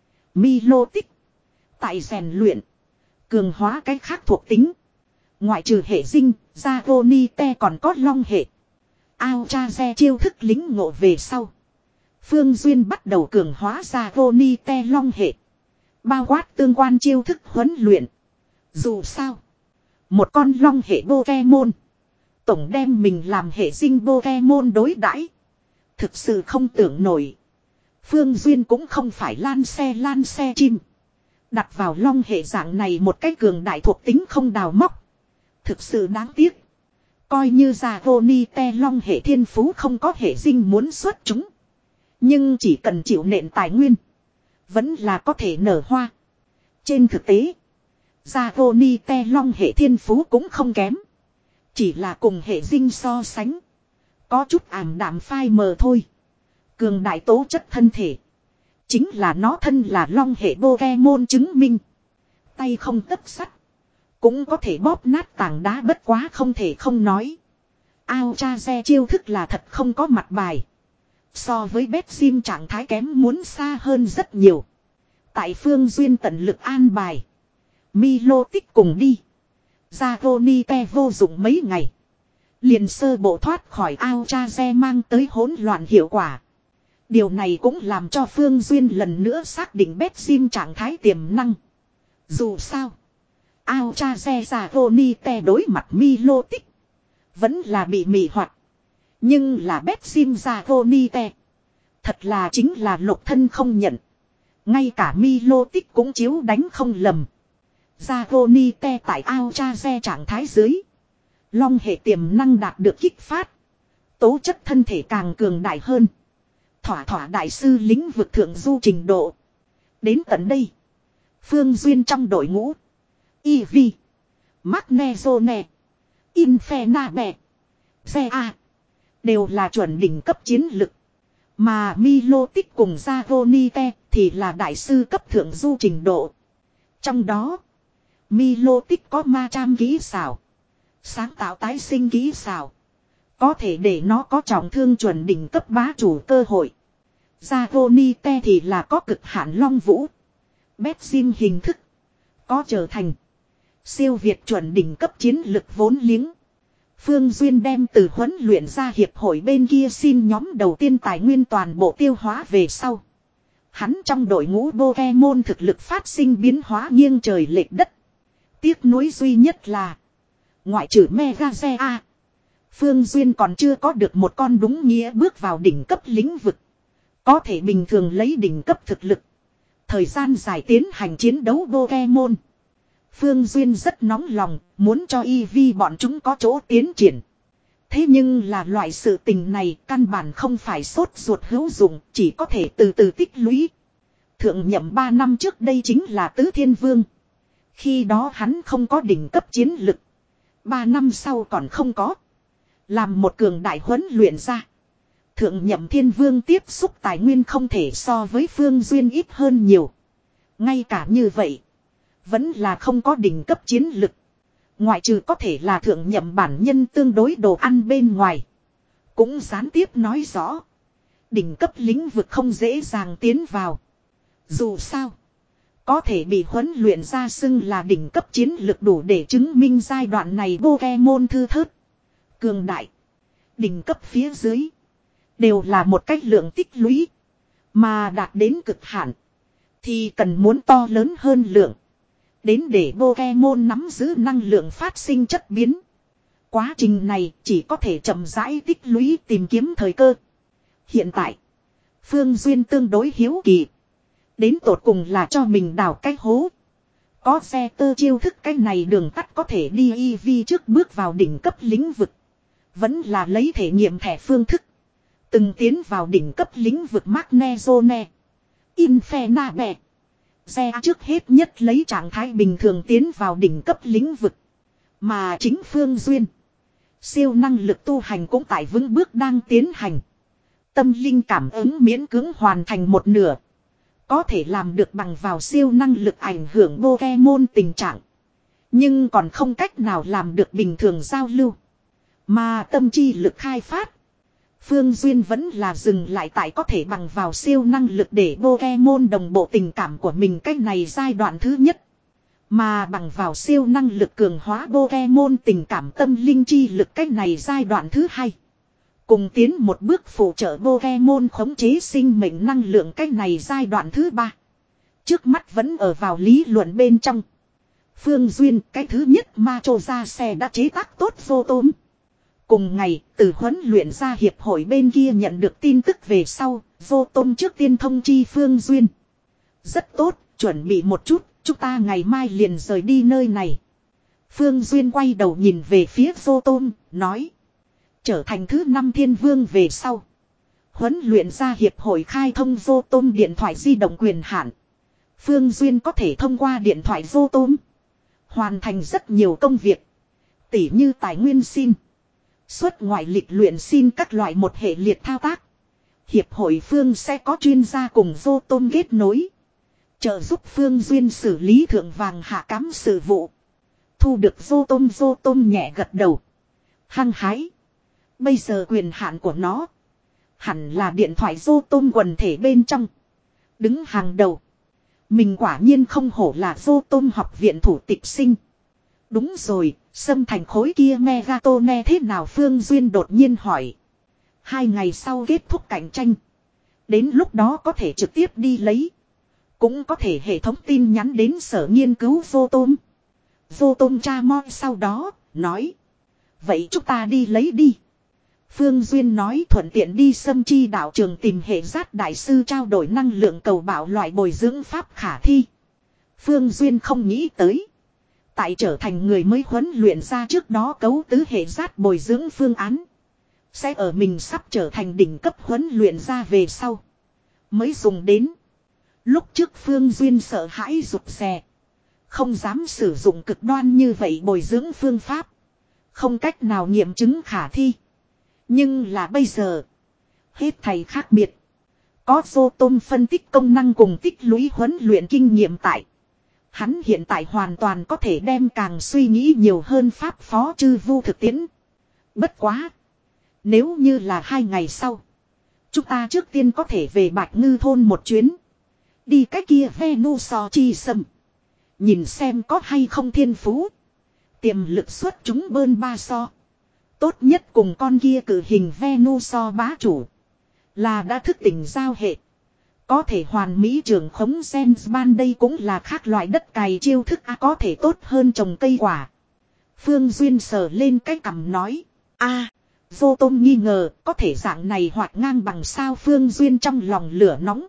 Milotic, tại rèn luyện, cường hóa cái khác thuộc tính. Ngoại trừ hệ dinh, Dragonite còn có long hệ. Aochaze chiêu thức lính ngộ về sau. Phương Duyên bắt đầu cường hóa Dragonite long hệ. Bao quát tương quan chiêu thức huấn luyện. Dù sao, một con long hệ Pokemon, tổng đem mình làm hệ dinh Pokemon đối đãi, thực sự không tưởng nổi. Phương Duyên cũng không phải lan xe lan xe chim. Đặt vào long hệ dạng này một cái cường đại thuộc tính không đào móc. Thực sự đáng tiếc. Coi như Dragonite long hệ thiên phú không có hệ dinh muốn xuất chúng. Nhưng chỉ cần chịu nện tài nguyên, vẫn là có thể nở hoa. Trên thực tế, Dragonite long hệ thiên phú cũng không kém. Chỉ là cùng hệ dinh so sánh, có chút ảm đạm phai mờ thôi. Cường đại tố chất thân thể, chính là nó thân là long hệ Pokemon chứng minh. Tay không tấc sắt, cũng có thể bóp nát tảng đá, bất quá không thể không nói. Aochaze chiêu thức là thật không có mặt bài. So với Betsim trạng thái kém muốn xa hơn rất nhiều. Tại Phương Duyên tận lực an bài, Milotic cùng đi. Dragonite vô dụng mấy ngày, liền sơ bộ thoát khỏi Aochaze mang tới hỗn loạn hiệu quả. Điều này cũng làm cho Phương Duyên lần nữa xác định Betsim trạng thái tiềm năng. Dù sao, Aochaze Dragonite đối mặt Milotic vẫn là bị mị hoặc. Nhưng là Betsim Dragonite, thật là chính là lục thân không nhận. Ngay cả Milotic cũng chiếu đánh không lầm. Dragonite tại Aochaze trạng thái dưới, long hệ tiềm năng đạt được kích phát. Tố chất thân thể càng cường đại hơn. Thỏa thỏa đại sư lĩnh vực thượng du trình độ. Đến tận đây, Phương Duyên trong đội ngũ Eevee, Magnezone, Infernape, Zea đều là chuẩn đỉnh cấp chiến lực. Mà Milotic cùng Dragonite thì là đại sư cấp thượng du trình độ. Trong đó, Milotic có ma cham kỹ xảo, sáng tạo tái sinh kỹ xảo, có thể để nó có trọng thương chuẩn đỉnh cấp bá chủ cơ hội. Dragonite thì là có cực hạn long vũ, Betsim hình thức, có trở thành siêu việt chuẩn đỉnh cấp chiến lực vốn liếng. Phương Duyên đem từ huấn luyện ra hiệp hội bên kia xin nhóm đầu tiên tài nguyên toàn bộ tiêu hóa về sau. Hắn trong đội ngũ Pokemon thực lực phát sinh biến hóa nghiêng trời lệch đất. Tiếc nuối duy nhất là, ngoại trừ Megazea, Phương Duyên còn chưa có được một con đúng nghĩa bước vào đỉnh cấp lĩnh vực. Có thể bình thường lấy đỉnh cấp thực lực, thời gian dài tiến hành chiến đấu Pokemon. Phương Duyên rất nóng lòng, muốn cho Eevee bọn chúng có chỗ tiến triển. Thế nhưng là loại sự tình này căn bản không phải sốt ruột hữu dụng, chỉ có thể từ từ tích lũy. Thượng nhậm ba năm trước đây chính là Tứ Thiên Vương. Khi đó hắn không có đỉnh cấp chiến lực. Ba năm sau còn không có. Làm một cường đại huấn luyện ra. Thượng nhậm Thiên Vương tiếp xúc tài nguyên không thể so với Phương Duyên ít hơn nhiều. Ngay cả như vậy, vẫn là không có đỉnh cấp chiến lực. Ngoại trừ có thể là thượng nhậm bản nhân tương đối đồ ăn bên ngoài. Cũng gián tiếp nói rõ, đỉnh cấp lĩnh vực không dễ dàng tiến vào. Dù sao, có thể bị huấn luyện ra xưng là đỉnh cấp chiến lực đủ để chứng minh giai đoạn này Pokemon thư thớt, cường đại. Đỉnh cấp phía dưới đều là một cách lượng tích lũy. Mà đạt đến cực hạn thì cần muốn to lớn hơn lượng. Đến để Pokemon nắm giữ năng lượng phát sinh chất biến. Quá trình này chỉ có thể chậm rãi tích lũy tìm kiếm thời cơ. Hiện tại, Phương Duyên tương đối hiếu kỳ. Đến tột cùng là cho mình đào cái hố. Có xe tơ chiêu thức cái này đường tắt có thể đi Eevee trước bước vào đỉnh cấp lĩnh vực. Vẫn là lấy thể nghiệm thẻ phương thức. Từng tiến vào đỉnh cấp lĩnh vực Magnezone, Infernape, Xe trước hết nhất lấy trạng thái bình thường tiến vào đỉnh cấp lĩnh vực. Mà chính Phương Duyên. Siêu năng lực tu hành cũng tại vững bước đang tiến hành. Tâm linh cảm ứng miễn cưỡng hoàn thành một nửa. Có thể làm được bằng vào siêu năng lực ảnh hưởng Pokemon tình trạng. Nhưng còn không cách nào làm được bình thường giao lưu. Mà tâm chi lực khai phát. Phương Duyên vẫn là dừng lại tại có thể bằng vào siêu năng lực để Pokemon đồng bộ tình cảm của mình cách này giai đoạn thứ nhất. Mà bằng vào siêu năng lực cường hóa Pokemon tình cảm tâm linh chi lực cách này giai đoạn thứ hai. Cùng tiến một bước phụ trợ Pokemon khống chế sinh mệnh năng lượng cách này giai đoạn thứ ba. Trước mắt vẫn ở vào lý luận bên trong. Phương Duyên cái thứ nhất Macho ra xe đã chế tác tốt vô tôm. Cùng ngày, từ huấn luyện ra hiệp hội bên kia nhận được tin tức về sau, vô tôm trước tiên thông chi Phương Duyên. Rất tốt, chuẩn bị một chút, chúng ta ngày mai liền rời đi nơi này. Phương Duyên quay đầu nhìn về phía vô tôm, nói. Trở thành thứ năm thiên vương về sau. Huấn luyện ra hiệp hội khai thông vô tôm điện thoại di động quyền hạn. Phương Duyên có thể thông qua điện thoại vô tôm. Hoàn thành rất nhiều công việc. Tỉ như tài nguyên xin. Xuất ngoại lịch luyện xin các loại một hệ liệt thao tác. Hiệp hội Phương sẽ có chuyên gia cùng vô tôm kết nối. Trợ giúp Phương Duyên xử lý thượng vàng hạ cám sự vụ. Thu được vô tôm vô tôm nhẹ gật đầu. Hăng hái. Bây giờ quyền hạn của nó. Hẳn là điện thoại vô tôm quần thể bên trong. Đứng hàng đầu. Mình quả nhiên không hổ là vô tôm học viện thủ tịch sinh. Đúng rồi, xâm thành khối kia Megatone thế nào Phương Duyên đột nhiên hỏi. Hai ngày sau kết thúc cạnh tranh. Đến lúc đó có thể trực tiếp đi lấy. Cũng có thể hệ thống tin nhắn đến sở nghiên cứu vô tôm. Vô tôm tra moi sau đó, nói. Vậy chúng ta đi lấy đi. Phương Duyên nói thuận tiện đi xâm chi đạo trường tìm hệ giác đại sư trao đổi năng lượng cầu bảo loại bồi dưỡng pháp khả thi. Phương Duyên không nghĩ tới. Tại trở thành người mới huấn luyện ra trước đó cấu tứ hệ giác bồi dưỡng phương án. Sẽ ở mình sắp trở thành đỉnh cấp huấn luyện ra về sau. Mới dùng đến. Lúc trước Phương Duyên sợ hãi rụt rè. Không dám sử dụng cực đoan như vậy bồi dưỡng phương pháp. Không cách nào nghiệm chứng khả thi. Nhưng là bây giờ. Hết thầy khác biệt. Có vô tôm phân tích công năng cùng tích lũy huấn luyện kinh nghiệm tại. Hắn hiện tại hoàn toàn có thể đem càng suy nghĩ nhiều hơn pháp phó chư vu thực tiễn. Bất quá. Nếu như là hai ngày sau. Chúng ta trước tiên có thể về Bạch Ngư thôn một chuyến. Đi cái kia Venuso chi sâm. Nhìn xem có hay không thiên phú. Tiềm lực xuất chúng bơn ba so. Tốt nhất cùng con kia cử hình Venuso bá chủ. Là đã thức tỉnh giao hệ. Có thể hoàn mỹ trường khống Sensban đây cũng là khác loại đất cày chiêu thức à, có thể tốt hơn trồng cây quả. Phương Duyên sờ lên cái cằm nói. a à, vô tôm nghi ngờ có thể dạng này hoặc ngang bằng sao Phương Duyên trong lòng lửa nóng.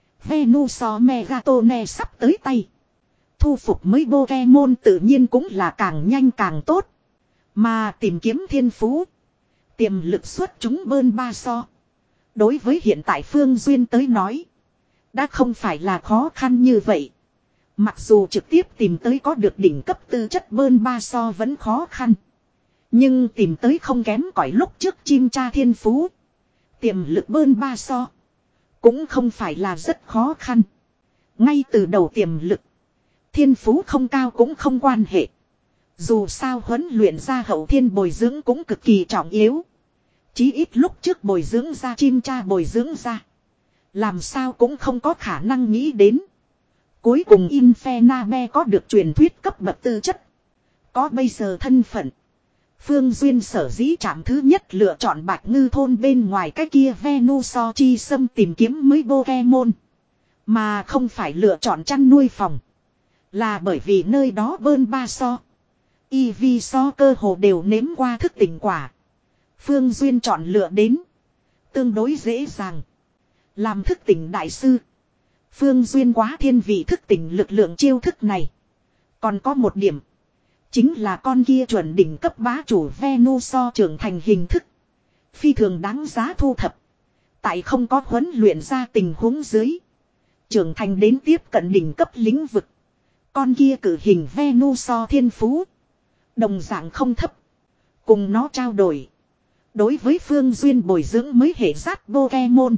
Venuso Megatone sắp tới tay. Thu phục mới Pokemon tự nhiên cũng là càng nhanh càng tốt. Mà tìm kiếm thiên phú. Tiềm lực xuất chúng bơn ba so. Đối với hiện tại Phương Duyên tới nói. Đã không phải là khó khăn như vậy. Mặc dù trực tiếp tìm tới có được đỉnh cấp tư chất bơn ba so vẫn khó khăn. Nhưng tìm tới không kém cỏi lúc trước chim cha thiên phú. Tiềm lực bơn ba so. Cũng không phải là rất khó khăn. Ngay từ đầu tiềm lực. Thiên phú không cao cũng không quan hệ. Dù sao huấn luyện ra hậu thiên bồi dưỡng cũng cực kỳ trọng yếu. Chí ít lúc trước bồi dưỡng ra chim cha bồi dưỡng ra. Làm sao cũng không có khả năng nghĩ đến. Cuối cùng Infenabe có được truyền thuyết cấp bậc tư chất. Có bây giờ thân phận. Phương Duyên sở dĩ trạm thứ nhất lựa chọn Bạch Ngư thôn bên ngoài cái kia Venuso chi sâm tìm kiếm mới Pokemon. Mà không phải lựa chọn chăn nuôi phòng. Là bởi vì nơi đó bơn ba so. Eevee so cơ hồ đều nếm qua thức tỉnh quả. Phương Duyên chọn lựa đến. Tương đối dễ dàng. Làm thức tỉnh đại sư. Phương Duyên quá thiên vị thức tỉnh lực lượng chiêu thức này. Còn có một điểm. Chính là con kia chuẩn đỉnh cấp bá chủ Venuso trưởng thành hình thức. Phi thường đáng giá thu thập. Tại không có huấn luyện ra tình huống dưới. Trưởng thành đến tiếp cận đỉnh cấp lĩnh vực. Con kia cử hình Venusaur thiên phú. Đồng dạng không thấp. Cùng nó trao đổi. Đối với Phương Duyên bồi dưỡng mới hệ giác Pokemon.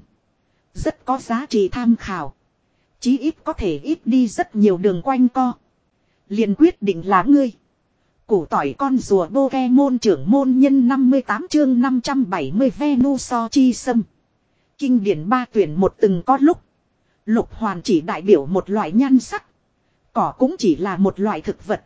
Rất có giá trị tham khảo. Chí ít có thể ít đi rất nhiều đường quanh co. Liền quyết định là ngươi. Củ tỏi con rùa Pokemon trưởng môn nhân năm mươi tám chương năm trăm bảy mươi Venusaur chi sâm. Kinh điển ba tuyển một từng có lúc. Lục hoàn chỉ đại biểu một loại nhan sắc. Cỏ cũng chỉ là một loại thực vật.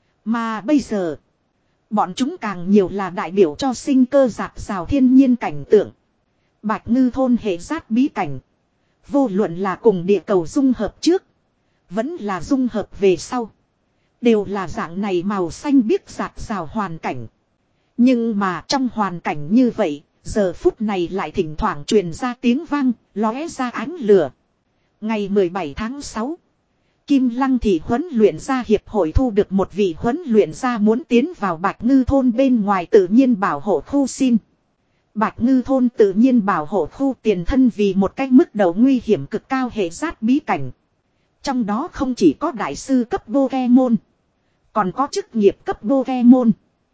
Mà bây giờ, bọn chúng càng nhiều là đại biểu cho sinh cơ dạt rào thiên nhiên cảnh tượng. Bạch Ngư thôn hệ giát bí cảnh. Vô luận là cùng địa cầu dung hợp trước. Vẫn là dung hợp về sau. Đều là dạng này màu xanh biếc dạt rào hoàn cảnh. Nhưng mà trong hoàn cảnh như vậy, giờ phút này lại thỉnh thoảng truyền ra tiếng vang, lóe ra ánh lửa. Ngày mười bảy tháng sáu. Kim Lăng thị huấn luyện gia hiệp hội thu được một vị huấn luyện gia muốn tiến vào Bạch Ngư thôn bên ngoài tự nhiên bảo hộ khu xin. Bạch Ngư thôn tự nhiên bảo hộ khu tiền thân vì một cách mức đầu nguy hiểm cực cao hệ giát bí cảnh. Trong đó không chỉ có đại sư cấp Pokemon, còn có chức nghiệp cấp Pokemon.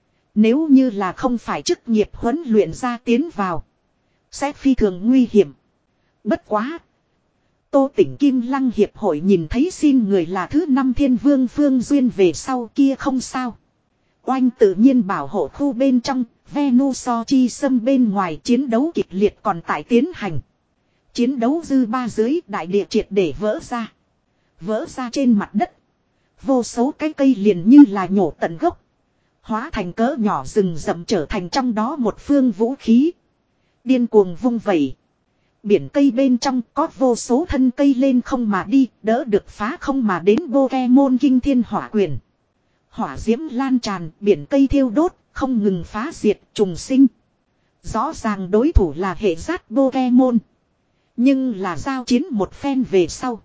Nếu như là không phải chức nghiệp huấn luyện gia tiến vào, sẽ phi thường nguy hiểm. Bất quá, Tô Tỉnh Kim Lăng hiệp hội nhìn thấy xin người là thứ năm thiên vương Phương Duyên về sau kia không sao. Oanh tự nhiên bảo hộ khu bên trong, Venusaur chi sâm bên ngoài chiến đấu kịch liệt còn tại tiến hành. Chiến đấu dư ba dưới đại địa triệt để vỡ ra. Vỡ ra trên mặt đất. Vô số cái cây liền như là nhổ tận gốc. Hóa thành cỡ nhỏ rừng rậm trở thành trong đó một phương vũ khí. Điên cuồng vung vẩy. Biển cây bên trong có vô số thân cây lên không mà đi, đỡ được phá không mà đến Pokemon kinh thiên hỏa quyền. Hỏa diễm lan tràn, biển cây thiêu đốt, không ngừng phá diệt, trùng sinh. Rõ ràng đối thủ là hệ giát Pokemon. Nhưng là giao chiến một phen về sau.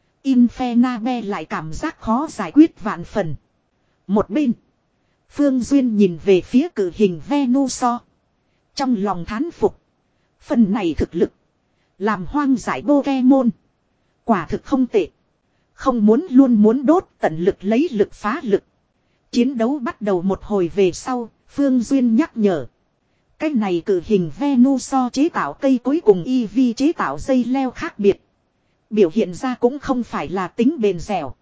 Infernape lại cảm giác khó giải quyết vạn phần. Một bên, Phương Duyên nhìn về phía cử hình Venusaur. Trong lòng thán phục. Phần này thực lực. Làm hoang giải Pokemon. Quả thực không tệ. Không muốn luôn muốn đốt tận lực lấy lực phá lực. Chiến đấu bắt đầu một hồi về sau, Phương Duyên nhắc nhở. Cái này cử hình Venusaur chế tạo cây cối cùng Eevee chế tạo dây leo khác biệt. Biểu hiện ra cũng không phải là tính bền dẻo,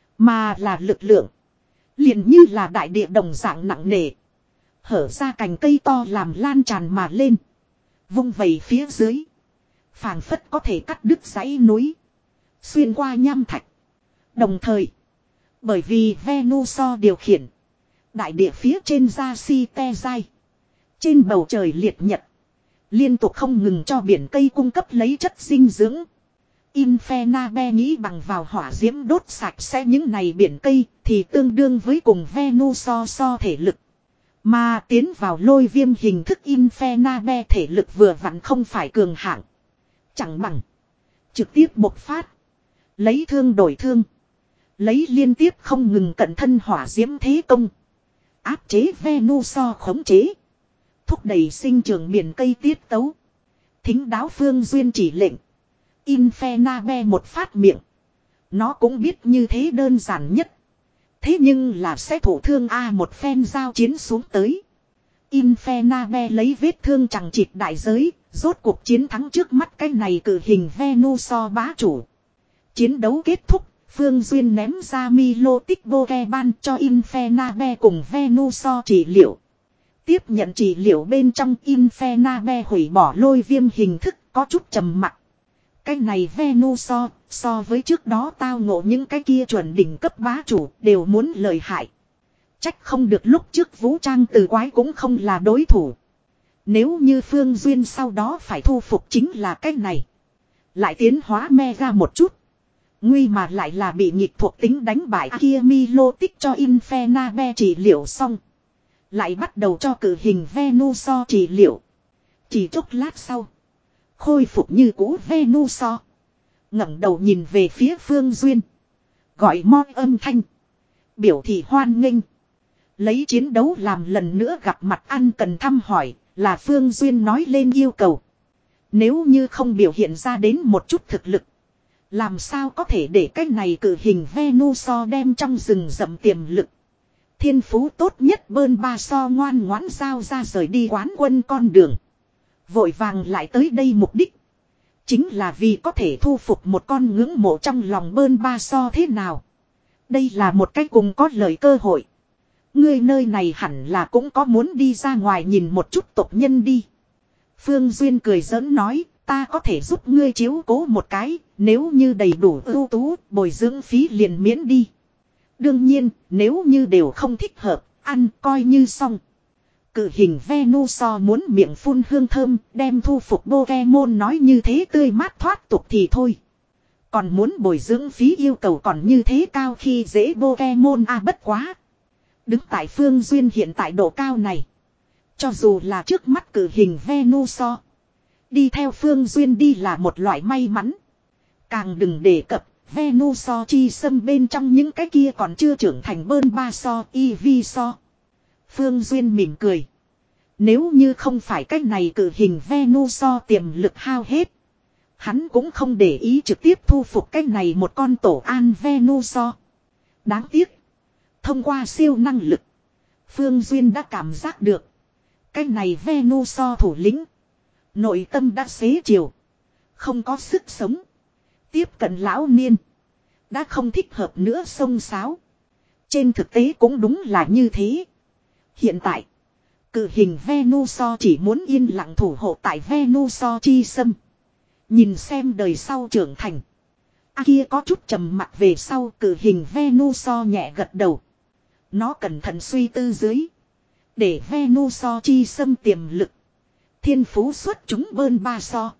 mà là lực lượng. Liền như là đại địa đồng dạng nặng nề. Hở ra cành cây to làm lan tràn mà lên. Vung vẩy phía dưới. Phảng phất có thể cắt đứt dãy núi. Xuyên qua nham thạch. Đồng thời, bởi vì Venusaur điều khiển, đại địa phía trên ra si te dai. Trên bầu trời liệt nhật. Liên tục không ngừng cho biển cây cung cấp lấy chất dinh dưỡng. Infernape nghĩ bằng vào hỏa diễm đốt sạch sẽ những này biển cây thì tương đương với cùng Venusaur so thể lực. Mà tiến vào lôi viêm hình thức Infernape thể lực vừa vặn không phải cường hạng. Chẳng bằng trực tiếp bộc phát. Lấy thương đổi thương. Lấy liên tiếp không ngừng cận thân hỏa diễm thế công. Áp chế Venusaur khống chế. Thúc đẩy sinh trưởng biển cây tiết tấu. Thính đáo Phương Duyên chỉ lệnh. Infernape một phát miệng. Nó cũng biết như thế đơn giản nhất. Thế nhưng là sẽ thổ thương A một phen giao chiến xuống tới. Infernape lấy vết thương chẳng chịt đại giới. Rốt cuộc chiến thắng trước mắt cái này cử hình Venusaur bá chủ. Chiến đấu kết thúc. Phương Duyên ném ra Milotic Pokeball cho Infernape cùng Venusaur trị liệu. Tiếp nhận trị liệu bên trong Infernape hủy bỏ lôi viêm hình thức có chút trầm mặc. Cái này Venusaur so với trước đó tao ngộ những cái kia chuẩn đỉnh cấp bá chủ đều muốn lợi hại. Trách không được lúc trước vũ trang từ quái cũng không là đối thủ. Nếu như Phương Duyên sau đó phải thu phục chính là cái này. Lại tiến hóa me ra một chút. Nguy mà lại là bị nhịp thuộc tính đánh bại kia Milotic cho Infernape trị liệu xong. Lại bắt đầu cho cử hình Venusaur trị liệu. Chỉ chốc lát sau. Khôi phục như cũ Venusaur. ngẩng đầu nhìn về phía Phương Duyên. Gọi mo âm thanh. Biểu thị hoan nghênh. Lấy chiến đấu làm lần nữa gặp mặt ăn cần thăm hỏi. Là Phương Duyên nói lên yêu cầu. Nếu như không biểu hiện ra đến một chút thực lực. Làm sao có thể để cái này cử hình Venusaur đem trong rừng rậm tiềm lực. Thiên phú tốt nhất bơn ba so ngoan ngoãn giao ra rời đi quán quân con đường. Vội vàng lại tới đây mục đích. Chính là vì có thể thu phục một con ngưỡng mộ trong lòng bơn ba so thế nào. Đây là một cái cùng có lợi cơ hội. Ngươi nơi này hẳn là cũng có muốn đi ra ngoài nhìn một chút tộc nhân đi. Phương Duyên cười giỡn nói, ta có thể giúp ngươi chiếu cố một cái, nếu như đầy đủ ưu tú, bồi dưỡng phí liền miễn đi. Đương nhiên, nếu như đều không thích hợp, ăn coi như xong. Cự hình Venusaur muốn miệng phun hương thơm, đem thu phục Pokemon nói như thế tươi mát thoát tục thì thôi. Còn muốn bồi dưỡng phí yêu cầu còn như thế cao khi dễ Pokemon a bất quá. Đứng tại Phương Duyên hiện tại độ cao này. Cho dù là trước mắt cử hình Venusaur. Đi theo Phương Duyên đi là một loại may mắn. Càng đừng đề cập Venusaur chi xâm bên trong những cái kia còn chưa trưởng thành bơn ba so, Ivysaur. Phương Duyên mỉm cười. Nếu như không phải cách này cử hình Venusaur tiềm lực hao hết. Hắn cũng không để ý trực tiếp thu phục cách này một con tổ an Venusaur. Đáng tiếc. Thông qua siêu năng lực. Phương Duyên đã cảm giác được. Cách này Venusaur thủ lĩnh. Nội tâm đã xế chiều. Không có sức sống. Tiếp cận lão niên. Đã không thích hợp nữa xông xáo. Trên thực tế cũng đúng là như thế. Hiện tại. Cự hình Venusaur chỉ muốn yên lặng thủ hộ tại Venusaur chi sâm. Nhìn xem đời sau trưởng thành. A kia có chút trầm mặc về sau cự hình Venusaur nhẹ gật đầu. Nó cẩn thận suy tư dưới. Để Venusaur chi sâm tiềm lực. Thiên phú xuất chúng bơn ba so.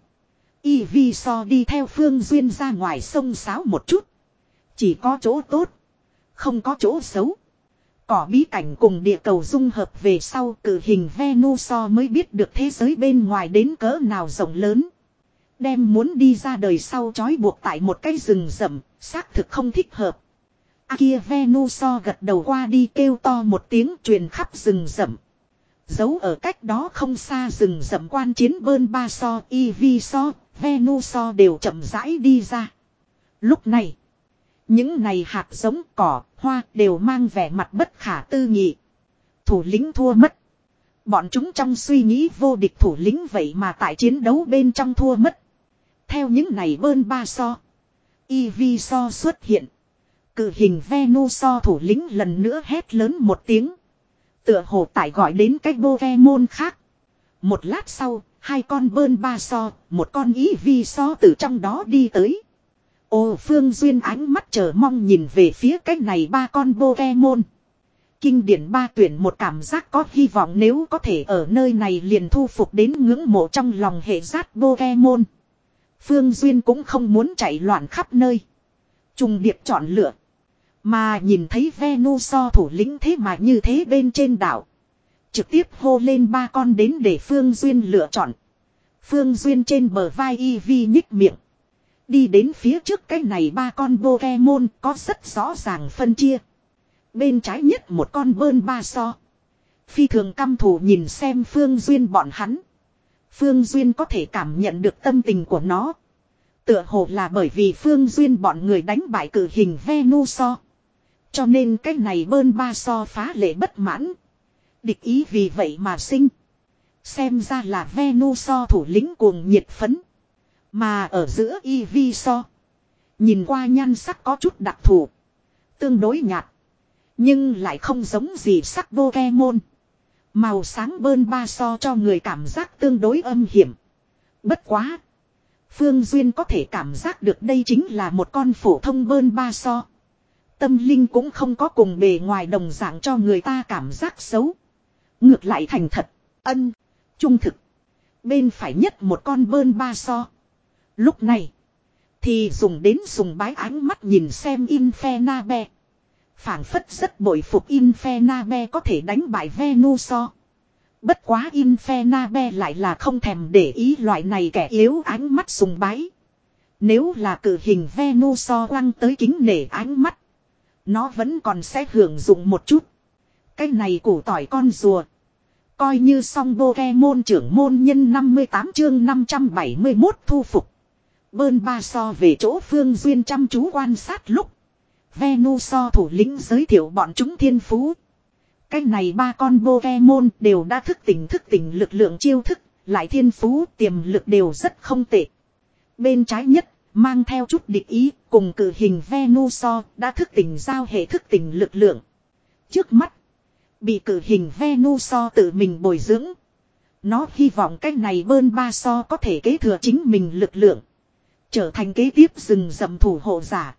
Ivysaur đi theo Phương Duyên ra ngoài sông sáo một chút. Chỉ có chỗ tốt. Không có chỗ xấu. Cỏ bí cảnh cùng địa cầu dung hợp về sau cử hình Venusaur mới biết được thế giới bên ngoài đến cỡ nào rộng lớn. Đem muốn đi ra đời sau trói buộc tại một cái rừng rậm, xác thực không thích hợp. A kia Venusaur gật đầu qua đi kêu to một tiếng truyền khắp rừng rậm. Giấu ở cách đó không xa rừng rậm quan chiến bơn ba so, Ivysaur, Venusaur đều chậm rãi đi ra. Lúc này, những này hạt giống cỏ, hoa đều mang vẻ mặt bất khả tư nghị. Thủ lĩnh thua mất. Bọn chúng trong suy nghĩ vô địch thủ lĩnh vậy mà tại chiến đấu bên trong thua mất. Theo những này bơn ba so, Ivysaur xuất hiện. Cự hình Venusaur thủ lĩnh lần nữa hét lớn một tiếng. Tựa hồ tại gọi đến cái Pokemon khác. Một lát sau, hai con bơn ba so, một con Ivysaur từ trong đó đi tới. Ô Phương Duyên ánh mắt chờ mong nhìn về phía cái này ba con Pokemon. Kinh điển ba tuyển một cảm giác có hy vọng nếu có thể ở nơi này liền thu phục đến ngưỡng mộ trong lòng hệ giát Pokemon. Phương Duyên cũng không muốn chạy loạn khắp nơi. Trùng điệp chọn lựa. Mà nhìn thấy Venusaur thủ lĩnh thế mà như thế bên trên đảo. Trực tiếp hô lên ba con đến để Phương Duyên lựa chọn. Phương Duyên trên bờ vai Eevee nhích miệng. Đi đến phía trước cái này ba con Pokemon có rất rõ ràng phân chia. Bên trái nhất một con bơn ba so. Phi thường căm thù nhìn xem Phương Duyên bọn hắn. Phương Duyên có thể cảm nhận được tâm tình của nó. Tựa hồ là bởi vì Phương Duyên bọn người đánh bại cử hình Venusaur. Cho nên cái này bơn ba so phá lệ bất mãn. Địch ý vì vậy mà sinh. Xem ra là Venusaur thủ lĩnh cuồng nhiệt phấn. Mà ở giữa Ivysaur. Nhìn qua nhan sắc có chút đặc thù. Tương đối nhạt. Nhưng lại không giống gì sắc Pokemon. Màu sáng bơn ba so cho người cảm giác tương đối âm hiểm. Bất quá. Phương Duyên có thể cảm giác được đây chính là một con phổ thông bơn ba so. Tâm linh cũng không có cùng bề ngoài đồng dạng cho người ta cảm giác xấu. Ngược lại thành thật, ân, trung thực. Bên phải nhất một con bơn ba so. Lúc này, thì dùng đến dùng bái ánh mắt nhìn xem Infernape. Phảng phất rất bội phục Infernape có thể đánh bại Venusaur. Bất quá Infernape lại là không thèm để ý loại này kẻ yếu ánh mắt sùng bái. Nếu là cử hình Venusaur quăng tới kính nể ánh mắt. Nó vẫn còn sẽ hưởng dụng một chút. Cái này củ tỏi con rùa. Coi như song Pokemon trưởng môn nhân năm mươi tám chương năm trăm bảy mươi mốt thu phục. Bơn ba so về chỗ Phương Duyên chăm chú quan sát lúc. Venusaur thủ lĩnh giới thiệu bọn chúng thiên phú. Cái này ba con Pokemon đều đã thức tỉnh thức tỉnh lực lượng chiêu thức, lại thiên phú tiềm lực đều rất không tệ. Bên trái nhất, mang theo chút địch ý, cùng cử hình Venusaur đã thức tỉnh giao hệ thức tỉnh lực lượng. Trước mắt, bị cử hình Venusaur tự mình bồi dưỡng. Nó hy vọng cái này bơn ba so có thể kế thừa chính mình lực lượng. Trở thành kế tiếp rừng rậm thủ hộ giả.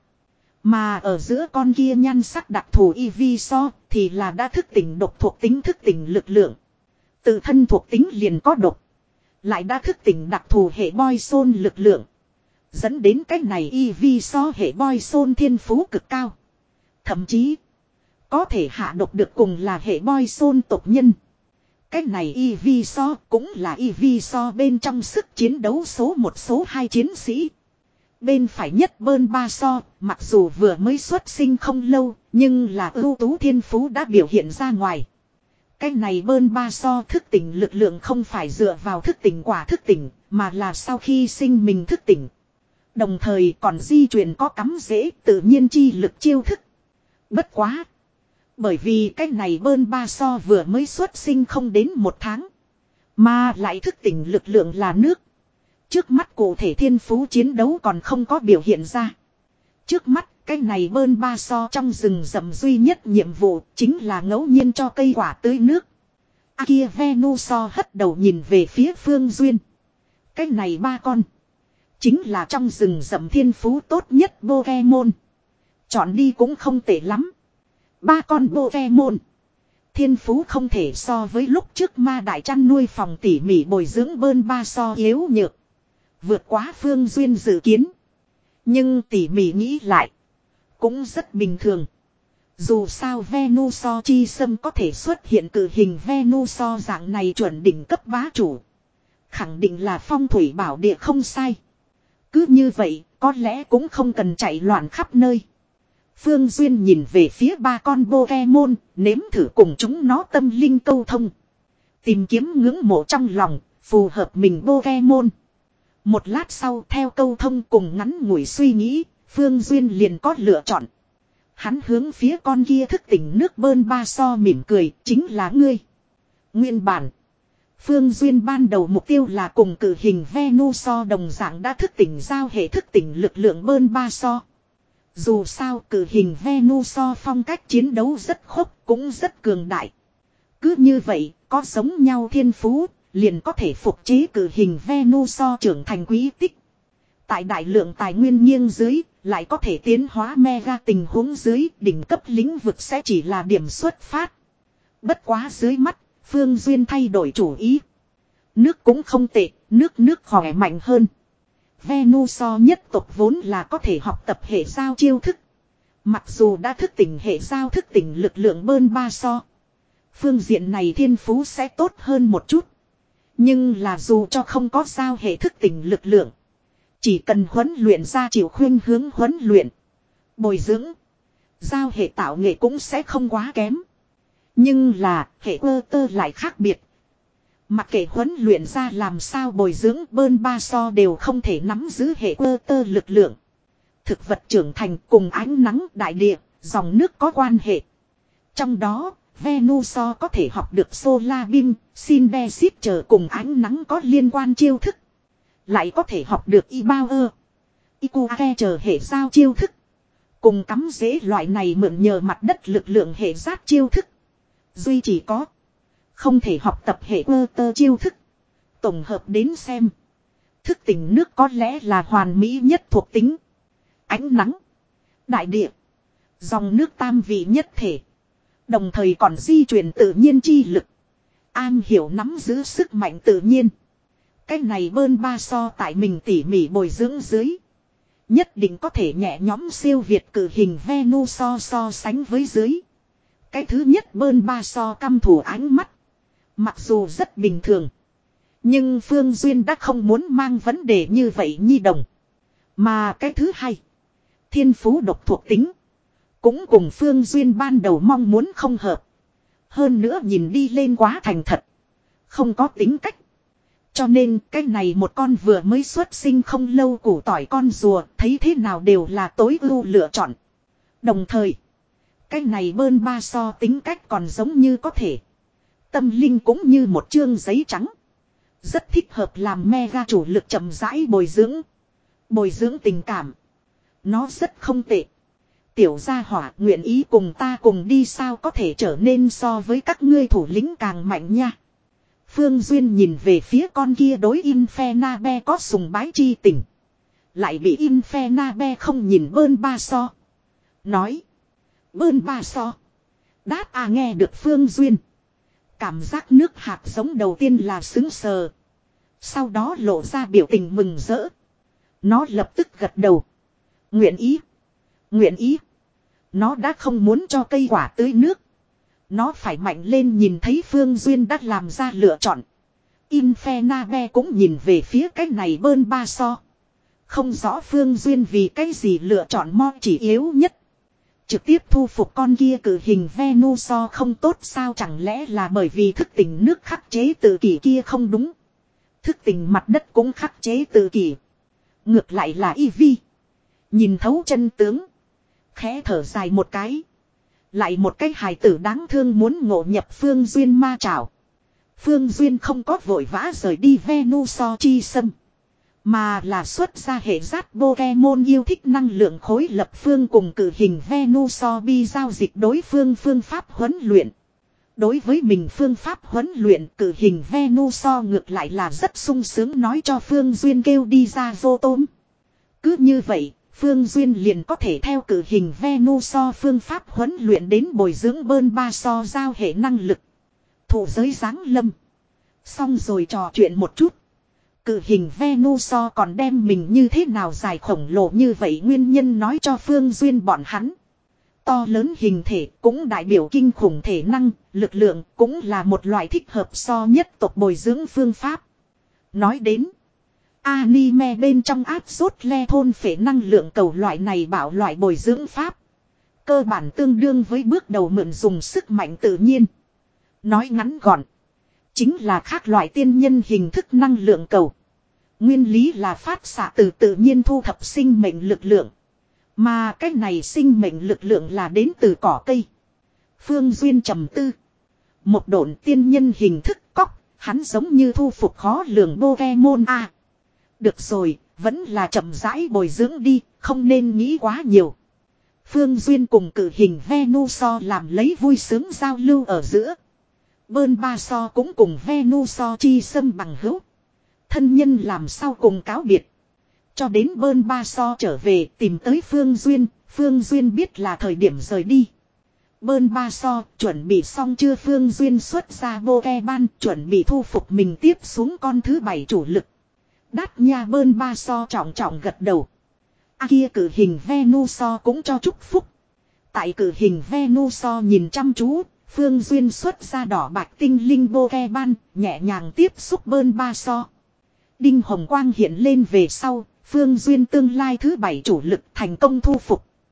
Mà ở giữa con kia nhan sắc đặc thù Ivysaur thì là đã thức tỉnh độc thuộc tính thức tỉnh lực lượng. Tự thân thuộc tính liền có độc. Lại đã thức tỉnh đặc thù hệ Poison lực lượng. Dẫn đến cái này Ivysaur hệ Poison thiên phú cực cao. Thậm chí có thể hạ độc được cùng là hệ Poison tộc nhân. Cái này Ivysaur cũng là Ivysaur bên trong sức chiến đấu số một số hai chiến sĩ. Bên phải nhất bơn ba so, mặc dù vừa mới xuất sinh không lâu, nhưng là ưu tú thiên phú đã biểu hiện ra ngoài. Cái này bơn ba so thức tỉnh lực lượng không phải dựa vào thức tỉnh quả thức tỉnh, mà là sau khi sinh mình thức tỉnh. Đồng thời còn di chuyển có cắm dễ tự nhiên chi lực chiêu thức. Bất quá. Bởi vì cái này bơn ba so vừa mới xuất sinh không đến một tháng. Mà lại thức tỉnh lực lượng là nước. Trước mắt cụ thể thiên phú chiến đấu còn không có biểu hiện ra. Trước mắt cái này bơn ba so trong rừng rậm duy nhất nhiệm vụ chính là ngẫu nhiên cho cây quả tưới nước. A kia Venusaur hất đầu nhìn về phía Phương Duyên. Cái này ba con. Chính là trong rừng rậm thiên phú tốt nhất Pokemon. Chọn đi cũng không tệ lắm. Ba con Pokemon. Thiên phú không thể so với lúc trước ma đại chăn nuôi phòng tỉ mỉ bồi dưỡng bơn ba so yếu nhược. Vượt quá Phương Duyên dự kiến. Nhưng tỉ mỉ nghĩ lại. Cũng rất bình thường. Dù sao Venusaur chi sâm có thể xuất hiện cử hình Venusaur dạng này chuẩn đỉnh cấp bá chủ. Khẳng định là phong thủy bảo địa không sai. Cứ như vậy có lẽ cũng không cần chạy loạn khắp nơi. Phương Duyên nhìn về phía ba con Pokemon, nếm thử cùng chúng nó tâm linh câu thông. Tìm kiếm ngưỡng mộ trong lòng, phù hợp mình Pokemon. Một lát sau theo câu thông cùng ngắn ngủi suy nghĩ, Phương Duyên liền có lựa chọn. Hắn hướng phía con kia thức tỉnh nước bơn ba so mỉm cười, chính là ngươi. Nguyên bản, Phương Duyên ban đầu mục tiêu là cùng cử hình Venusaur đồng dạng đã thức tỉnh giao hệ thức tỉnh lực lượng bơn ba so. Dù sao cử hình Venusaur phong cách chiến đấu rất khốc cũng rất cường đại. Cứ như vậy, có giống nhau thiên phú, liền có thể phục chế cử hình Venusaur trưởng thành quý tích. Tại đại lượng tài nguyên nghiêng dưới, lại có thể tiến hóa mega tình huống dưới, đỉnh cấp lĩnh vực sẽ chỉ là điểm xuất phát. Bất quá dưới mắt, Phương Duyên thay đổi chủ ý. Nước cũng không tệ, nước nước khỏe mạnh hơn. Venusaur nhất tộc vốn là có thể học tập hệ giao chiêu thức. Mặc dù đã thức tỉnh hệ giao thức tỉnh lực lượng bơn ba so. Phương diện này thiên phú sẽ tốt hơn một chút. Nhưng là dù cho không có giao hệ thức tỉnh lực lượng. Chỉ cần huấn luyện ra chịu khuyên hướng huấn luyện. Bồi dưỡng. Giao hệ tạo nghệ cũng sẽ không quá kém. Nhưng là hệ ơ tơ lại khác biệt. Mặc kệ huấn luyện ra làm sao bồi dưỡng bơn ba so đều không thể nắm giữ hệ ơ tơ lực lượng. Thực vật trưởng thành cùng ánh nắng đại địa, dòng nước có quan hệ. Trong đó, Venusaur có thể học được Solar Beam, Syndesit chờ cùng ánh nắng có liên quan chiêu thức. Lại có thể học được Ibower, Ikuake chờ hệ giao chiêu thức. Cùng cắm dễ loại này mượn nhờ mặt đất lực lượng hệ giác chiêu thức. Duy chỉ có. Không thể học tập hệ ơ tơ chiêu thức. Tổng hợp đến xem. Thức tỉnh nước có lẽ là hoàn mỹ nhất thuộc tính. Ánh nắng. Đại địa. Dòng nước tam vị nhất thể. Đồng thời còn di chuyển tự nhiên chi lực. An hiểu nắm giữ sức mạnh tự nhiên. Cái này bơn ba so tại mình tỉ mỉ bồi dưỡng dưới. Nhất định có thể nhẹ nhóm siêu việt cử hình Venusaur so sánh với dưới. Cái thứ nhất bơn ba so căm thù ánh mắt. Mặc dù rất bình thường. Nhưng Phương Duyên đã không muốn mang vấn đề như vậy nhi đồng. Mà cái thứ hai. Thiên phú độc thuộc tính. Cũng cùng Phương Duyên ban đầu mong muốn không hợp. Hơn nữa nhìn đi lên quá thành thật. Không có tính cách. Cho nên cái này một con vừa mới xuất sinh không lâu củ tỏi con rùa thấy thế nào đều là tối ưu lựa chọn. Đồng thời, cái này bơn ba so tính cách còn giống như có thể. Tâm linh cũng như một chương giấy trắng. Rất thích hợp làm mega chủ lực chậm rãi bồi dưỡng. Bồi dưỡng tình cảm. Nó rất không tệ. Tiểu gia hỏa nguyện ý cùng ta cùng đi sao có thể trở nên so với các ngươi thủ lĩnh càng mạnh nha. Phương Duyên nhìn về phía con kia đối Infernabe có sùng bái chi tình. Lại bị Infernabe không nhìn bơn ba so. Nói. Bơn ba so. Đát à nghe được Phương Duyên. Cảm giác nước hạt giống đầu tiên là sững sờ. Sau đó lộ ra biểu tình mừng rỡ. Nó lập tức gật đầu. Nguyện ý. Nguyện ý. Nó đã không muốn cho cây quả tưới nước. Nó phải mạnh lên nhìn thấy Phương Duyên đã làm ra lựa chọn. Infernabe cũng nhìn về phía cái này bơn ba so. Không rõ Phương Duyên vì cái gì lựa chọn mo chỉ yếu nhất. Trực tiếp thu phục con kia cử hình Venusaur không tốt sao chẳng lẽ là bởi vì thức tỉnh nước khắc chế tự kỷ kia không đúng. Thức tỉnh mặt đất cũng khắc chế tự kỷ. Ngược lại là Eevee. Nhìn thấu chân tướng. Khẽ thở dài một cái. Lại một cái hài tử đáng thương muốn ngộ nhập Phương Duyên ma trảo. Phương Duyên không có vội vã rời đi Venusaur chi sâm. Mà là xuất ra hệ rát Pokemon yêu thích năng lượng khối lập phương cùng cử hình Venusaur bi giao dịch đối phương phương pháp huấn luyện. Đối với mình phương pháp huấn luyện cử hình Venusaur ngược lại là rất sung sướng nói cho Phương Duyên kêu đi ra vô tôm. Cứ như vậy, Phương Duyên liền có thể theo cử hình Venusaur phương pháp huấn luyện đến bồi dưỡng bơn ba so giao hệ năng lực. Thủ giới giáng lâm. Xong rồi trò chuyện một chút. Cử hình Venusaur còn đem mình như thế nào dài khổng lồ như vậy nguyên nhân nói cho Phương Duyên bọn hắn. To lớn hình thể cũng đại biểu kinh khủng thể năng, lực lượng cũng là một loại thích hợp so nhất tộc bồi dưỡng phương pháp. Nói đến, anime bên trong áp rốt le thôn phệ năng lượng cầu loại này bảo loại bồi dưỡng pháp. Cơ bản tương đương với bước đầu mượn dùng sức mạnh tự nhiên. Nói ngắn gọn, chính là khác loại tiên nhân hình thức năng lượng cầu. Nguyên lý là phát xạ từ tự nhiên thu thập sinh mệnh lực lượng. Mà cái này sinh mệnh lực lượng là đến từ cỏ cây. Phương Duyên trầm tư. Một độn tiên nhân hình thức cóc, hắn giống như thu phục khó lường Pokemon a. À, được rồi, vẫn là chậm rãi bồi dưỡng đi, không nên nghĩ quá nhiều. Phương Duyên cùng cử hình Venusaur làm lấy vui sướng giao lưu ở giữa. Bơn ba so cũng cùng Venusaur chi xâm bằng hữu. Thân nhân làm sao cùng cáo biệt. Cho đến bơn ba so trở về tìm tới Phương Duyên. Phương Duyên biết là thời điểm rời đi. Bơn ba so chuẩn bị xong chưa Phương Duyên xuất ra Pokemon chuẩn bị thu phục mình tiếp xuống con thứ bảy chủ lực. Đát nha bơn ba so trọng trọng gật đầu. A kia cử hình Venusaur cũng cho chúc phúc. Tại cử hình Venusaur nhìn chăm chú. Phương Duyên xuất ra đỏ bạch tinh linh Pokemon nhẹ nhàng tiếp xúc bơn ba so. Đinh hồng quang hiện lên về sau, Phương Duyên tương lai thứ bảy chủ lực thành công thu phục.